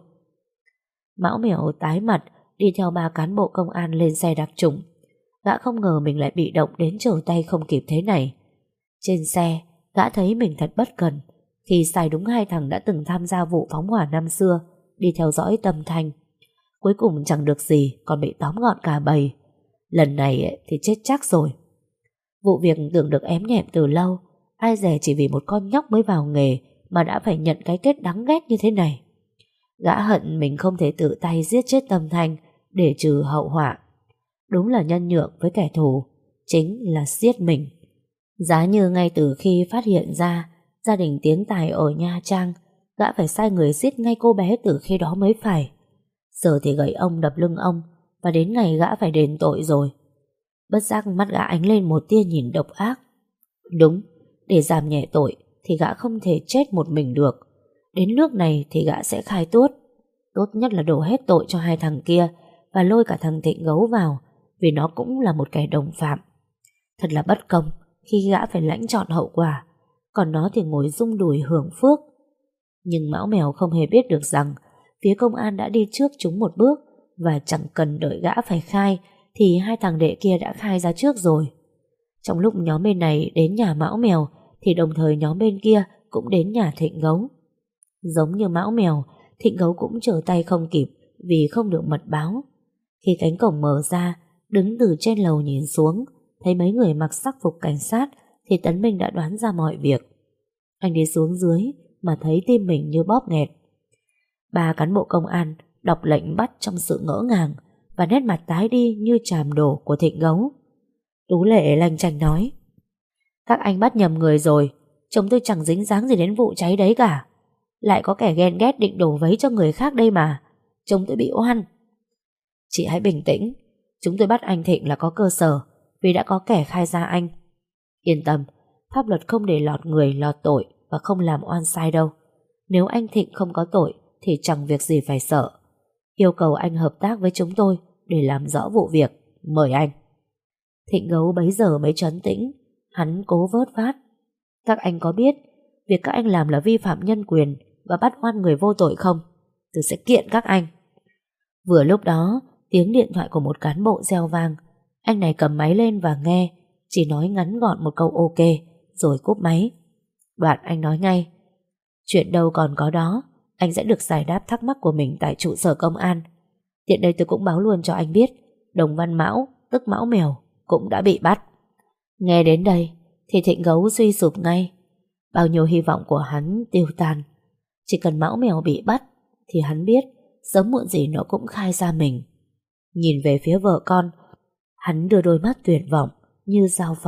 Mão Mèo tái mặt đi theo ba cán bộ công an lên xe đặc trùng. Gã không ngờ mình lại bị động đến trở tay không kịp thế này. Trên xe, gã thấy mình thật bất cần khi sai đúng hai thằng đã từng tham gia vụ phóng hỏa năm xưa, đi theo dõi Tâm Thanh. Cuối cùng chẳng được gì, còn bị tóm gọn cả bầy. Lần này thì chết chắc rồi. Vụ việc tưởng được ém nhẹm từ lâu, ai dè chỉ vì một con nhóc mới vào nghề mà đã phải nhận cái kết đáng ghét như thế này. Gã hận mình không thể tự tay giết chết Tâm Thanh để trừ hậu họa. Đúng là nhân nhượng với kẻ thù, chính là giết mình. Giá như ngay từ khi phát hiện ra gia đình Tiến Tài ở Nha Trang, gã phải sai người giết ngay cô bé từ khi đó mới phải. Giờ thì gậy ông đập lưng ông, và đến ngày gã phải đền tội rồi. Bất giác mắt gã ánh lên một tia nhìn độc ác. Đúng, để giảm nhẹ tội thì gã không thể chết một mình được. Đến nước này thì gã sẽ khai tuốt. Tốt nhất là đổ hết tội cho hai thằng kia và lôi cả thằng Thịnh Gấu vào, vì nó cũng là một kẻ đồng phạm. Thật là bất công khi gã phải lãnh trọn hậu quả, còn nó thì ngồi rung đùi hưởng phước. Nhưng Mão Mèo không hề biết được rằng phía công an đã đi trước chúng một bước, và chẳng cần đợi gã phải khai thì hai thằng đệ kia đã khai ra trước rồi. Trong lúc nhóm bên này đến nhà Mão Mèo thì đồng thời nhóm bên kia cũng đến nhà Thịnh Gấu. Giống như Mão Mèo, Thịnh Gấu cũng trở tay không kịp vì không được mật báo. Khi cánh cổng mở ra, đứng từ trên lầu nhìn xuống, thấy mấy người mặc sắc phục cảnh sát thì Tấn Minh đã đoán ra mọi việc. Anh đi xuống dưới mà thấy tim mình như bóp nghẹt. Ba cán bộ công an đọc lệnh bắt trong sự ngỡ ngàng và nét mặt tái đi như tràm đổ của Thịnh Gấu. Tú Lệ lanh chanh nói: "Các anh bắt nhầm người rồi, chúng tôi chẳng dính dáng gì đến vụ cháy đấy cả. Lại có kẻ ghen ghét định đổ vấy cho người khác đây mà. Chúng tôi bị oan." "Chị hãy bình tĩnh, chúng tôi bắt anh Thịnh là có cơ sở, vì đã có kẻ khai ra anh. Yên tâm, pháp luật không để lọt người lọt tội và không làm oan sai đâu. Nếu anh Thịnh không có tội thì chẳng việc gì phải sợ. Yêu cầu anh hợp tác với chúng tôi để làm rõ vụ việc. Mời anh." Thịnh Gấu bấy giờ mới trấn tĩnh. Hắn cố vớt vát: "Các anh có biết việc các anh làm là vi phạm nhân quyền và bắt oan người vô tội không? Tôi sẽ kiện các anh." Vừa lúc đó, tiếng điện thoại của một cán bộ reo vang. Anh này cầm máy lên và nghe, chỉ nói ngắn gọn một câu ok rồi cúp máy. Đoạn anh nói ngay: "Chuyện đâu còn có đó, anh sẽ được giải đáp thắc mắc của mình tại trụ sở công an. Tiện đây tôi cũng báo luôn cho anh biết, Đồng Văn Mão, tức Mão Mèo, cũng đã bị bắt." Nghe đến đây thì Thịnh Gấu suy sụp ngay. Bao nhiêu hy vọng của hắn tiêu tan. Chỉ cần Mão Mèo bị bắt thì hắn biết sớm muộn gì nó cũng khai ra mình. Nhìn về phía vợ con, hắn đưa đôi mắt tuyệt vọng như giao phó.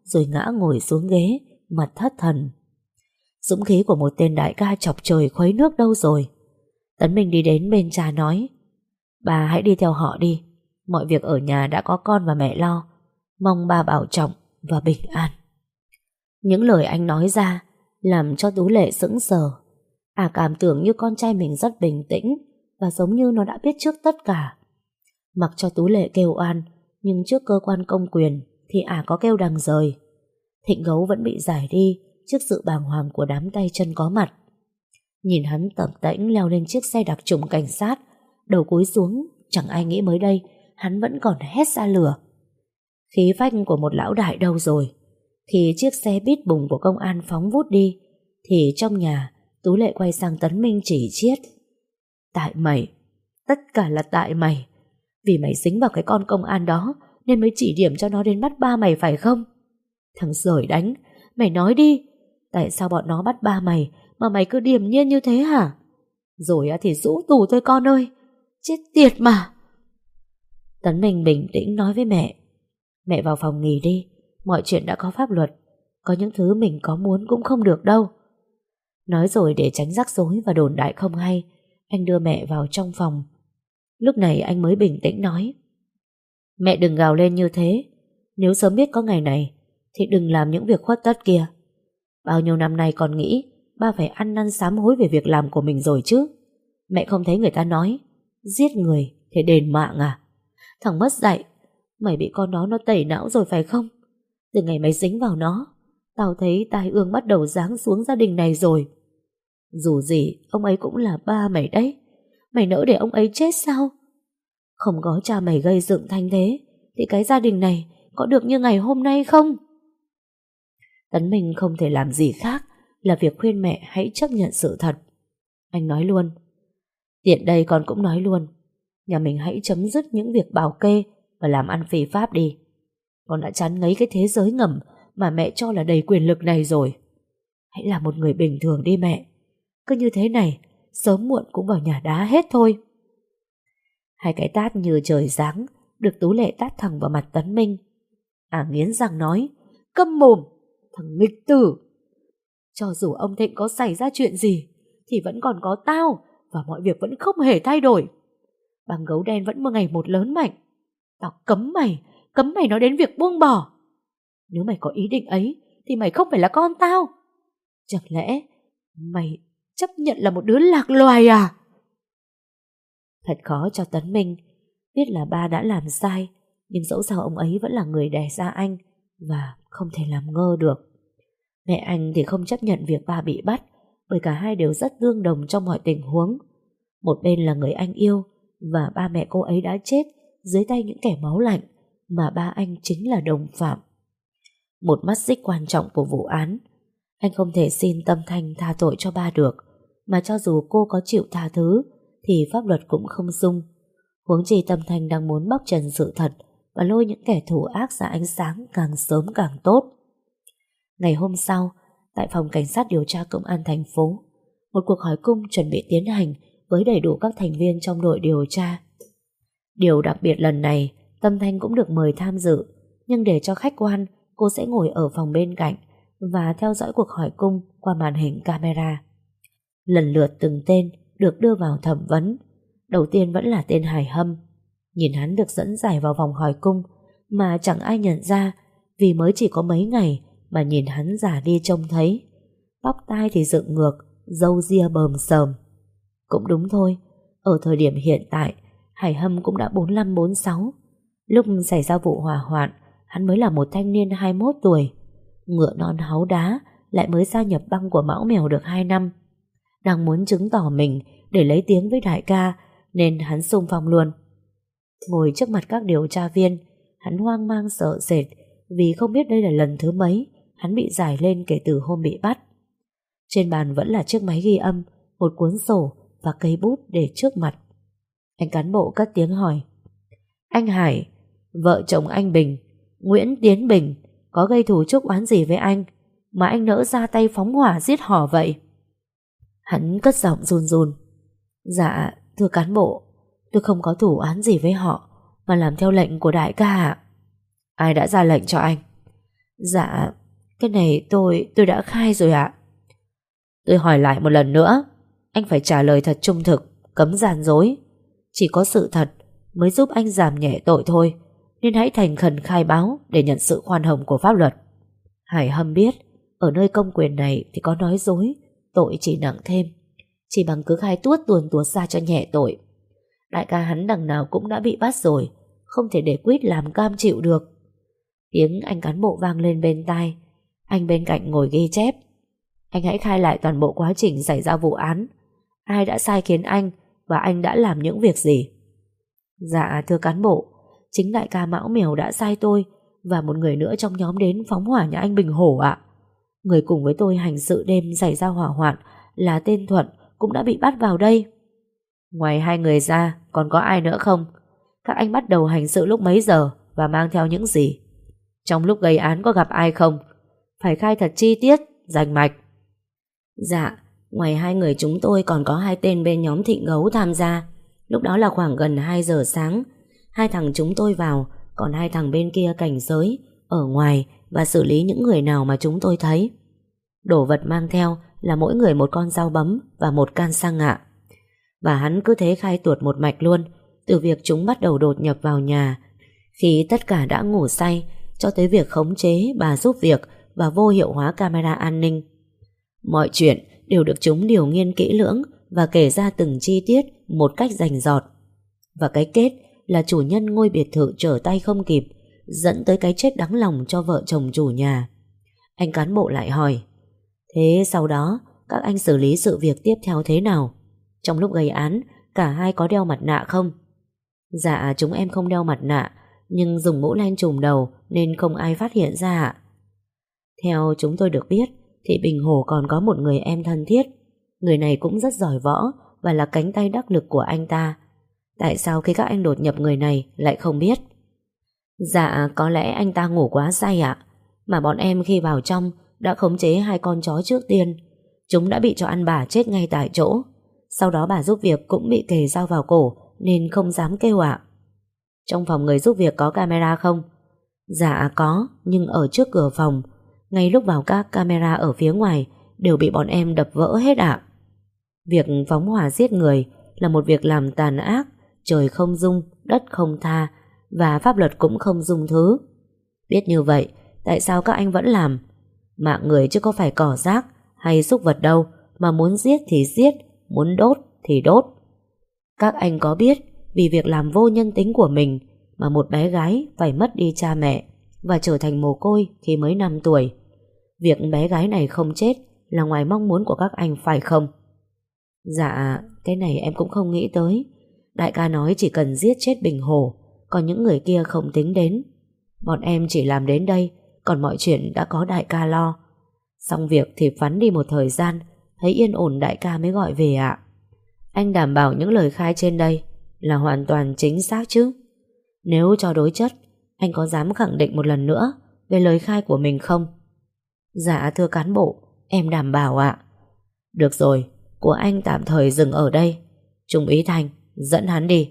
rồi ngã ngồi xuống ghế, mặt thất thần. Dũng khí của một tên đại ca chọc trời khuấy nước đâu rồi? Tấn Minh đi đến bên cha nói: Bà hãy đi theo họ đi. Mọi việc ở nhà đã có con và mẹ lo. Mong bà bảo trọng và bình an. Những lời anh nói ra làm cho Tú Lệ sững sờ. À cảm tưởng như con trai mình rất bình tĩnh và giống như nó đã biết trước tất cả. Mặc cho Tú Lệ kêu oan, nhưng trước cơ quan công quyền thì à có kêu đằng rời. Thịnh Gấu vẫn bị giải đi trước sự bàng hoàng của đám tay chân có mặt. Nhìn hắn tập tễnh leo lên chiếc xe đặc trùng cảnh sát, đầu cúi xuống, chẳng ai nghĩ mới đây hắn vẫn còn hét ra lửa. Khí phách của một lão đại đâu rồi? Khi chiếc xe bít bùng của công an phóng vút đi, thì trong nhà Tú Lệ quay sang Tấn Minh chỉ chiết: Tại mày, tất cả là tại mày. Vì mày dính vào cái con công an đó nên mới chỉ điểm cho nó đến bắt ba mày phải không? Thằng giời đánh, mày nói đi, tại sao bọn nó bắt ba mày mà mày cứ điềm nhiên như thế hả? Rồi thì rũ tù thôi con ơi, chết tiệt mà. Tấn Minh bình tĩnh nói với mẹ: Mẹ vào phòng nghỉ đi, mọi chuyện đã có pháp luật. Có những thứ mình có muốn cũng không được đâu. Nói rồi để tránh rắc rối và đồn đại không hay, anh đưa mẹ vào trong phòng. Lúc này anh mới bình tĩnh nói: Mẹ đừng gào lên như thế. Nếu sớm biết có ngày này thì đừng làm những việc khuất tất kia. Bao nhiêu năm nay còn nghĩ ba phải ăn năn sám hối về việc làm của mình rồi chứ. Mẹ không thấy người ta nói giết người thì đền mạng à? Thằng mất dạy, mày bị con đó nó tẩy não rồi phải không? Từ ngày mày dính vào nó, tao thấy tai ương bắt đầu giáng xuống gia đình này rồi. Dù gì ông ấy cũng là ba mày đấy. Mày nỡ để ông ấy chết sao? Không có cha mày gây dựng thanh thế thì cái gia đình này có được như ngày hôm nay không? Tấn Minh không thể làm gì khác là việc khuyên mẹ hãy chấp nhận sự thật. Anh nói luôn: Tiện đây con cũng nói luôn, nhà mình hãy chấm dứt những việc bảo kê và làm ăn phi pháp đi. Con đã chán ngấy cái thế giới ngầm mà mẹ cho là đầy quyền lực này rồi. Hãy là một người bình thường đi mẹ. Cứ như thế này sớm muộn cũng vào nhà đá hết thôi. Hai cái tát như trời giáng được Tú Lệ tát thẳng vào mặt Tấn Minh. À nghiến răng nói: Câm mồm, thằng nghịch tử. Cho dù ông Thịnh có xảy ra chuyện gì thì vẫn còn có tao, và mọi việc vẫn không hề thay đổi. Băng Gấu Đen vẫn một ngày một lớn mạnh. Tao cấm mày, cấm mày nói đến việc buông bỏ. Nếu mày có ý định ấy thì mày không phải là con tao. Chẳng lẽ mày chấp nhận là một đứa lạc loài à? Thật khó cho Tấn Minh. Biết là ba đã làm sai, nhưng dẫu sao ông ấy vẫn là người đẻ ra anh và không thể làm ngơ được. Mẹ anh thì không chấp nhận việc ba bị bắt, bởi cả hai đều rất tương đồng trong mọi tình huống. Một bên là người anh yêu, và ba mẹ cô ấy đã chết dưới tay những kẻ máu lạnh, mà ba anh chính là đồng phạm. Một mắt xích quan trọng của vụ án. Anh không thể xin Tâm Thanh tha tội cho ba được, mà cho dù cô có chịu tha thứ thì pháp luật cũng không dung. Huống chi Tâm Thanh đang muốn bóc trần sự thật và lôi những kẻ thù ác ra ánh sáng càng sớm càng tốt. Ngày hôm sau, tại phòng cảnh sát điều tra công an thành phố, một cuộc hỏi cung chuẩn bị tiến hành với đầy đủ các thành viên trong đội điều tra. Điều đặc biệt lần này, Tâm Thanh cũng được mời tham dự, nhưng để cho khách quan, cô sẽ ngồi ở phòng bên cạnh và theo dõi cuộc hỏi cung qua màn hình camera. Lần lượt từng tên được đưa vào thẩm vấn. Đầu tiên vẫn là tên Hải Hâm. Nhìn hắn được dẫn giải vào vòng hỏi cung mà chẳng ai nhận ra, vì mới chỉ có mấy ngày mà nhìn hắn già đi trông thấy. Tóc tai thì dựng ngược, râu ria bờm sờm. Cũng đúng thôi, ở thời điểm hiện tại Hải Hâm cũng đã bốn lăm bốn sáu. Lúc xảy ra vụ hỏa hoạn, hắn mới là một thanh niên hai mươi mốt tuổi, ngựa non háu đá, lại mới gia nhập băng của Mão Mèo được hai năm. Đang muốn chứng tỏ mình để lấy tiếng với đại ca, nên hắn xung phong luôn. Ngồi trước mặt các điều tra viên, hắn hoang mang sợ sệt vì không biết đây là lần thứ mấy hắn bị giải lên kể từ hôm bị bắt. Trên bàn vẫn là chiếc máy ghi âm, một cuốn sổ và cây bút để trước mặt. Anh cán bộ cất tiếng hỏi: Anh Hải, vợ chồng anh Bình, Nguyễn Tiến Bình, có gây thù chuốc oán gì với anh mà anh nỡ ra tay phóng hỏa giết họ vậy? Hắn cất giọng run run: Dạ, thưa cán bộ, tôi không có thù oán gì với họ, mà làm theo lệnh của đại ca ạ. Ai đã ra lệnh cho anh? Dạ, cái này tôi tôi đã khai rồi ạ. Tôi hỏi lại một lần nữa, anh phải trả lời thật trung thực, cấm gian dối. Chỉ có sự thật mới giúp anh giảm nhẹ tội thôi, nên hãy thành khẩn khai báo để nhận sự khoan hồng của pháp luật. Hải Hâm biết ở nơi công quyền này thì có nói dối tội chỉ nặng thêm, chỉ bằng cứ khai tuốt tuồn tuột ra cho nhẹ tội. Đại ca hắn đằng nào cũng đã bị bắt rồi, không thể để quýt làm cam chịu được. Tiếng anh cán bộ vang lên bên tai. Anh bên cạnh ngồi ghi chép. Anh hãy khai lại toàn bộ quá trình xảy ra vụ án. Ai đã sai khiến anh, và anh đã làm những việc gì? Dạ thưa cán bộ, chính đại ca Mão Mèo đã sai tôi và một người nữa trong nhóm đến phóng hỏa nhà anh Bình Hổ ạ. Người cùng với tôi hành sự đêm xảy ra hỏa hoạn là tên Thuận cũng đã bị bắt vào đây. Ngoài hai người ra còn có ai nữa không? Các anh bắt đầu hành sự lúc mấy giờ và mang theo những gì? Trong lúc gây án có gặp ai không? Phải khai thật chi tiết, rành mạch. Dạ, ngoài hai người chúng tôi còn có hai tên bên nhóm Thịnh Gấu tham gia. Lúc đó là khoảng gần hai giờ sáng. Hai thằng chúng tôi vào, còn hai thằng bên kia cảnh giới ở ngoài và xử lý những người nào mà chúng tôi thấy. Đồ vật mang theo là mỗi người một con dao bấm và một can xăng ạ. Và hắn cứ thế khai tuột một mạch luôn, từ việc chúng bắt đầu đột nhập vào nhà khi tất cả đã ngủ say, cho tới việc khống chế bà giúp việc và vô hiệu hóa camera an ninh. Mọi chuyện đều được chúng điều nghiên kỹ lưỡng và kể ra từng chi tiết một cách rành rọt. Và cái kết là chủ nhân ngôi biệt thự trở tay không kịp, dẫn tới cái chết đáng lòng cho vợ chồng chủ nhà. Anh cán bộ lại hỏi, thế sau đó các anh xử lý sự việc tiếp theo thế nào? Trong lúc gây án, cả hai có đeo mặt nạ không? Dạ, chúng em không đeo mặt nạ, nhưng dùng mũ len trùm đầu nên không ai phát hiện ra ạ. Theo chúng tôi được biết thì Bình Hổ còn có một người em thân thiết. Người này cũng rất giỏi võ và là cánh tay đắc lực của anh ta. Tại sao khi các anh đột nhập người này lại không biết? Dạ, có lẽ anh ta ngủ quá say ạ. Mà bọn em khi vào trong đã khống chế hai con chó trước tiên. Chúng đã bị cho ăn bà chết ngay tại chỗ. Sau đó bà giúp việc cũng bị kề dao vào cổ nên không dám kêu ạ. Trong phòng người giúp việc có camera không? Dạ có, nhưng ở trước cửa phòng. Ngay lúc vào các camera ở phía ngoài đều bị bọn em đập vỡ hết ạ. Việc phóng hỏa giết người là một việc làm tàn ác, trời không dung, đất không tha, và pháp luật cũng không dung thứ. Biết như vậy, tại sao các anh vẫn làm? Mạng người chứ có phải cỏ rác hay súc vật đâu, mà muốn giết thì giết, muốn đốt thì đốt. Các anh có biết vì việc làm vô nhân tính của mình mà một bé gái phải mất đi cha mẹ và trở thành mồ côi khi mới năm tuổi. Việc bé gái này không chết là ngoài mong muốn của các anh phải không? Dạ, cái này em cũng không nghĩ tới. Đại ca nói chỉ cần giết chết Bình Hổ, còn những người kia không tính đến. Bọn em chỉ làm đến đây, còn mọi chuyện đã có đại ca lo. Xong việc thì phắn đi một thời gian, thấy yên ổn đại ca mới gọi về ạ. Anh đảm bảo những lời khai trên đây là hoàn toàn chính xác chứ? Nếu cho đối chất, anh có dám khẳng định một lần nữa về lời khai của mình không? Dạ thưa cán bộ, em đảm bảo ạ. Được rồi, của anh tạm thời dừng ở đây. Trung úy Thành, dẫn hắn đi.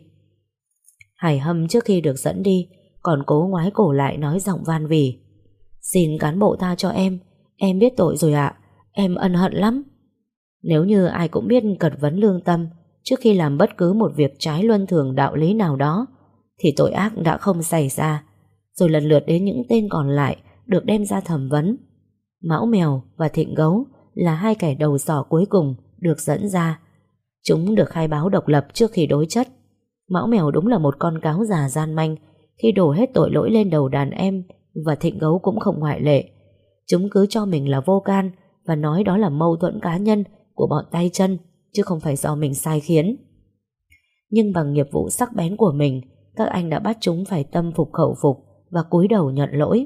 Hải Hâm trước khi được dẫn đi còn cố ngoái cổ lại nói giọng van vỉ. Xin cán bộ tha cho em, em biết tội rồi ạ, em ân hận lắm. Nếu như ai cũng biết cật vấn lương tâm trước khi làm bất cứ một việc trái luân thường đạo lý nào đó, thì tội ác đã không xảy ra. Rồi lần lượt đến những tên còn lại được đem ra thẩm vấn. Mão Mèo và Thịnh Gấu là hai kẻ đầu sỏ cuối cùng được dẫn ra. Chúng được khai báo độc lập trước khi đối chất. Mão Mèo đúng là một con cáo già gian manh khi đổ hết tội lỗi lên đầu đàn em, và Thịnh Gấu cũng không ngoại lệ. Chúng cứ cho mình là vô can và nói đó là mâu thuẫn cá nhân của bọn tay chân, chứ không phải do mình sai khiến. Nhưng bằng nghiệp vụ sắc bén của mình, các anh đã bắt chúng phải tâm phục khẩu phục và cúi đầu nhận lỗi.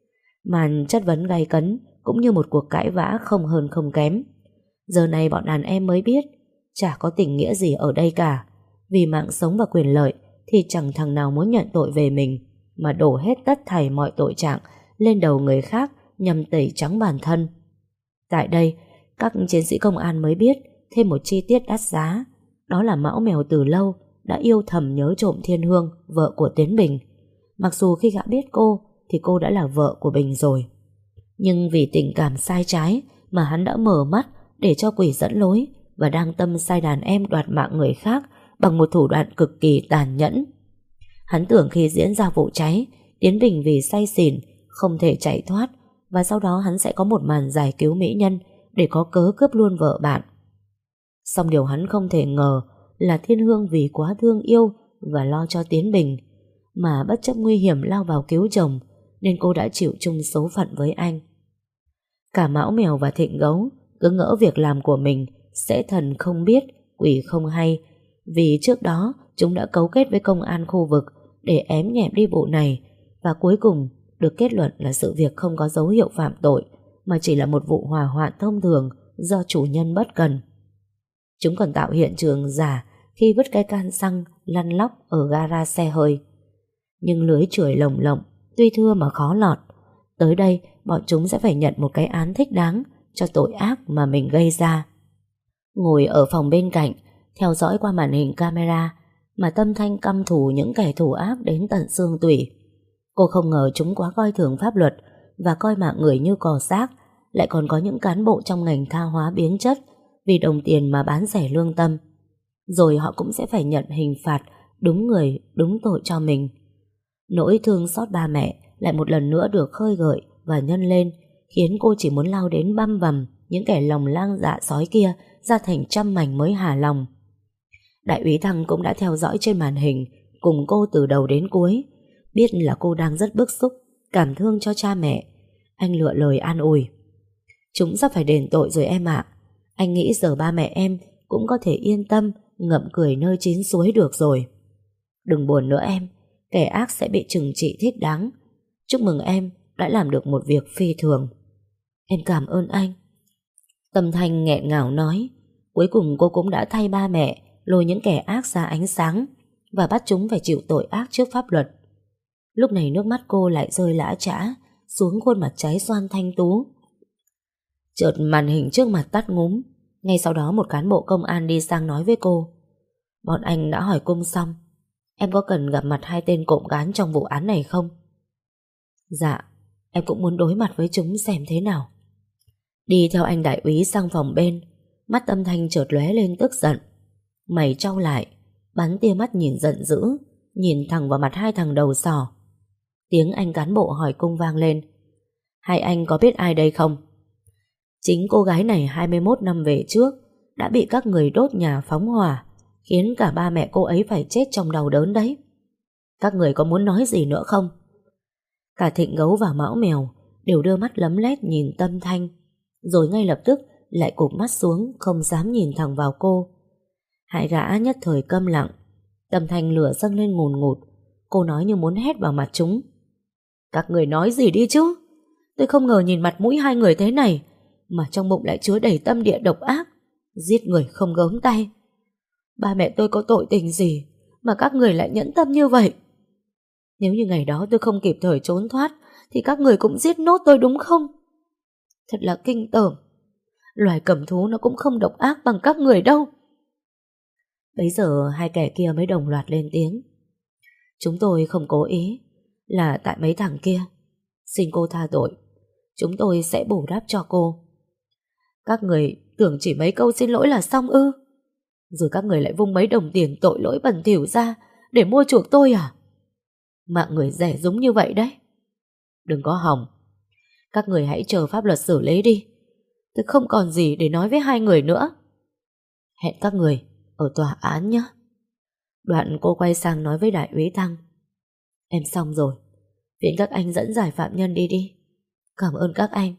Màn chất vấn gay cấn cũng như một cuộc cãi vã không hơn không kém. Giờ này bọn đàn em mới biết chả có tình nghĩa gì ở đây cả. Vì mạng sống và quyền lợi thì chẳng thằng nào muốn nhận tội về mình, mà đổ hết tất thảy mọi tội trạng lên đầu người khác nhằm tẩy trắng bản thân. Tại đây, các chiến sĩ công an mới biết thêm một chi tiết đắt giá. Đó là Mão Mèo từ lâu đã yêu thầm nhớ trộm Thiên Hương, vợ của Tiến Bình. Mặc dù khi gã biết cô thì cô đã là vợ của Bình rồi. Nhưng vì tình cảm sai trái mà hắn đã mở mắt để cho quỷ dẫn lối và đang tâm sai đàn em đoạt mạng người khác bằng một thủ đoạn cực kỳ tàn nhẫn. Hắn tưởng khi diễn ra vụ cháy, Tiến Bình vì say xỉn không thể chạy thoát, và sau đó hắn sẽ có một màn giải cứu mỹ nhân để có cớ cướp luôn vợ bạn. Song điều hắn không thể ngờ là Thiên Hương vì quá thương yêu và lo cho Tiến Bình mà bất chấp nguy hiểm lao vào cứu chồng, nên cô đã chịu chung số phận với anh. Cả Mão Mèo và Thịnh Gấu cứ ngỡ việc làm của mình sẽ thần không biết, quỷ không hay, vì trước đó chúng đã cấu kết với công an khu vực để ém nhẹm đi vụ này, và cuối cùng được kết luận là sự việc không có dấu hiệu phạm tội mà chỉ là một vụ hỏa hoạn thông thường do chủ nhân bất cần. Chúng còn tạo hiện trường giả khi vứt cái can xăng lăn lóc ở gara xe hơi. Nhưng lưới chưởi lồng lộng tuy thưa mà khó lọt. Tới đây bọn chúng sẽ phải nhận một cái án thích đáng cho tội ác mà mình gây ra. Ngồi ở phòng bên cạnh, theo dõi qua màn hình camera mà Tâm Thanh căm thù những kẻ thù ác đến tận xương tủy. Cô không ngờ chúng quá coi thường pháp luật và coi mạng người như cỏ rác, lại còn có những cán bộ trong ngành tha hóa biến chất vì đồng tiền mà bán rẻ lương tâm. Rồi họ cũng sẽ phải nhận hình phạt đúng người, đúng tội cho mình. Nỗi thương xót ba mẹ lại một lần nữa được khơi gợi và nhân lên, khiến cô chỉ muốn lao đến băm vằm những kẻ lòng lang dạ sói kia ra thành trăm mảnh mới hả lòng. Đại úy Thăng cũng đã theo dõi trên màn hình cùng cô từ đầu đến cuối. Biết là cô đang rất bức xúc, cảm thương cho cha mẹ, anh lựa lời an ủi: "Chúng sắp phải đền tội rồi em ạ. Anh nghĩ giờ ba mẹ em cũng có thể yên tâm ngậm cười nơi chín suối được rồi. Đừng buồn nữa em, kẻ ác sẽ bị trừng trị thích đáng. Chúc mừng em đã làm được một việc phi thường." "Em cảm ơn anh." Tâm Thanh nghẹn ngào nói. Cuối cùng cô cũng đã thay ba mẹ lôi những kẻ ác ra ánh sáng và bắt chúng phải chịu tội ác trước pháp luật. Lúc này nước mắt cô lại rơi lã chã xuống khuôn mặt trái xoan thanh tú. Chợt màn hình trước mặt tắt ngúm. Ngay sau đó một cán bộ công an đi sang nói với cô: "Bọn anh đã hỏi cung xong, em có cần gặp mặt hai tên cộng cán trong vụ án này không?" "Dạ, em cũng muốn đối mặt với chúng xem thế nào." Đi theo anh đại úy sang phòng bên, mắt Tâm Thanh chợt lóe lên tức giận. Mày trao lại, bắn tia mắt nhìn giận dữ, nhìn thẳng vào mặt hai thằng đầu sỏ. Tiếng anh cán bộ hỏi cung vang lên: "Hai anh có biết ai đây không?" "Chính cô gái này hai mươi mốt năm về trước đã bị các người đốt nhà phóng hỏa, khiến cả ba mẹ cô ấy phải chết trong đau đớn đấy. Các người có muốn nói gì nữa không?" Cả Thịnh Gấu và Mão Mèo đều đưa mắt lấm lét nhìn Tâm Thanh, rồi ngay lập tức lại cụp mắt xuống, không dám nhìn thẳng vào cô. Hai gã nhất thời câm lặng. Tâm Thanh lửa dâng lên ngùn ngụt. Cô nói như muốn hét vào mặt chúng: "Các người nói gì đi chứ? Tôi không ngờ nhìn mặt mũi hai người thế này mà trong bụng lại chứa đầy tâm địa độc ác, giết người không gớm tay. Ba mẹ tôi có tội tình gì mà các người lại nhẫn tâm như vậy? Nếu như ngày đó tôi không kịp thời trốn thoát thì các người cũng giết nốt tôi đúng không? Thật là kinh tởm. Loài cầm thú nó cũng không độc ác bằng các người đâu." Bấy giờ hai kẻ kia mới đồng loạt lên tiếng: "Chúng tôi không cố ý, là tại mấy thằng kia. Xin cô tha tội, chúng tôi sẽ bù đắp cho cô." "Các người tưởng chỉ mấy câu xin lỗi là xong ư? Rồi các người lại vung mấy đồng tiền tội lỗi bẩn thỉu ra để mua chuộc tôi à? Mạng người rẻ rúng như vậy đấy. Đừng có hòng. Các người hãy chờ pháp luật xử lý đi. Tôi không còn gì để nói với hai người nữa. Hẹn các người ở tòa án nhé." Đoạn cô quay sang nói với đại úy Thăng: "Em xong rồi, phiền các anh dẫn giải phạm nhân đi đi. Cảm ơn các anh."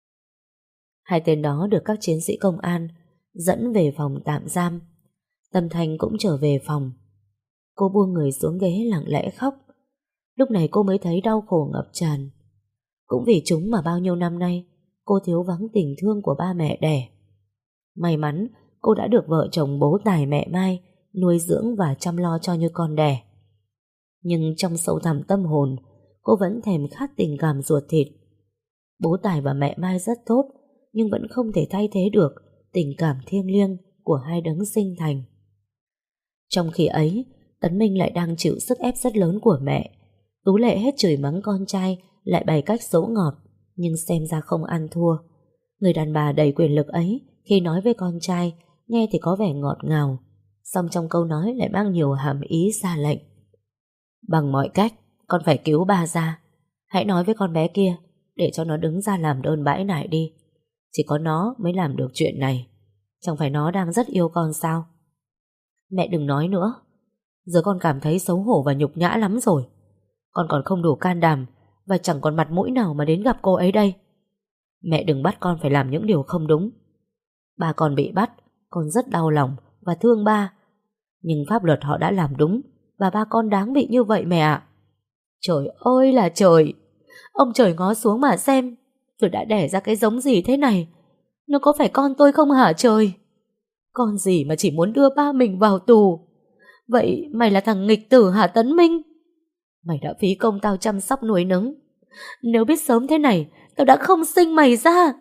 Hai tên đó được các chiến sĩ công an dẫn về phòng tạm giam. Tâm Thanh cũng trở về phòng. Cô buông người xuống ghế lặng lẽ khóc. Lúc này cô mới thấy đau khổ ngập tràn. Cũng vì chúng mà bao nhiêu năm nay cô thiếu vắng tình thương của ba mẹ đẻ. May mắn cô đã được vợ chồng bố Tài mẹ Mai nuôi dưỡng và chăm lo cho như con đẻ. Nhưng trong sâu thẳm tâm hồn, cô vẫn thèm khát tình cảm ruột thịt. Bố Tài và mẹ Mai rất tốt, nhưng vẫn không thể thay thế được tình cảm thiêng liêng của hai đấng sinh thành. Trong khi ấy, Tấn Minh lại đang chịu sức ép rất lớn của mẹ. Tú Lệ hết chửi mắng con trai, lại bày cách dỗ ngọt, Nhưng xem ra không ăn thua. Người đàn bà đầy quyền lực ấy khi nói với con trai nghe thì có vẻ ngọt ngào, song trong câu nói lại mang nhiều hàm ý ra lệnh. Bằng mọi cách con phải cứu ba ra. Hãy nói với con bé kia để cho nó đứng ra làm đơn bãi nại đi. Chỉ có nó mới làm được chuyện này. Chẳng phải nó đang rất yêu con sao? Mẹ đừng nói nữa. Giờ con cảm thấy xấu hổ và nhục nhã lắm rồi. Con còn không đủ can đảm và chẳng còn mặt mũi nào mà đến gặp cô ấy đây. Mẹ đừng bắt con phải làm những điều không đúng. Ba con bị bắt, con rất đau lòng và thương ba. Nhưng pháp luật họ đã làm đúng và ba con đáng bị như vậy mẹ ạ. Trời ơi là trời! Ông trời ngó xuống mà xem, tôi đã đẻ ra cái giống gì thế này. Nó có phải con tôi không hả trời? Con gì mà chỉ muốn đưa ba mình vào tù? Vậy mày là thằng nghịch tử hả Tấn Minh? Mày đã phí công tao chăm sóc nuôi nấng. Nếu biết sớm thế này, tao đã không sinh mày ra.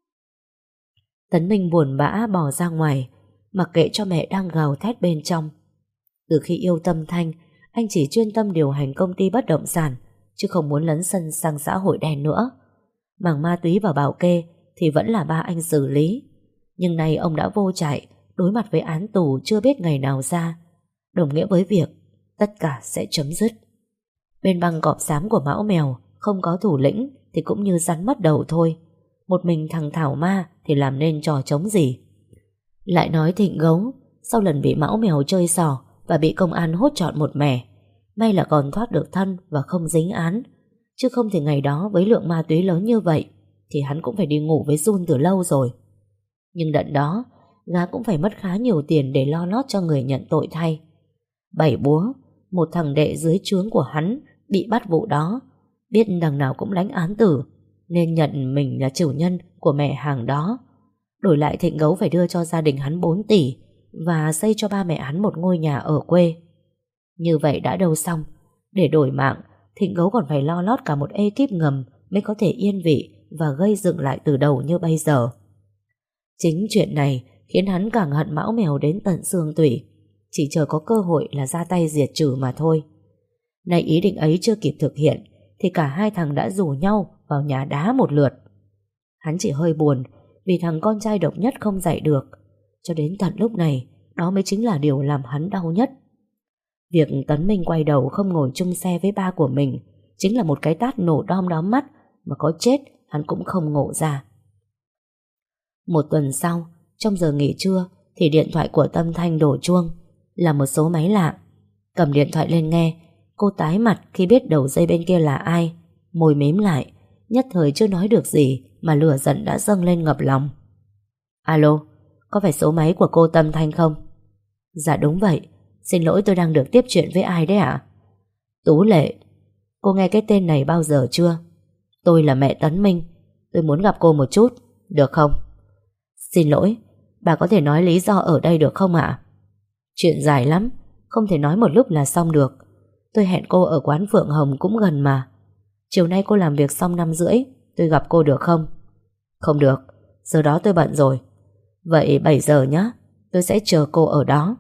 Tấn Minh buồn bã bỏ ra ngoài, mặc kệ cho mẹ đang gào thét bên trong. Từ khi yêu Tâm Thanh, anh chỉ chuyên tâm điều hành công ty bất động sản, chứ không muốn lấn sân sang xã hội đen nữa. Mảng ma túy và bảo kê thì vẫn là ba anh xử lý. Nhưng nay ông đã vô trại, đối mặt với án tù chưa biết ngày nào ra, đồng nghĩa với việc tất cả sẽ chấm dứt. Bên băng cọp xám của Mão Mèo không có thủ lĩnh thì cũng như rắn mất đầu thôi. Một mình thằng Thảo Ma thì làm nên trò trống gì. Lại nói Thịnh Gấu, sau lần bị Mão Mèo chơi xỏ và bị công an hốt trọn một mẻ, may là còn thoát được thân và không dính án. Chứ không thì ngày đó với lượng ma túy lớn như vậy thì hắn cũng phải đi ngủ với Jun từ lâu rồi. Nhưng đợt đó gã cũng phải mất khá nhiều tiền để lo lót cho người nhận tội thay. Bảy búa, một thằng đệ dưới trướng của hắn bị bắt vụ đó, biết đằng nào cũng lãnh án tử, nên nhận mình là chủ nhân của mẹ hàng đó. Đổi lại Thịnh Gấu phải đưa cho gia đình hắn bốn tỷ và xây cho ba mẹ hắn một ngôi nhà ở quê. Như vậy đã đâu xong, để đổi mạng Thịnh Gấu còn phải lo lót cả một ekip ngầm mới có thể yên vị và gây dựng lại từ đầu như bây giờ. Chính chuyện này khiến hắn càng hận Mão Mèo đến tận xương tủy, chỉ chờ có cơ hội là ra tay diệt trừ mà thôi. Nay ý định ấy chưa kịp thực hiện thì cả hai thằng đã rủ nhau vào nhà đá một lượt. Hắn chỉ hơi buồn vì thằng con trai độc nhất không dạy được. Cho đến tận lúc này, đó mới chính là điều làm hắn đau nhất. Việc Tấn Minh quay đầu không ngồi chung xe với ba của mình chính là một cái tát nổ đom đóm mắt mà có chết hắn cũng không ngộ ra. Một tuần sau, trong giờ nghỉ trưa thì điện thoại của Tâm Thanh đổ chuông, là một số máy lạ. Cầm điện thoại lên nghe, cô tái mặt khi biết đầu dây bên kia là ai, môi mím lại, nhất thời chưa nói được gì mà lửa giận đã dâng lên ngập lòng. Alo, có phải số máy của cô Tâm Thanh không? Dạ đúng vậy, xin lỗi tôi đang được tiếp chuyện với ai đấy ạ? Tú Lệ, cô nghe cái tên này bao giờ chưa? Tôi là mẹ Tấn Minh, tôi muốn gặp cô một chút, được không? Xin lỗi, bà có thể nói lý do ở đây được không ạ? Chuyện dài lắm, không thể nói một lúc là xong được. Tôi hẹn cô ở quán Phượng Hồng cũng gần mà. Chiều nay cô làm việc xong năm rưỡi, tôi gặp cô được không? Không được, giờ đó tôi bận rồi. Vậy bảy giờ nhé, tôi sẽ chờ cô ở đó.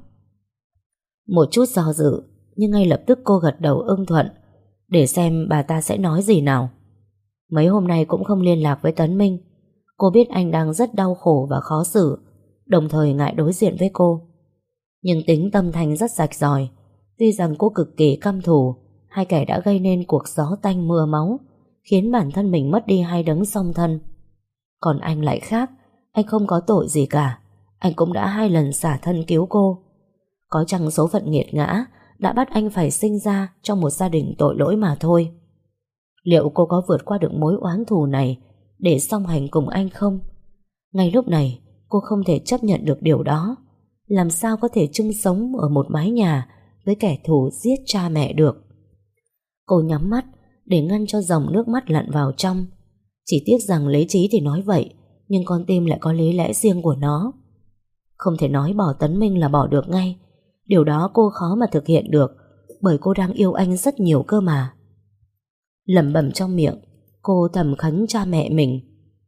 Một chút do dự, nhưng ngay lập tức cô gật đầu ưng thuận, để xem bà ta sẽ nói gì nào. Mấy hôm nay cũng không liên lạc với Tấn Minh. Cô biết anh đang rất đau khổ và khó xử, đồng thời ngại đối diện với cô. Nhưng tính Tâm Thanh rất rạch ròi. Tuy rằng cô cực kỳ căm thù, hai kẻ đã gây nên cuộc gió tanh mưa máu, khiến bản thân mình mất đi hai đấng song thân. Còn anh lại khác, anh không có tội gì cả. Anh cũng đã hai lần xả thân cứu cô. Có chăng số phận nghiệt ngã đã bắt anh phải sinh ra trong một gia đình tội lỗi mà thôi. Liệu cô có vượt qua được mối oán thù này để song hành cùng anh không? Ngay lúc này cô không thể chấp nhận được điều đó. Làm sao có thể chung sống ở một mái nhà với kẻ thù giết cha mẹ được? Cô nhắm mắt để ngăn cho dòng nước mắt lặn vào trong. Chỉ tiếc rằng lý trí thì nói vậy, nhưng con tim lại có lý lẽ riêng của nó. Không thể nói bỏ Tấn Minh là bỏ được ngay. Điều đó cô khó mà thực hiện được, bởi cô đang yêu anh rất nhiều cơ mà. Lẩm bẩm trong miệng, cô thầm khấn cha mẹ mình.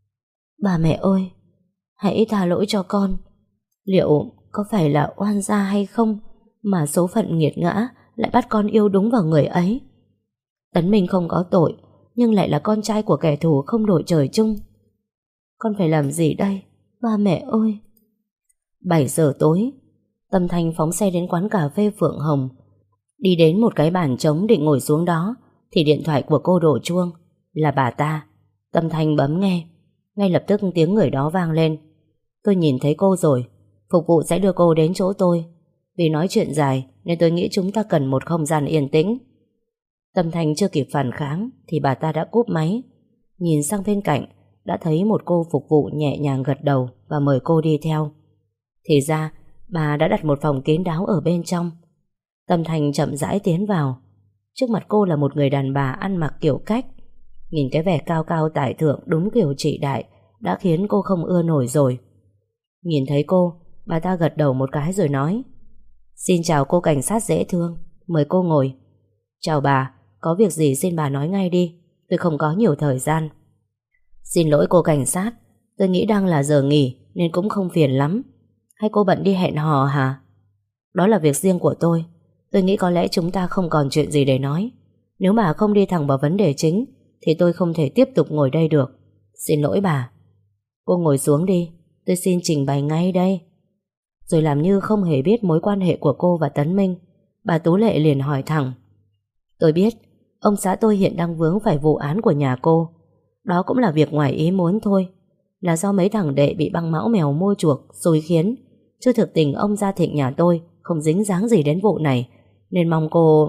Bà mẹ ơi, hãy tha lỗi cho con. Liệu có phải là oan gia hay không mà số phận nghiệt ngã lại bắt con yêu đúng vào người ấy? Tấn Minh không có tội, nhưng lại là con trai của kẻ thù không đội trời chung. Con phải làm gì đây, ba mẹ ơi? Bảy giờ tối, Tâm Thanh phóng xe đến quán cà phê Phượng Hồng. Đi đến một cái bàn trống định ngồi xuống đó thì điện thoại của cô đổ chuông. Là bà ta. Tâm Thanh bấm nghe. Ngay lập tức tiếng người đó vang lên. Tôi nhìn thấy cô rồi. Phục vụ sẽ đưa cô đến chỗ tôi. Vì nói chuyện dài nên tôi nghĩ chúng ta cần một không gian yên tĩnh. Tâm Thanh chưa kịp phản kháng thì bà ta đã cúp máy. Nhìn sang bên cạnh, đã thấy một cô phục vụ nhẹ nhàng gật đầu và mời cô đi theo. Thì ra bà đã đặt một phòng kín đáo ở bên trong. Tâm Thanh chậm rãi tiến vào. Trước mặt cô là một người đàn bà ăn mặc kiểu cách. Nhìn cái vẻ cao cao tài thượng đúng kiểu chị đại đã khiến cô không ưa nổi rồi. Nhìn thấy cô, bà ta gật đầu một cái rồi nói: Xin chào cô cảnh sát dễ thương, mời cô ngồi. Chào bà, có việc gì xin bà nói ngay đi, tôi không có nhiều thời gian. Xin lỗi cô cảnh sát, tôi nghĩ đang là giờ nghỉ nên cũng không phiền lắm. Hay cô bận đi hẹn hò hả? Đó là việc riêng của tôi. Tôi nghĩ có lẽ chúng ta không còn chuyện gì để nói. Nếu bà không đi thẳng vào vấn đề chính thì tôi không thể tiếp tục ngồi đây được. Xin lỗi bà. Cô ngồi xuống đi, tôi xin trình bày ngay đây. Rồi làm như không hề biết mối quan hệ của cô và Tấn Minh, bà Tú Lệ liền hỏi thẳng: Tôi biết ông xã tôi hiện đang vướng phải vụ án của nhà cô. Đó cũng là việc ngoài ý muốn thôi. Là do mấy thằng đệ bị băng mão mèo mua chuộc xui khiến, chứ thực tình ông Gia Thịnh nhà tôi không dính dáng gì đến vụ này. Nên mong cô...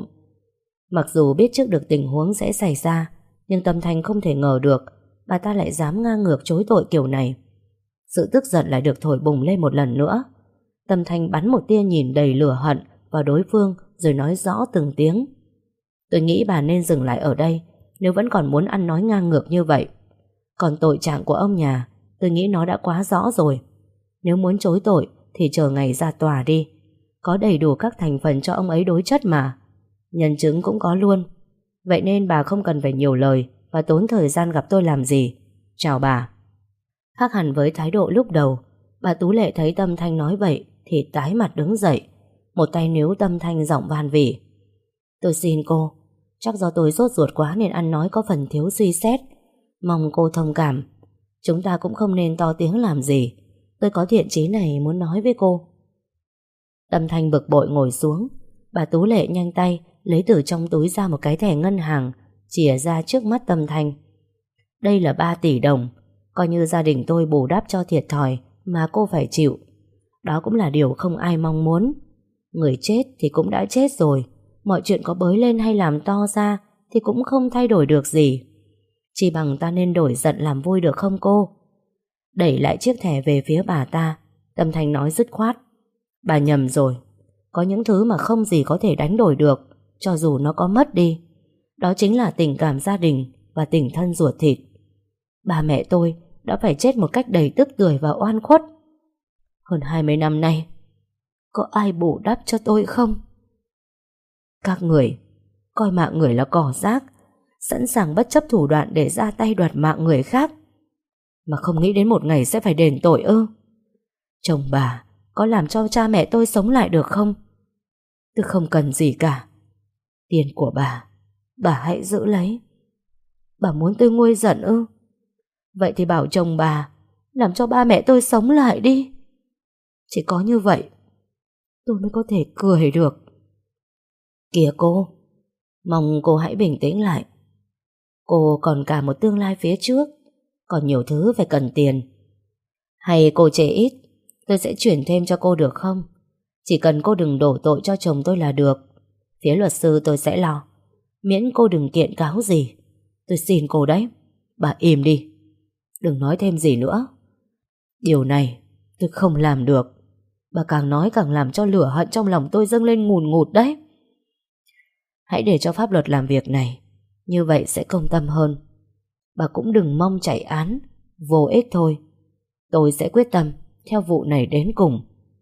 Mặc dù biết trước được tình huống sẽ xảy ra, nhưng Tâm Thanh không thể ngờ được bà ta lại dám ngang ngược chối tội kiểu này. Sự tức giận lại được thổi bùng lên một lần nữa. Tâm Thanh bắn một tia nhìn đầy lửa hận vào đối phương rồi nói rõ từng tiếng: Tôi nghĩ bà nên dừng lại ở đây nếu vẫn còn muốn ăn nói ngang ngược như vậy. Còn tội trạng của ông nhà, tôi nghĩ nó đã quá rõ rồi. Nếu muốn chối tội thì chờ ngày ra tòa đi. Có đầy đủ các thành phần cho ông ấy đối chất mà. Nhân chứng cũng có luôn. Vậy nên bà không cần phải nhiều lời và tốn thời gian gặp tôi làm gì. Chào bà. Khác hẳn với thái độ lúc đầu, bà Tú Lệ thấy Tâm Thanh nói vậy thì tái mặt đứng dậy, một tay níu Tâm Thanh giọng van vỉ: Tôi xin cô, chắc do tôi sốt ruột quá nên ăn nói có phần thiếu suy xét. Mong cô thông cảm. Chúng ta cũng không nên to tiếng làm gì. Tôi có thiện chí này muốn nói với cô. Tâm Thanh bực bội ngồi xuống. Bà Tú Lệ nhanh tay lấy từ trong túi ra một cái thẻ ngân hàng, chìa ra trước mắt Tâm Thanh. Đây là ba tỷ đồng, coi như gia đình tôi bù đắp cho thiệt thòi mà cô phải chịu. Đó cũng là điều không ai mong muốn. Người chết thì cũng đã chết rồi, mọi chuyện có bới lên hay làm to ra thì cũng không thay đổi được gì. Chỉ bằng ta nên đổi giận làm vui được không cô? Đẩy lại chiếc thẻ về phía bà ta, Tâm Thanh nói dứt khoát: Bà nhầm rồi. Có những thứ mà không gì có thể đánh đổi được, cho dù nó có mất đi. Đó chính là tình cảm gia đình và tình thân ruột thịt. Ba mẹ tôi đã phải chết một cách đầy tức tưởi và oan khuất. Hơn hai mươi năm nay, có ai bù đắp cho tôi không? Các người coi mạng người là cỏ rác, sẵn sàng bất chấp thủ đoạn để ra tay đoạt mạng người khác, mà không nghĩ đến một ngày sẽ phải đền tội ư? Chồng bà có làm cho cha mẹ tôi sống lại được không? Tôi không cần gì cả. Tiền của bà, bà hãy giữ lấy. Bà muốn tôi nguôi giận ư? Vậy thì bảo chồng bà làm cho ba mẹ tôi sống lại đi. Chỉ có như vậy tôi mới có thể cười được. Kìa cô, mong cô hãy bình tĩnh lại. Cô còn cả một tương lai phía trước, còn nhiều thứ phải cần tiền. Hay cô chê ít, tôi sẽ chuyển thêm cho cô được không? Chỉ cần cô đừng đổ tội cho chồng tôi là được. Phía luật sư tôi sẽ lo, miễn cô đừng kiện cáo gì. Tôi xin cô đấy. Bà im đi, đừng nói thêm gì nữa. Điều này tôi không làm được. Bà càng nói càng làm cho lửa hận trong lòng tôi dâng lên ngùn ngụt đấy. Hãy để cho pháp luật làm việc này, như vậy sẽ công tâm hơn. Bà cũng đừng mong chạy án, vô ích thôi. Tôi sẽ quyết tâm theo vụ này đến cùng.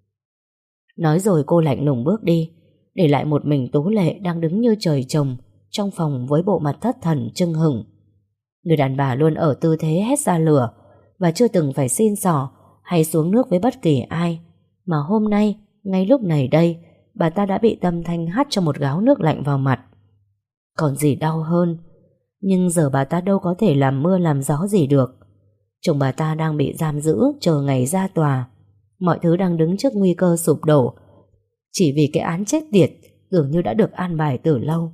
Nói rồi cô lạnh lùng bước đi, để lại một mình Tú Lệ đang đứng như trời trồng trong phòng với bộ mặt thất thần chưng hửng. Người đàn bà luôn ở tư thế hét ra lửa và chưa từng phải xin xỏ hay xuống nước với bất kỳ ai, mà hôm nay, ngay lúc này đây, bà ta đã bị Tâm Thanh hắt cho một gáo nước lạnh vào mặt. Còn gì đau hơn Nhưng giờ bà ta đâu có thể làm mưa làm gió gì được. Chồng bà ta đang bị giam giữ, chờ ngày ra tòa. Mọi thứ đang đứng trước nguy cơ sụp đổ, chỉ vì cái án chết tiệt tưởng như đã được an bài từ lâu.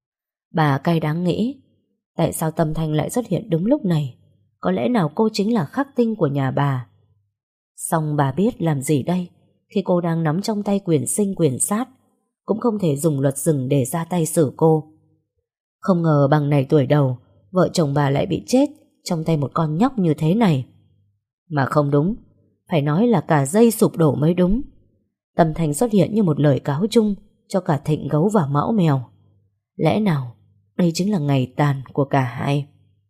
Bà cay đắng nghĩ, tại sao Tâm Thanh lại xuất hiện đúng lúc này? Có lẽ nào cô chính là khắc tinh của nhà bà? Xong bà biết làm gì đây, khi cô đang nắm trong tay quyền sinh quyền sát, cũng không thể dùng luật rừng để ra tay xử cô. Không ngờ bằng này tuổi đầu, vợ chồng bà lại bị chết trong tay một con nhóc như thế này. Mà không đúng, phải nói là cả dây sụp đổ mới đúng. Tâm Thanh xuất hiện như một lời cáo chung cho cả Thịnh Gấu và Mão Mèo. Lẽ nào đây chính là ngày tàn của cả hai?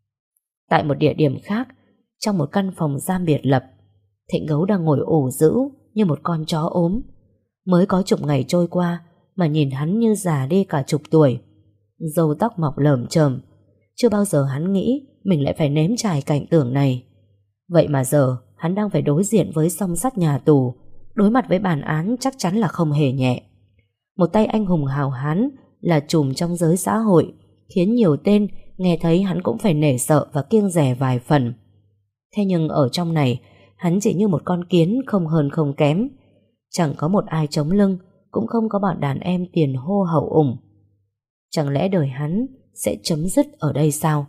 Tại một địa điểm khác, trong một căn phòng giam biệt lập, Thịnh Gấu đang ngồi ủ rũ như một con chó ốm. Mới có chục ngày trôi qua mà nhìn hắn như già đi cả chục tuổi. Râu tóc mọc lởm chởm. Chưa bao giờ hắn nghĩ mình lại phải nếm trải cảnh tượng này. Vậy mà giờ hắn đang phải đối diện với song sắt nhà tù, đối mặt với bản án chắc chắn là không hề nhẹ. Một tay anh hùng hào hán là trùm trong giới xã hội, khiến nhiều tên nghe thấy hắn cũng phải nể sợ và kiêng dè vài phần. Thế nhưng ở trong này, hắn chỉ như một con kiến không hơn không kém. Chẳng có một ai chống lưng, cũng không có bọn đàn em tiền hô hậu ủng. Chẳng lẽ đời hắn sẽ chấm dứt ở đây sao?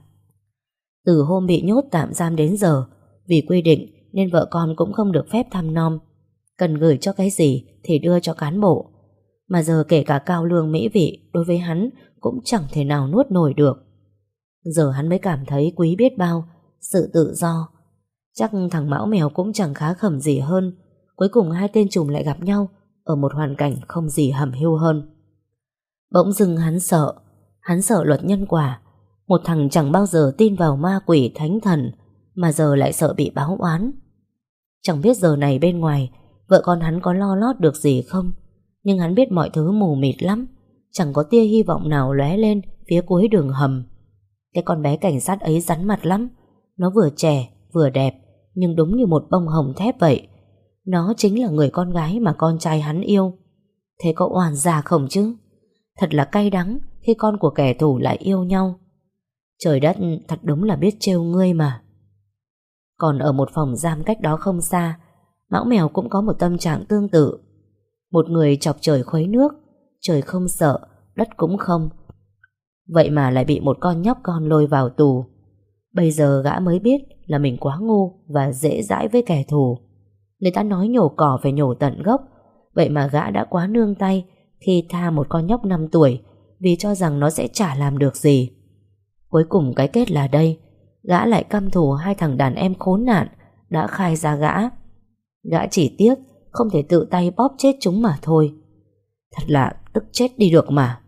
Từ hôm bị nhốt tạm giam đến giờ, vì quy định nên vợ con cũng không được phép thăm nom. Cần gửi cho cái gì thì đưa cho cán bộ. Mà giờ kể cả cao lương mỹ vị đối với hắn cũng chẳng thể nào nuốt nổi được. Giờ hắn mới cảm thấy quý biết bao sự tự do. Chắc thằng Mão Mèo cũng chẳng khá khẩm gì hơn. Cuối cùng hai tên trùm lại gặp nhau ở một hoàn cảnh không gì hầm hiu hơn. Bỗng dưng hắn sợ. Hắn sợ luật nhân quả. Một thằng chẳng bao giờ tin vào ma quỷ thánh thần, mà giờ lại sợ bị báo oán. Chẳng biết giờ này bên ngoài vợ con hắn có lo lót được gì không. Nhưng hắn biết mọi thứ mù mịt lắm. Chẳng có tia hy vọng nào lóe lên phía cuối đường hầm. Cái con bé cảnh sát ấy rắn mặt lắm. Nó vừa trẻ vừa đẹp, nhưng đúng như một bông hồng thép vậy. Nó chính là người con gái mà con trai hắn yêu. Thế có oan gia không chứ? Thật là cay đắng khi con của kẻ thù lại yêu nhau. Trời đất, thật đúng là biết trêu ngươi mà. Còn ở một phòng giam cách đó không xa, Mão Mèo cũng có một tâm trạng tương tự. Một người chọc trời khuấy nước, trời không sợ, đất cũng không. Vậy mà lại bị một con nhóc con lôi vào tù. Bây giờ gã mới biết là mình quá ngu và dễ dãi với kẻ thù. Người ta nói nhổ cỏ phải nhổ tận gốc. Vậy mà gã đã quá nương tay khi tha một con nhóc năm tuổi, vì cho rằng nó sẽ chả làm được gì. Cuối cùng cái kết là đây, gã lại căm thù hai thằng đàn em khốn nạn đã khai ra gã. Gã chỉ tiếc không thể tự tay bóp chết chúng mà thôi. Thật là tức chết đi được mà.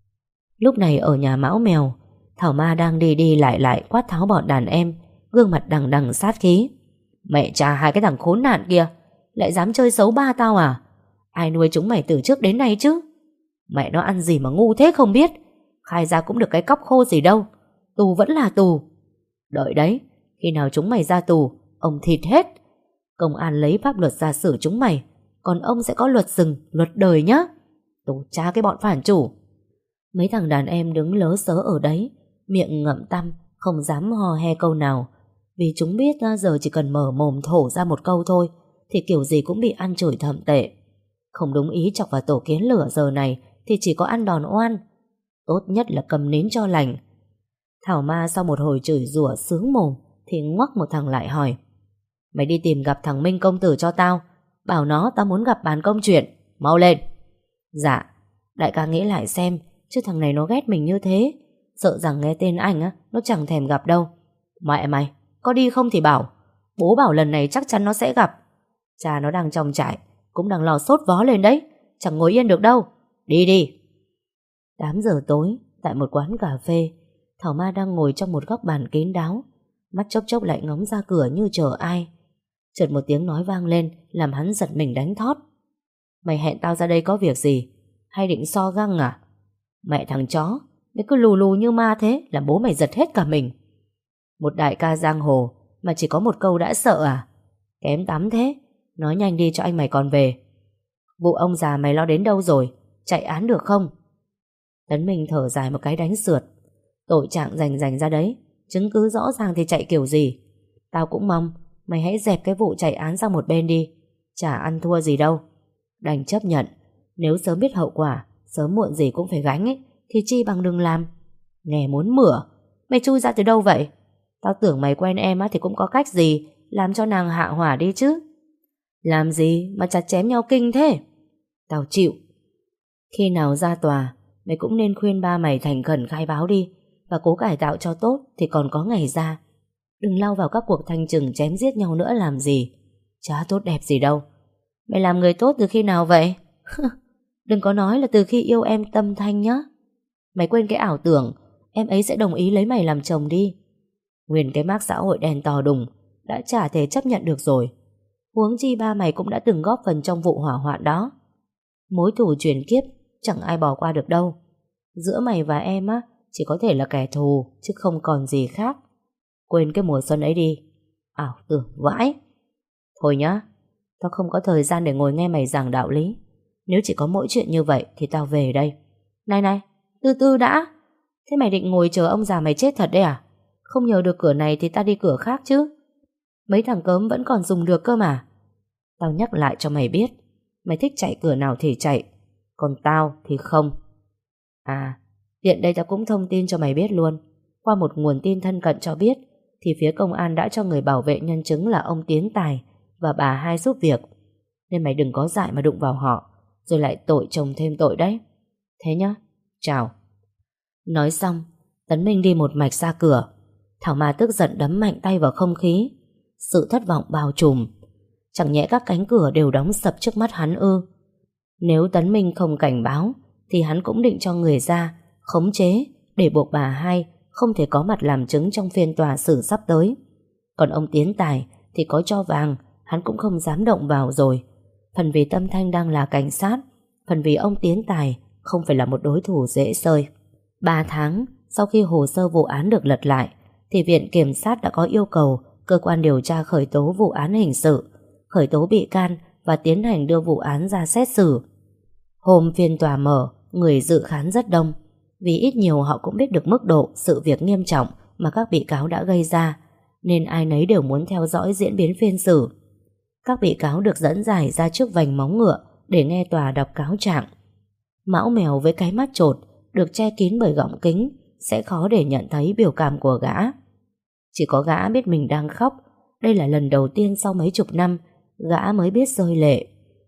Lúc này ở nhà Mão Mèo, Thảo Ma đang đi đi lại lại quát tháo bọn đàn em, gương mặt đằng đằng sát khí. Mẹ cha hai cái thằng khốn nạn kia, lại dám chơi xấu ba tao à? Ai nuôi chúng mày từ trước đến nay chứ? Mẹ nó ăn gì mà ngu thế không biết. Khai ra cũng được cái cóc khô gì đâu. Tù vẫn là tù. Đợi đấy, khi nào chúng mày ra tù, ông thịt hết. Công an lấy pháp luật ra xử chúng mày, còn ông sẽ có luật rừng, luật đời nhá. Tù cha cái bọn phản chủ. Mấy thằng đàn em đứng lớ sớ ở đấy, miệng ngậm tăm, không dám hò he câu nào. Vì chúng biết giờ chỉ cần mở mồm thổ ra một câu thôi thì kiểu gì cũng bị ăn chửi thậm tệ. Không đúng ý chọc vào tổ kiến lửa giờ này thì chỉ có ăn đòn oan. Tốt nhất là cầm nín cho lành. Thảo Ma sau một hồi chửi rủa sướng mồm thì ngoắc một thằng lại hỏi: Mày đi tìm gặp thằng Minh công tử cho tao, bảo nó tao muốn gặp bàn công chuyện. Mau lên. Dạ. Đại ca nghĩ lại xem, chứ thằng này nó ghét mình như thế, sợ rằng nghe tên anh á, nó chẳng thèm gặp đâu. Mẹ mày, có đi không thì bảo. Bố bảo lần này chắc chắn nó sẽ gặp. Cha nó đang trong trại, cũng đang lò sốt vó lên đấy, chẳng ngồi yên được đâu. Đi đi. Tám giờ tối, tại một quán cà phê, Thảo Ma đang ngồi trong một góc bàn kín đáo, mắt chốc chốc lại ngóng ra cửa như chờ ai. Chợt một tiếng nói vang lên, làm hắn giật mình đánh thót. Mày hẹn tao ra đây có việc gì? Hay định so găng à? Mẹ thằng chó, mày cứ lù lù như ma thế, làm bố mày giật hết cả mình. Một đại ca giang hồ mà chỉ có một câu đã sợ à? Kém tắm thế. Nói nhanh đi cho anh mày còn về. Vụ ông già mày lo đến đâu rồi? Chạy án được không? Tấn Minh thở dài một cái đánh sượt. Tội trạng rành rành ra đấy, chứng cứ rõ ràng thì chạy kiểu gì. Tao cũng mong mày hãy dẹp cái vụ chạy án sang một bên đi. Chả ăn thua gì đâu. Đành chấp nhận. Nếu sớm biết hậu quả, sớm muộn gì cũng phải gánh ấy, thì chi bằng đừng làm. Nghe muốn mửa. Mày chui ra từ đâu vậy? Tao tưởng mày quen em á thì cũng có cách gì làm cho nàng hạ hỏa đi chứ. Làm gì mà chặt chém nhau kinh thế? Tao chịu. Khi nào ra tòa, mày cũng nên khuyên ba mày thành khẩn khai báo đi, và cố cải tạo cho tốt thì còn có ngày ra. Đừng lao vào các cuộc thanh trừng chém giết nhau nữa làm gì. Chả tốt đẹp gì đâu. Mày làm người tốt từ khi nào vậy? Đừng có nói là từ khi yêu em Tâm Thanh nhá. Mày quên cái ảo tưởng em ấy sẽ đồng ý lấy mày làm chồng đi. Nguyên cái mác xã hội đen to đùng đã chả thể chấp nhận được rồi. Huống chi ba mày cũng đã từng góp phần trong vụ hỏa hoạn đó. Mối thù truyền kiếp chẳng ai bỏ qua được đâu. Giữa mày và em á chỉ có thể là kẻ thù, chứ không còn gì khác. Quên cái mùa xuân ấy đi. Ảo tưởng vãi. Thôi nhá, tao không có thời gian để ngồi nghe mày giảng đạo lý. Nếu chỉ có mỗi chuyện như vậy thì tao về đây. Này này, từ từ đã. Thế mày định ngồi chờ ông già mày chết thật đấy à? Không nhờ được cửa này thì ta đi cửa khác chứ. Mấy thằng cớm vẫn còn dùng được cơ mà. Tao nhắc lại cho mày biết, mày thích chạy cửa nào thì chạy, còn tao thì không. À, tiện đây tao cũng thông tin cho mày biết luôn. Qua một nguồn tin thân cận cho biết, thì phía công an đã cho người bảo vệ nhân chứng là ông Tiến Tài và bà Hai giúp việc. Nên mày đừng có dại mà đụng vào họ, rồi lại tội chồng thêm tội đấy. Thế nhá, chào. Nói xong, Tấn Minh đi một mạch ra cửa. Thảo Mà tức giận đấm mạnh tay vào không khí. Sự thất vọng bao trùm. Chẳng nhẽ các cánh cửa đều đóng sập trước mắt hắn ư? Nếu Tấn Minh không cảnh báo thì hắn cũng định cho người ra khống chế để buộc bà Hai không thể có mặt làm chứng trong phiên tòa xử sắp tới. Còn ông Tiến Tài thì có cho vàng hắn cũng không dám động vào rồi. Phần vì Tâm Thanh đang là cảnh sát, phần vì ông Tiến Tài không phải là một đối thủ dễ xơi. Ba tháng sau khi hồ sơ vụ án được lật lại thì Viện Kiểm sát đã có yêu cầu cơ quan điều tra khởi tố vụ án hình sự, khởi tố bị can và tiến hành đưa vụ án ra xét xử. Hôm phiên tòa mở, người dự khán rất đông, vì ít nhiều họ cũng biết được mức độ sự việc nghiêm trọng mà các bị cáo đã gây ra, nên ai nấy đều muốn theo dõi diễn biến phiên xử. Các bị cáo được dẫn giải ra trước vành móng ngựa để nghe tòa đọc cáo trạng. Mão mèo với cái mắt chột được che kín bởi gọng kính sẽ khó để nhận thấy biểu cảm của gã. Chỉ có gã biết mình đang khóc. Đây là lần đầu tiên sau mấy chục năm gã mới biết rơi lệ.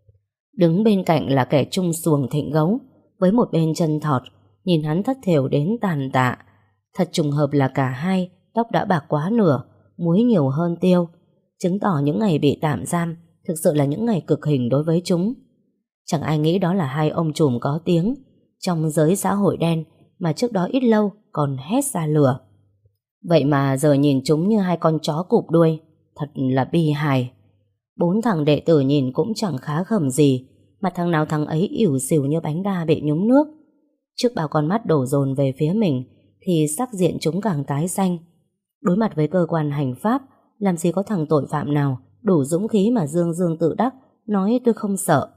Đứng bên cạnh là kẻ trung xuồng Thịnh Gấu với một bên chân thọt, nhìn hắn thất thểu đến tàn tạ. Thật trùng hợp là cả hai tóc đã bạc quá nửa, muối nhiều hơn tiêu, chứng tỏ những ngày bị tạm giam thực sự là những ngày cực hình đối với chúng. Chẳng ai nghĩ đó là hai ông trùm có tiếng trong giới xã hội đen mà trước đó ít lâu còn hét ra lửa. Vậy mà giờ nhìn chúng như hai con chó cụp đuôi, thật là bi hài. Bốn thằng đệ tử nhìn cũng chẳng khá khẩm gì, mà thằng nào thằng ấy ỉu xìu như bánh đa bị nhúng nước. Trước bao con mắt đổ dồn về phía mình thì sắc diện chúng càng tái xanh. Đối mặt với cơ quan hành pháp, làm gì có thằng tội phạm nào đủ dũng khí mà dương dương tự đắc nói tôi không sợ.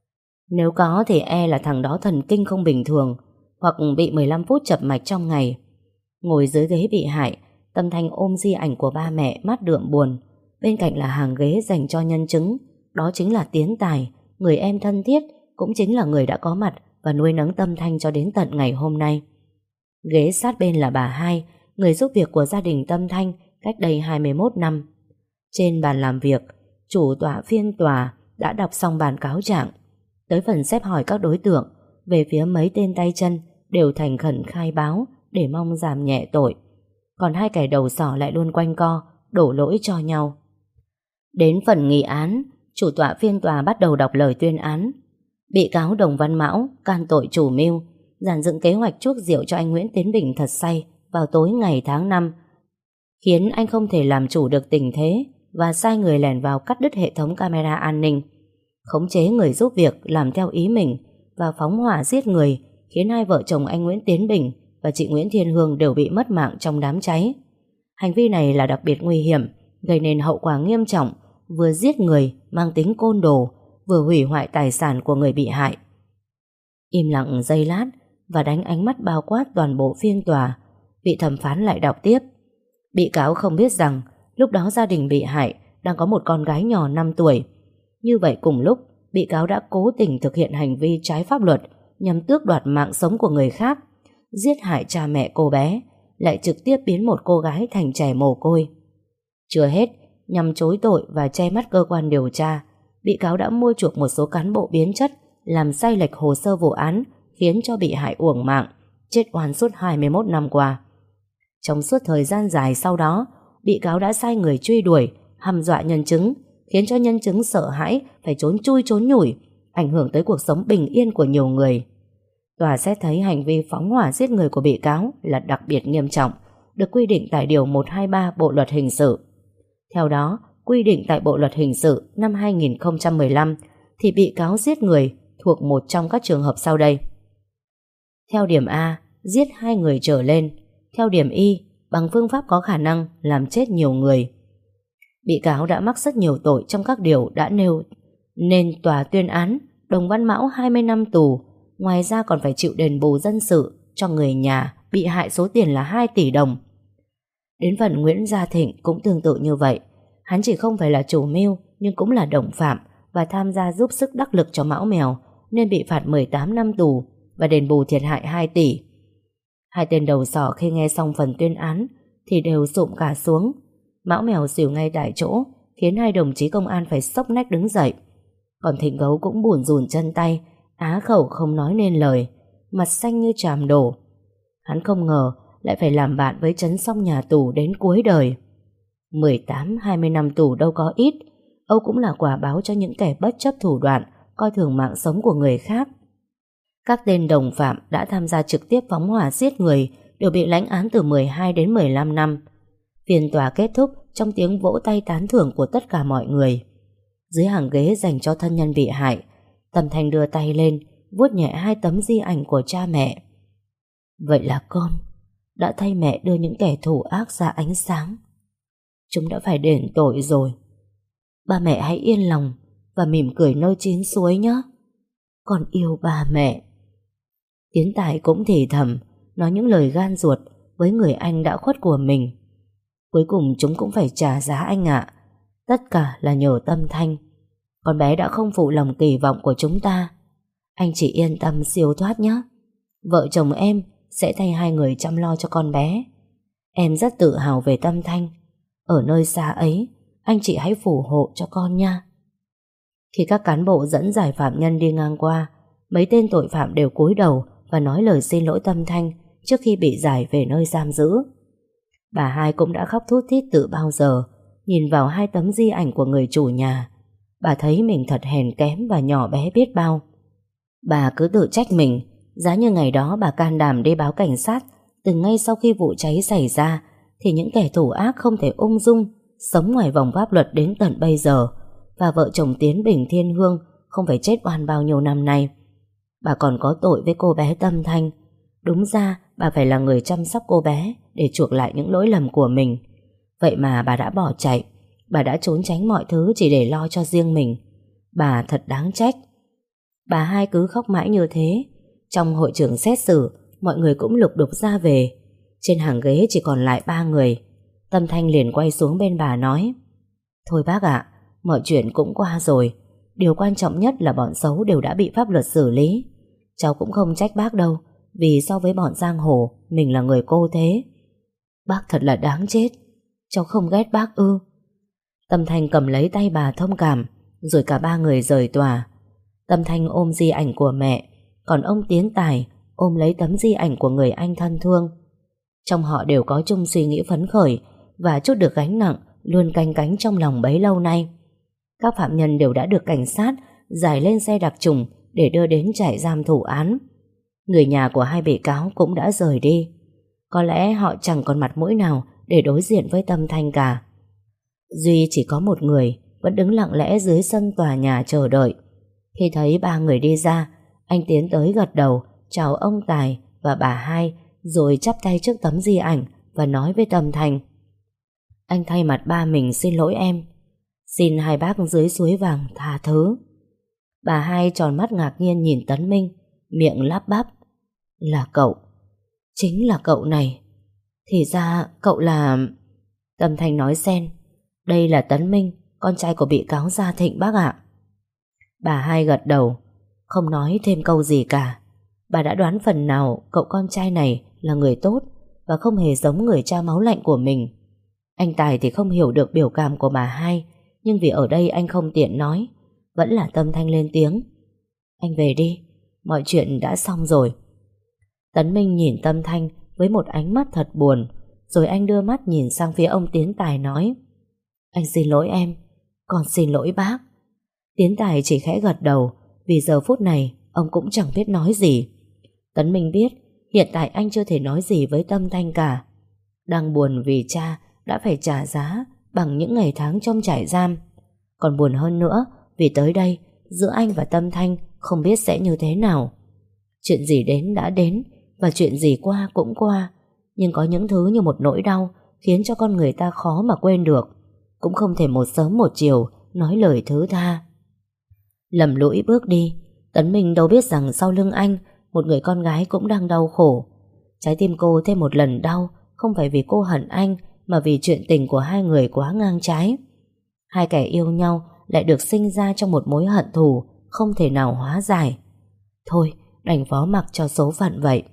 Nếu có thì e là thằng đó thần kinh không bình thường, hoặc bị mười lăm phút chập mạch trong ngày. Ngồi dưới ghế bị hại, Tâm Thanh ôm di ảnh của ba mẹ mắt đượm buồn. Bên cạnh là hàng ghế dành cho nhân chứng. Đó chính là Tiến Tài, người em thân thiết, cũng chính là người đã có mặt và nuôi nấng Tâm Thanh cho đến tận ngày hôm nay. Ghế sát bên là bà Hai, người giúp việc của gia đình Tâm Thanh cách đây hai mươi mốt năm. Trên bàn làm việc, chủ tọa phiên tòa đã đọc xong bản cáo trạng. Tới phần xếp hỏi các đối tượng, về phía mấy tên tay chân đều thành khẩn khai báo để mong giảm nhẹ tội. Còn hai kẻ đầu sỏ lại luôn quanh co, đổ lỗi cho nhau. Đến phần nghị án, chủ tọa phiên tòa bắt đầu đọc lời tuyên án. Bị cáo Đồng Văn Mão can tội chủ mưu, dàn dựng kế hoạch chuốc rượu cho anh Nguyễn Tiến Bình thật say vào tối ngày tháng năm, khiến anh không thể làm chủ được tình thế và sai người lẻn vào cắt đứt hệ thống camera an ninh, khống chế người giúp việc làm theo ý mình và phóng hỏa giết người, khiến hai vợ chồng anh Nguyễn Tiến Bình và chị Nguyễn Thiên Hương đều bị mất mạng trong đám cháy. Hành vi này là đặc biệt nguy hiểm, gây nên hậu quả nghiêm trọng, vừa giết người mang tính côn đồ, vừa hủy hoại tài sản của người bị hại. Im lặng giây lát và đánh ánh mắt bao quát toàn bộ phiên tòa, vị thẩm phán lại đọc tiếp. Bị cáo không biết rằng lúc đó gia đình bị hại đang có một con gái nhỏ năm tuổi. Như vậy cùng lúc, bị cáo đã cố tình thực hiện hành vi trái pháp luật nhằm tước đoạt mạng sống của người khác, giết hại cha mẹ cô bé, lại trực tiếp biến một cô gái thành trẻ mồ côi. Chưa hết, nhằm chối tội và che mắt cơ quan điều tra, bị cáo đã mua chuộc một số cán bộ biến chất, làm sai lệch hồ sơ vụ án, khiến cho bị hại uổng mạng, chết oan suốt hai mươi mốt năm qua. Trong suốt thời gian dài sau đó, bị cáo đã sai người truy đuổi, hăm dọa nhân chứng, khiến cho nhân chứng sợ hãi phải trốn chui trốn nhủi, ảnh hưởng tới cuộc sống bình yên của nhiều người. Tòa xét thấy hành vi phóng hỏa giết người của bị cáo là đặc biệt nghiêm trọng, được quy định tại Điều một trăm hai mươi ba Bộ Luật Hình sự. Theo đó, quy định tại Bộ Luật Hình sự năm hai nghìn không trăm mười lăm thì bị cáo giết người thuộc một trong các trường hợp sau đây. Theo điểm A, giết hai người trở lên. Theo điểm Y, bằng phương pháp có khả năng làm chết nhiều người. Bị cáo đã mắc rất nhiều tội trong các điều đã nêu, nên tòa tuyên án Đồng Văn Mão hai mươi năm tù, ngoài ra còn phải chịu đền bù dân sự cho người nhà bị hại số tiền là hai tỷ đồng. Đến phần Nguyễn Gia Thịnh cũng tương tự như vậy. Hắn chỉ không phải là chủ mưu nhưng cũng là đồng phạm và tham gia giúp sức đắc lực cho Mão Mèo, nên bị phạt mười tám năm tù và đền bù thiệt hại hai tỷ. Hai tên đầu sỏ khi nghe xong phần tuyên án thì đều sụm cả xuống. Mão Mèo xỉu ngay tại chỗ, khiến hai đồng chí công an phải xốc nách đứng dậy. Còn Thịnh Gấu cũng bủn rủn chân tay, á khẩu không nói nên lời, mặt xanh như tràm đổ. Hắn không ngờ lại phải làm bạn với Trấn Song nhà tù đến cuối đời. mười tám hai mươi năm tù đâu có ít. Âu cũng là quả báo cho những kẻ bất chấp thủ đoạn, coi thường mạng sống của người khác. Các tên đồng phạm đã tham gia trực tiếp phóng hỏa giết người đều bị lãnh án từ mười hai đến mười lăm năm. Phiên tòa kết thúc trong tiếng vỗ tay tán thưởng của tất cả mọi người. Dưới hàng ghế dành cho thân nhân bị hại, Tâm Thanh đưa tay lên, vuốt nhẹ hai tấm di ảnh của cha mẹ. Vậy là con đã thay mẹ đưa những kẻ thù ác ra ánh sáng. Chúng đã phải đền tội rồi. Ba mẹ hãy yên lòng và mỉm cười nơi chín suối nhé. Con yêu ba mẹ. Tiến Tài cũng thì thầm, nói những lời gan ruột với người anh đã khuất của mình. Cuối cùng chúng cũng phải trả giá anh ạ. Tất cả là nhờ Tâm Thanh. Con bé đã không phụ lòng kỳ vọng của chúng ta. Anh chỉ yên tâm siêu thoát nhé. Vợ chồng em sẽ thay hai người chăm lo cho con bé. Em rất tự hào về Tâm Thanh. Ở nơi xa ấy, anh chị hãy phù hộ cho con nha. Khi các cán bộ dẫn giải phạm nhân đi ngang qua, mấy tên tội phạm đều cúi đầu và nói lời xin lỗi Tâm Thanh trước khi bị giải về nơi giam giữ. Bà hai cũng đã khóc thút thít từ bao giờ. Nhìn vào hai tấm di ảnh của người chủ nhà, bà thấy mình thật hèn kém và nhỏ bé biết bao. Bà cứ tự trách mình. Giá như ngày đó bà can đảm đi báo cảnh sát từ ngay sau khi vụ cháy xảy ra, thì những kẻ thủ ác không thể ung dung sống ngoài vòng pháp luật đến tận bây giờ, và vợ chồng Tiến Bình Thiên Hương không phải chết oan bao nhiêu năm nay. Bà còn có tội với cô bé Tâm Thanh. Đúng ra bà phải là người chăm sóc cô bé để chuộc lại những lỗi lầm của mình. Vậy mà bà đã bỏ chạy. Bà đã trốn tránh mọi thứ chỉ để lo cho riêng mình. Bà thật đáng trách. Bà hai cứ khóc mãi như thế. Trong hội trường xét xử, mọi người cũng lục đục ra về. Trên hàng ghế chỉ còn lại ba người. Tâm Thanh liền quay xuống bên bà nói: Thôi bác ạ, mọi chuyện cũng qua rồi. Điều quan trọng nhất là bọn xấu đều đã bị pháp luật xử lý. Cháu cũng không trách bác đâu, vì so với bọn giang hồ, mình là người cô thế. Bác thật là đáng chết. Cháu không ghét bác ư? Tâm Thanh cầm lấy tay bà thông cảm, rồi cả ba người rời tòa. Tâm Thanh ôm di ảnh của mẹ, còn ông Tiến Tài ôm lấy tấm di ảnh của người anh thân thương. Trong họ đều có chung suy nghĩ phấn khởi và trút được gánh nặng luôn canh cánh trong lòng bấy lâu nay. Các phạm nhân đều đã được cảnh sát giải lên xe đặc trùng để đưa đến trại giam thủ án. Người nhà của hai bị cáo cũng đã rời đi. Có lẽ họ chẳng còn mặt mũi nào để đối diện với Tâm Thanh cả. Duy chỉ có một người vẫn đứng lặng lẽ dưới sân tòa nhà chờ đợi. Khi thấy ba người đi ra, anh tiến tới gật đầu chào ông Tài và bà hai, rồi chắp tay trước tấm di ảnh và nói với Tâm Thanh: Anh thay mặt ba mình xin lỗi em. Xin hai bác dưới suối vàng tha thứ. Bà hai tròn mắt ngạc nhiên nhìn Tấn Minh, miệng lắp bắp: Là cậu? Chính là cậu này. Thì ra cậu là... Tâm Thanh nói xen. Đây là Tấn Minh, con trai của bị cáo Gia Thịnh bác ạ. Bà hai gật đầu, không nói thêm câu gì cả. Bà đã đoán phần nào cậu con trai này là người tốt và không hề giống người cha máu lạnh của mình. Anh Tài thì không hiểu được biểu cảm của bà hai, nhưng vì ở đây anh không tiện nói, vẫn là Tâm Thanh lên tiếng. Anh về đi, mọi chuyện đã xong rồi. Tấn Minh nhìn Tâm Thanh với một ánh mắt thật buồn, rồi anh đưa mắt nhìn sang phía ông Tiến Tài nói: Anh xin lỗi em, con xin lỗi bác. Tiến Tài chỉ khẽ gật đầu, vì giờ phút này ông cũng chẳng biết nói gì. Tấn Minh biết hiện tại anh chưa thể nói gì với Tâm Thanh cả. Đang buồn vì cha đã phải trả giá bằng những ngày tháng trong trại giam, còn buồn hơn nữa vì tới đây giữa anh và Tâm Thanh không biết sẽ như thế nào. Chuyện gì đến đã đến, và chuyện gì qua cũng qua, nhưng có những thứ như một nỗi đau khiến cho con người ta khó mà quên được, cũng không thể một sớm một chiều nói lời thứ tha. Lầm lũi bước đi, Tấn Minh đâu biết rằng sau lưng anh một người con gái cũng đang đau khổ. Trái tim cô thêm một lần đau, không phải vì cô hận anh, mà vì chuyện tình của hai người quá ngang trái. Hai kẻ yêu nhau lại được sinh ra trong một mối hận thù không thể nào hóa giải. Thôi, đành phó mặc cho số phận vậy.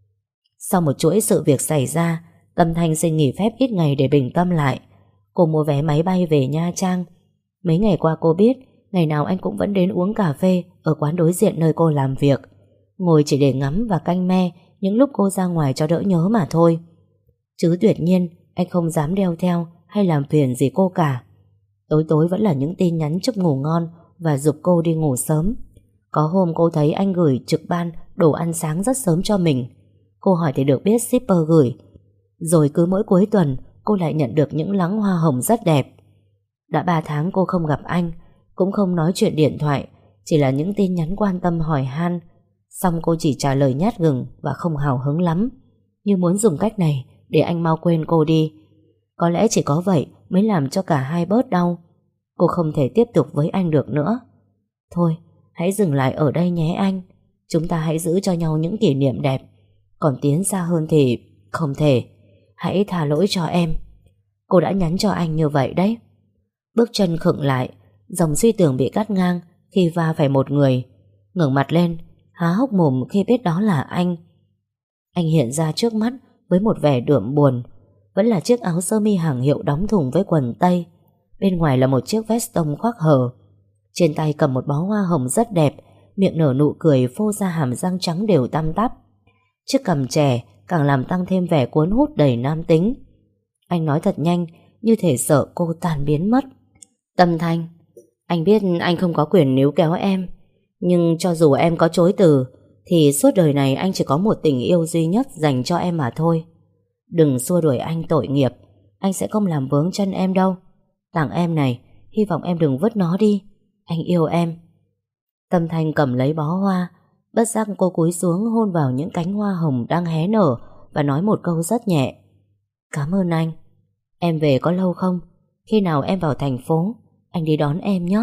Sau một chuỗi sự việc xảy ra, Tâm Thanh xin nghỉ phép ít ngày để bình tâm lại. Cô mua vé máy bay về Nha Trang. Mấy ngày qua cô biết ngày nào anh cũng vẫn đến uống cà phê ở quán đối diện nơi cô làm việc, ngồi chỉ để ngắm và canh me những lúc cô ra ngoài cho đỡ nhớ mà thôi. Chứ tuyệt nhiên anh không dám đeo theo hay làm phiền gì cô cả. Tối tối vẫn là những tin nhắn chúc ngủ ngon và giục cô đi ngủ sớm. Có hôm cô thấy anh gửi trực ban đồ ăn sáng rất sớm cho mình. Cô hỏi thì được biết shipper gửi. Rồi cứ mỗi cuối tuần cô lại nhận được những lẵng hoa hồng rất đẹp. Đã ba tháng cô không gặp anh, cũng không nói chuyện điện thoại, chỉ là những tin nhắn quan tâm hỏi han. Xong cô chỉ trả lời nhát gừng và không hào hứng lắm, như muốn dùng cách này để anh mau quên cô đi. Có lẽ chỉ có vậy mới làm cho cả hai bớt đau. Cô không thể tiếp tục với anh được nữa. Thôi, hãy dừng lại ở đây nhé anh. Chúng ta hãy giữ cho nhau những kỷ niệm đẹp. Còn tiến xa hơn thì không thể. Hãy tha lỗi cho em. Cô đã nhắn cho anh như vậy đấy. Bước chân khựng lại, dòng suy tưởng bị cắt ngang khi va phải một người. Ngẩng mặt lên, há hốc mồm khi biết đó là anh. Anh hiện ra trước mắt với một vẻ đượm buồn. Vẫn là chiếc áo sơ mi hàng hiệu đóng thùng với quần tây. Bên ngoài là một chiếc vest tông khoác hở. Trên tay cầm một bó hoa hồng rất đẹp, miệng nở nụ cười phô ra hàm răng trắng đều tăm tắp. Chiếc cằm trẻ càng làm tăng thêm vẻ cuốn hút đầy nam tính. Anh nói thật nhanh, như thể sợ cô tan biến mất. Tâm Thanh, anh biết anh không có quyền níu kéo em, nhưng cho dù em có chối từ thì suốt đời này anh chỉ có một tình yêu duy nhất dành cho em mà thôi. Đừng xua đuổi anh tội nghiệp. Anh sẽ không làm vướng chân em đâu. Tặng em này, hy vọng em đừng vứt nó đi. Anh yêu em. Tâm Thanh cầm lấy bó hoa. Bất giác cô cúi xuống hôn vào những cánh hoa hồng đang hé nở và nói một câu rất nhẹ. Cảm ơn anh. Em về có lâu không? Khi nào em vào thành phố, anh đi đón em nhé.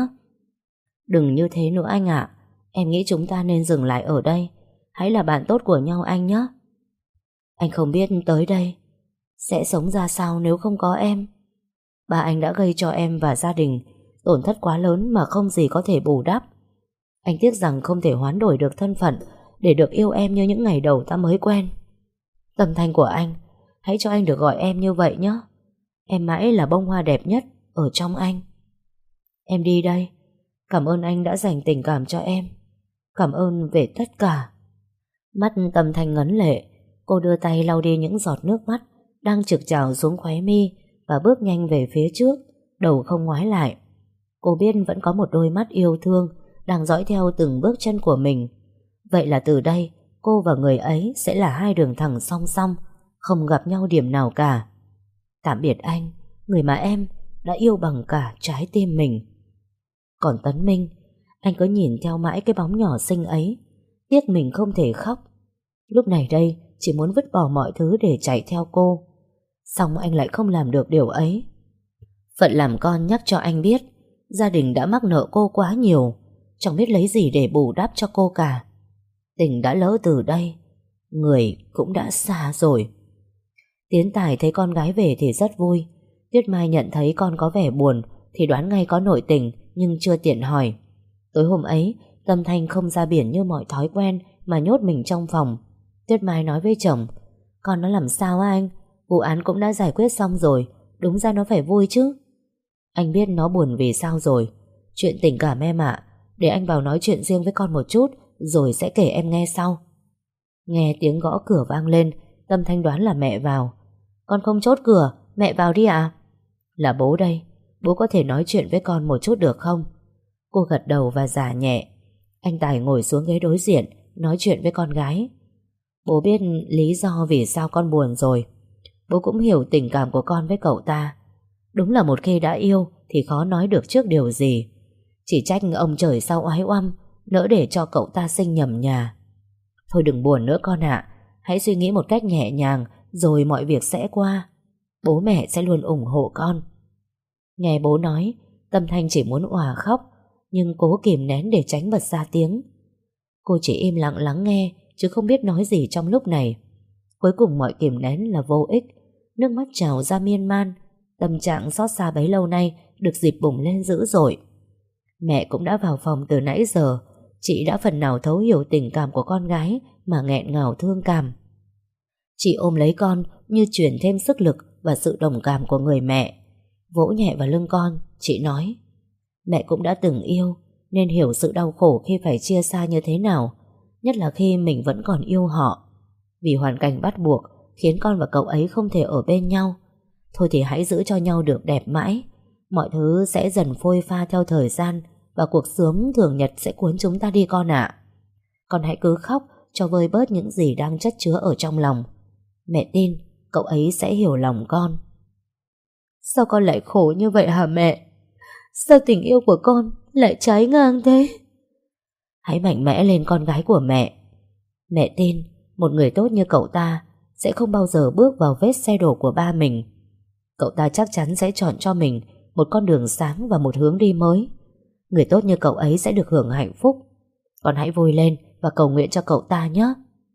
Đừng như thế nữa anh ạ. Em nghĩ chúng ta nên dừng lại ở đây. Hãy là bạn tốt của nhau anh nhé. Anh không biết tới đây sẽ sống ra sao nếu không có em. Ba anh đã gây cho em và gia đình tổn thất quá lớn mà không gì có thể bù đắp. Anh tiếc rằng không thể hoán đổi được thân phận để được yêu em như những ngày đầu ta mới quen. Tâm Thanh của anh, hãy cho anh được gọi em như vậy nhé. Em mãi là bông hoa đẹp nhất ở trong anh. Em đi đây. Cảm ơn anh đã dành tình cảm cho em. Cảm ơn về tất cả. Mắt Tâm Thanh ngấn lệ. Cô đưa tay lau đi những giọt nước mắt đang trực trào xuống khóe mi và bước nhanh về phía trước, đầu không ngoái lại. Cô biết vẫn có một đôi mắt yêu thương đang dõi theo từng bước chân của mình. Vậy là từ đây cô và người ấy sẽ là hai đường thẳng song song, không gặp nhau điểm nào cả. Tạm biệt anh, người mà em đã yêu bằng cả trái tim mình. Còn Tấn Minh, anh cứ nhìn theo mãi cái bóng nhỏ xinh ấy, tiếc mình không thể khóc. Lúc này đây chỉ muốn vứt bỏ mọi thứ để chạy theo cô. Xong anh lại không làm được điều ấy. Phận làm con nhắc cho anh biết gia đình đã mắc nợ cô quá nhiều, chẳng biết lấy gì để bù đắp cho cô cả. Tình đã lỡ từ đây, người cũng đã xa rồi. Tiến Tài thấy con gái về thì rất vui. Tuyết Mai nhận thấy con có vẻ buồn thì đoán ngay có nội tình, nhưng chưa tiện hỏi. Tối hôm ấy, Tâm Thanh không ra biển như mọi thói quen mà nhốt mình trong phòng. Tuyết Mai nói với chồng: Con nó làm sao á anh? Vụ án cũng đã giải quyết xong rồi, đúng ra nó phải vui chứ. Anh biết nó buồn vì sao rồi. Chuyện tình cảm em ạ, để anh vào nói chuyện riêng với con một chút, rồi sẽ kể em nghe sau. Nghe tiếng gõ cửa vang lên, Tâm Thanh đoán là mẹ vào. Con không chốt cửa, mẹ vào đi ạ. Là bố đây, bố có thể nói chuyện với con một chút được không? Cô gật đầu và giả nhẹ. Anh Tài ngồi xuống ghế đối diện, nói chuyện với con gái. Bố biết lý do vì sao con buồn rồi. Bố cũng hiểu tình cảm của con với cậu ta. Đúng là một khi đã yêu thì khó nói được trước điều gì. Chỉ trách ông trời sao oái oăm, nỡ để cho cậu ta sinh nhầm nhà. Thôi đừng buồn nữa con ạ, hãy suy nghĩ một cách nhẹ nhàng, rồi mọi việc sẽ qua. Bố mẹ sẽ luôn ủng hộ con. Nghe bố nói, Tâm Thanh chỉ muốn òa khóc, nhưng cố kìm nén để tránh bật ra tiếng. Cô chỉ im lặng lắng nghe, chứ không biết nói gì trong lúc này. Cuối cùng mọi kìm nén là vô ích. Nước mắt trào ra miên man. Tâm trạng xót xa bấy lâu nay được dịp bùng lên dữ dội. Mẹ cũng đã vào phòng từ nãy giờ. Chị đã phần nào thấu hiểu tình cảm của con gái mà nghẹn ngào thương cảm. Chị ôm lấy con như truyền thêm sức lực và sự đồng cảm của người mẹ. Vỗ nhẹ vào lưng con, chị nói: Mẹ cũng đã từng yêu, nên hiểu sự đau khổ khi phải chia xa như thế nào, nhất là khi mình vẫn còn yêu họ. Vì hoàn cảnh bắt buộc khiến con và cậu ấy không thể ở bên nhau. Thôi thì hãy giữ cho nhau được đẹp mãi. Mọi thứ sẽ dần phôi pha theo thời gian, và cuộc sống thường nhật sẽ cuốn chúng ta đi con ạ. Con hãy cứ khóc cho vơi bớt những gì đang chất chứa ở trong lòng. Mẹ tin cậu ấy sẽ hiểu lòng con. Sao con lại khổ như vậy hả mẹ? Sao tình yêu của con lại trái ngang thế? Hãy mạnh mẽ lên con gái của mẹ. Mẹ tin một người tốt như cậu ta sẽ không bao giờ bước vào vết xe đổ của ba mình. Cậu ta chắc chắn sẽ chọn cho mình một con đường sáng và một hướng đi mới. Người tốt như cậu ấy sẽ được hưởng hạnh phúc. Con hãy vui lên và cầu nguyện cho cậu ta nhé.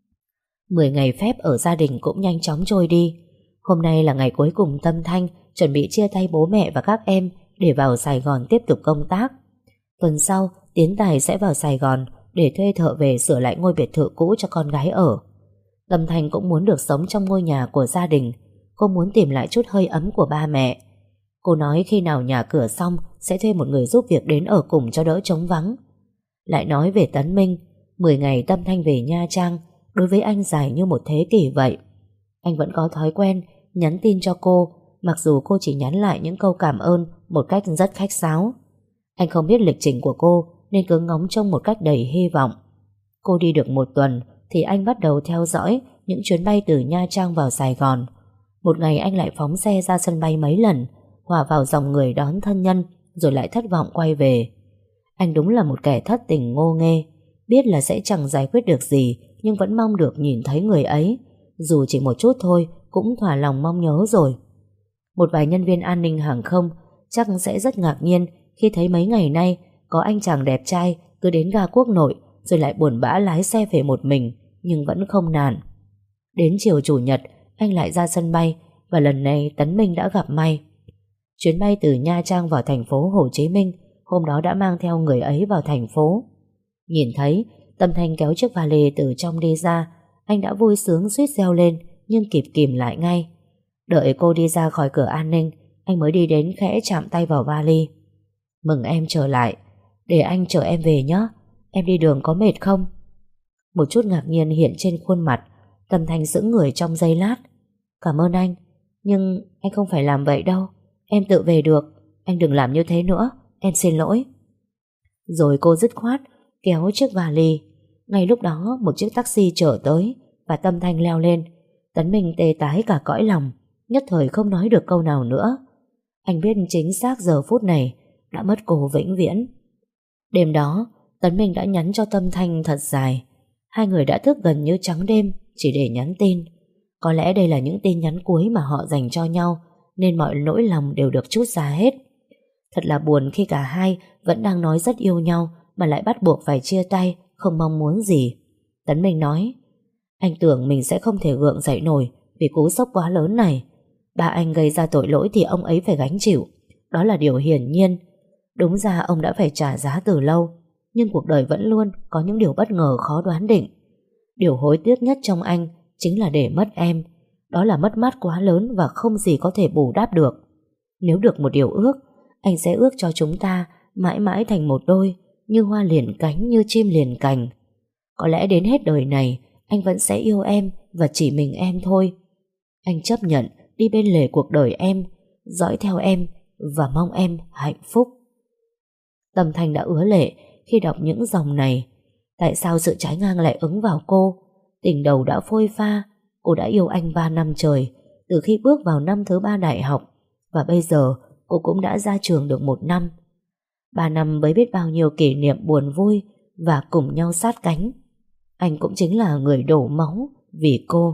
Mười ngày phép ở gia đình cũng nhanh chóng trôi đi. Hôm nay là ngày cuối cùng Tâm Thanh chuẩn bị chia tay bố mẹ và các em để vào Sài Gòn tiếp tục công tác. Tuần sau, Tiến Tài sẽ vào Sài Gòn để thuê thợ về sửa lại ngôi biệt thự cũ cho con gái ở. Tâm Thanh cũng muốn được sống trong ngôi nhà của gia đình. Cô muốn tìm lại chút hơi ấm của ba mẹ. Cô nói khi nào nhà cửa xong sẽ thuê một người giúp việc đến ở cùng cho đỡ trống vắng. Lại nói về Tấn Minh, mười ngày Tâm Thanh về Nha Trang đối với anh dài như một thế kỷ vậy. Anh vẫn có thói quen nhắn tin cho cô, mặc dù cô chỉ nhắn lại những câu cảm ơn một cách rất khách sáo. Anh không biết lịch trình của cô nên cứ ngóng trông một cách đầy hy vọng. Cô đi được một tuần thì anh bắt đầu theo dõi những chuyến bay từ Nha Trang vào Sài Gòn. Một ngày anh lại phóng xe ra sân bay mấy lần, hòa vào dòng người đón thân nhân, rồi lại thất vọng quay về. Anh đúng là một kẻ thất tình ngô nghê, biết là sẽ chẳng giải quyết được gì, nhưng vẫn mong được nhìn thấy người ấy. Dù chỉ một chút thôi cũng thỏa lòng mong nhớ rồi. Một vài nhân viên an ninh hàng không chắc sẽ rất ngạc nhiên khi thấy mấy ngày nay có anh chàng đẹp trai cứ đến ga quốc nội rồi lại buồn bã lái xe về một mình, nhưng vẫn không nản. Đến chiều chủ nhật, anh lại ra sân bay, và lần này Tấn Minh đã gặp may. Chuyến bay từ Nha Trang vào thành phố Hồ Chí Minh hôm đó đã mang theo người ấy vào thành phố. Nhìn thấy Tâm Thanh kéo chiếc vali từ trong đi ra, anh đã vui sướng suýt reo lên, nhưng kịp kìm lại ngay. Đợi cô đi ra khỏi cửa an ninh, anh mới đi đến khẽ chạm tay vào vali. Mừng em trở lại, để anh chở em về nhé. Em đi đường có mệt không? Một chút ngạc nhiên hiện trên khuôn mặt. Tâm Thanh sững người trong giây lát. Cảm ơn anh, nhưng anh không phải làm vậy đâu. Em tự về được, anh đừng làm như thế nữa, em xin lỗi. Rồi cô dứt khoát kéo chiếc vali. Ngay lúc đó một chiếc taxi chở tới, và Tâm Thanh leo lên. Tấn Minh tê tái cả cõi lòng, nhất thời không nói được câu nào nữa. Anh biết chính xác giờ phút này đã mất cô vĩnh viễn. Đêm đó Tấn Minh đã nhắn cho Tâm Thanh thật dài. Hai người đã thức gần như trắng đêm chỉ để nhắn tin. Có lẽ đây là những tin nhắn cuối mà họ dành cho nhau, nên mọi nỗi lòng đều được trút ra hết. Thật là buồn khi cả hai vẫn đang nói rất yêu nhau mà lại bắt buộc phải chia tay, không mong muốn gì. Tấn Minh nói: anh tưởng mình sẽ không thể gượng dậy nổi Vì cú sốc quá lớn này, ba anh gây ra tội lỗi thì ông ấy phải gánh chịu. Đó là điều hiển nhiên. Đúng ra ông đã phải trả giá từ lâu, nhưng cuộc đời vẫn luôn có những điều bất ngờ khó đoán định. Điều hối tiếc nhất trong anh chính là để mất em. Đó là mất mát quá lớn và không gì có thể bù đắp được. Nếu được một điều ước, anh sẽ ước cho chúng ta mãi mãi thành một đôi, như hoa liền cánh, như chim liền cành. Có lẽ đến hết đời này anh vẫn sẽ yêu em và chỉ mình em thôi. Anh chấp nhận đi bên lề cuộc đời em, dõi theo em và mong em hạnh phúc. Tâm Thanh đã ứa lệ khi đọc những dòng này. Tại sao sự trái ngang lại ứng vào cô? Tình đầu đã phôi pha. Cô đã yêu anh ba năm trời, từ khi bước vào năm thứ ba đại học, và bây giờ cô cũng đã ra trường được một năm. Ba năm mới biết bao nhiêu kỷ niệm buồn vui và cùng nhau sát cánh. Anh cũng chính là người đổ máu vì cô.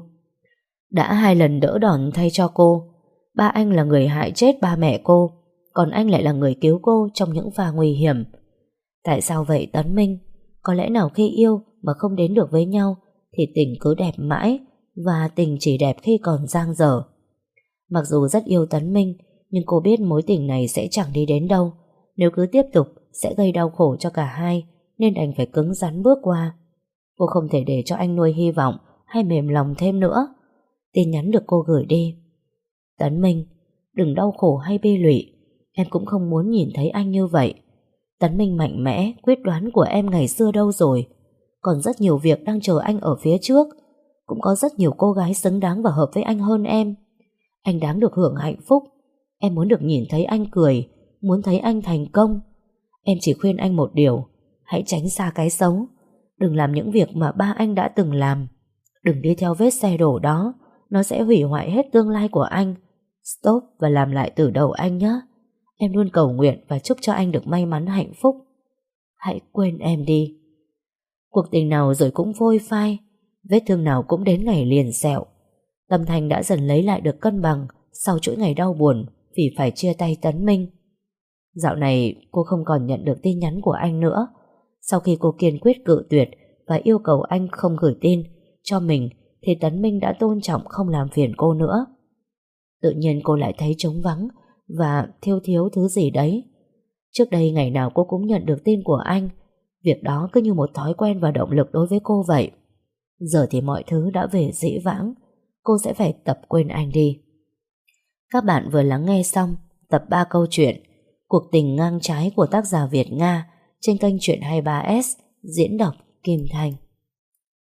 Đã hai lần đỡ đòn thay cho cô. Ba anh là người hại chết ba mẹ cô, còn anh lại là người cứu cô trong những pha nguy hiểm. Tại sao vậy Tấn Minh? Có lẽ nào khi yêu mà không đến được với nhau thì tình cứ đẹp mãi, và tình chỉ đẹp khi còn dang dở. Mặc dù rất yêu Tấn Minh, nhưng cô biết mối tình này sẽ chẳng đi đến đâu. Nếu cứ tiếp tục sẽ gây đau khổ cho cả hai, nên đành phải cứng rắn bước qua. Cô không thể để cho anh nuôi hy vọng hay mềm lòng thêm nữa. Tin nhắn được cô gửi đi: Tấn Minh, đừng đau khổ hay bê lụy. Em cũng không muốn nhìn thấy anh như vậy. Tấn Minh mạnh mẽ, quyết đoán của em ngày xưa đâu rồi? Còn rất nhiều việc đang chờ anh ở phía trước. Cũng có rất nhiều cô gái xứng đáng và hợp với anh hơn em. Anh đáng được hưởng hạnh phúc. Em muốn được nhìn thấy anh cười, muốn thấy anh thành công. Em chỉ khuyên anh một điều: hãy tránh xa cái xấu. Đừng làm những việc mà ba anh đã từng làm. Đừng đi theo vết xe đổ đó. Nó sẽ hủy hoại hết tương lai của anh. Stop và làm lại từ đầu anh nhé. Em luôn cầu nguyện và chúc cho anh được may mắn hạnh phúc. Hãy quên em đi. Cuộc tình nào rồi cũng phôi phai, vết thương nào cũng đến ngày liền sẹo. Tâm Thanh đã dần lấy lại được cân bằng sau chuỗi ngày đau buồn vì phải chia tay Tấn Minh. Dạo này cô không còn nhận được tin nhắn của anh nữa. Sau khi cô kiên quyết cự tuyệt và yêu cầu anh không gửi tin cho mình, thì Tấn Minh đã tôn trọng không làm phiền cô nữa. Tự nhiên cô lại thấy trống vắng và thiếu thiếu thứ gì đấy. Trước đây ngày nào cô cũng nhận được tin của anh. Việc đó cứ như một thói quen và động lực đối với cô vậy. Giờ thì mọi thứ đã về dĩ vãng. Cô sẽ phải tập quên anh đi. Các bạn vừa lắng nghe xong tập ba câu chuyện Cuộc tình ngang trái của tác giả Việt Nga trên kênh Chuyện hai mươi ba S, diễn đọc Kim Thanh.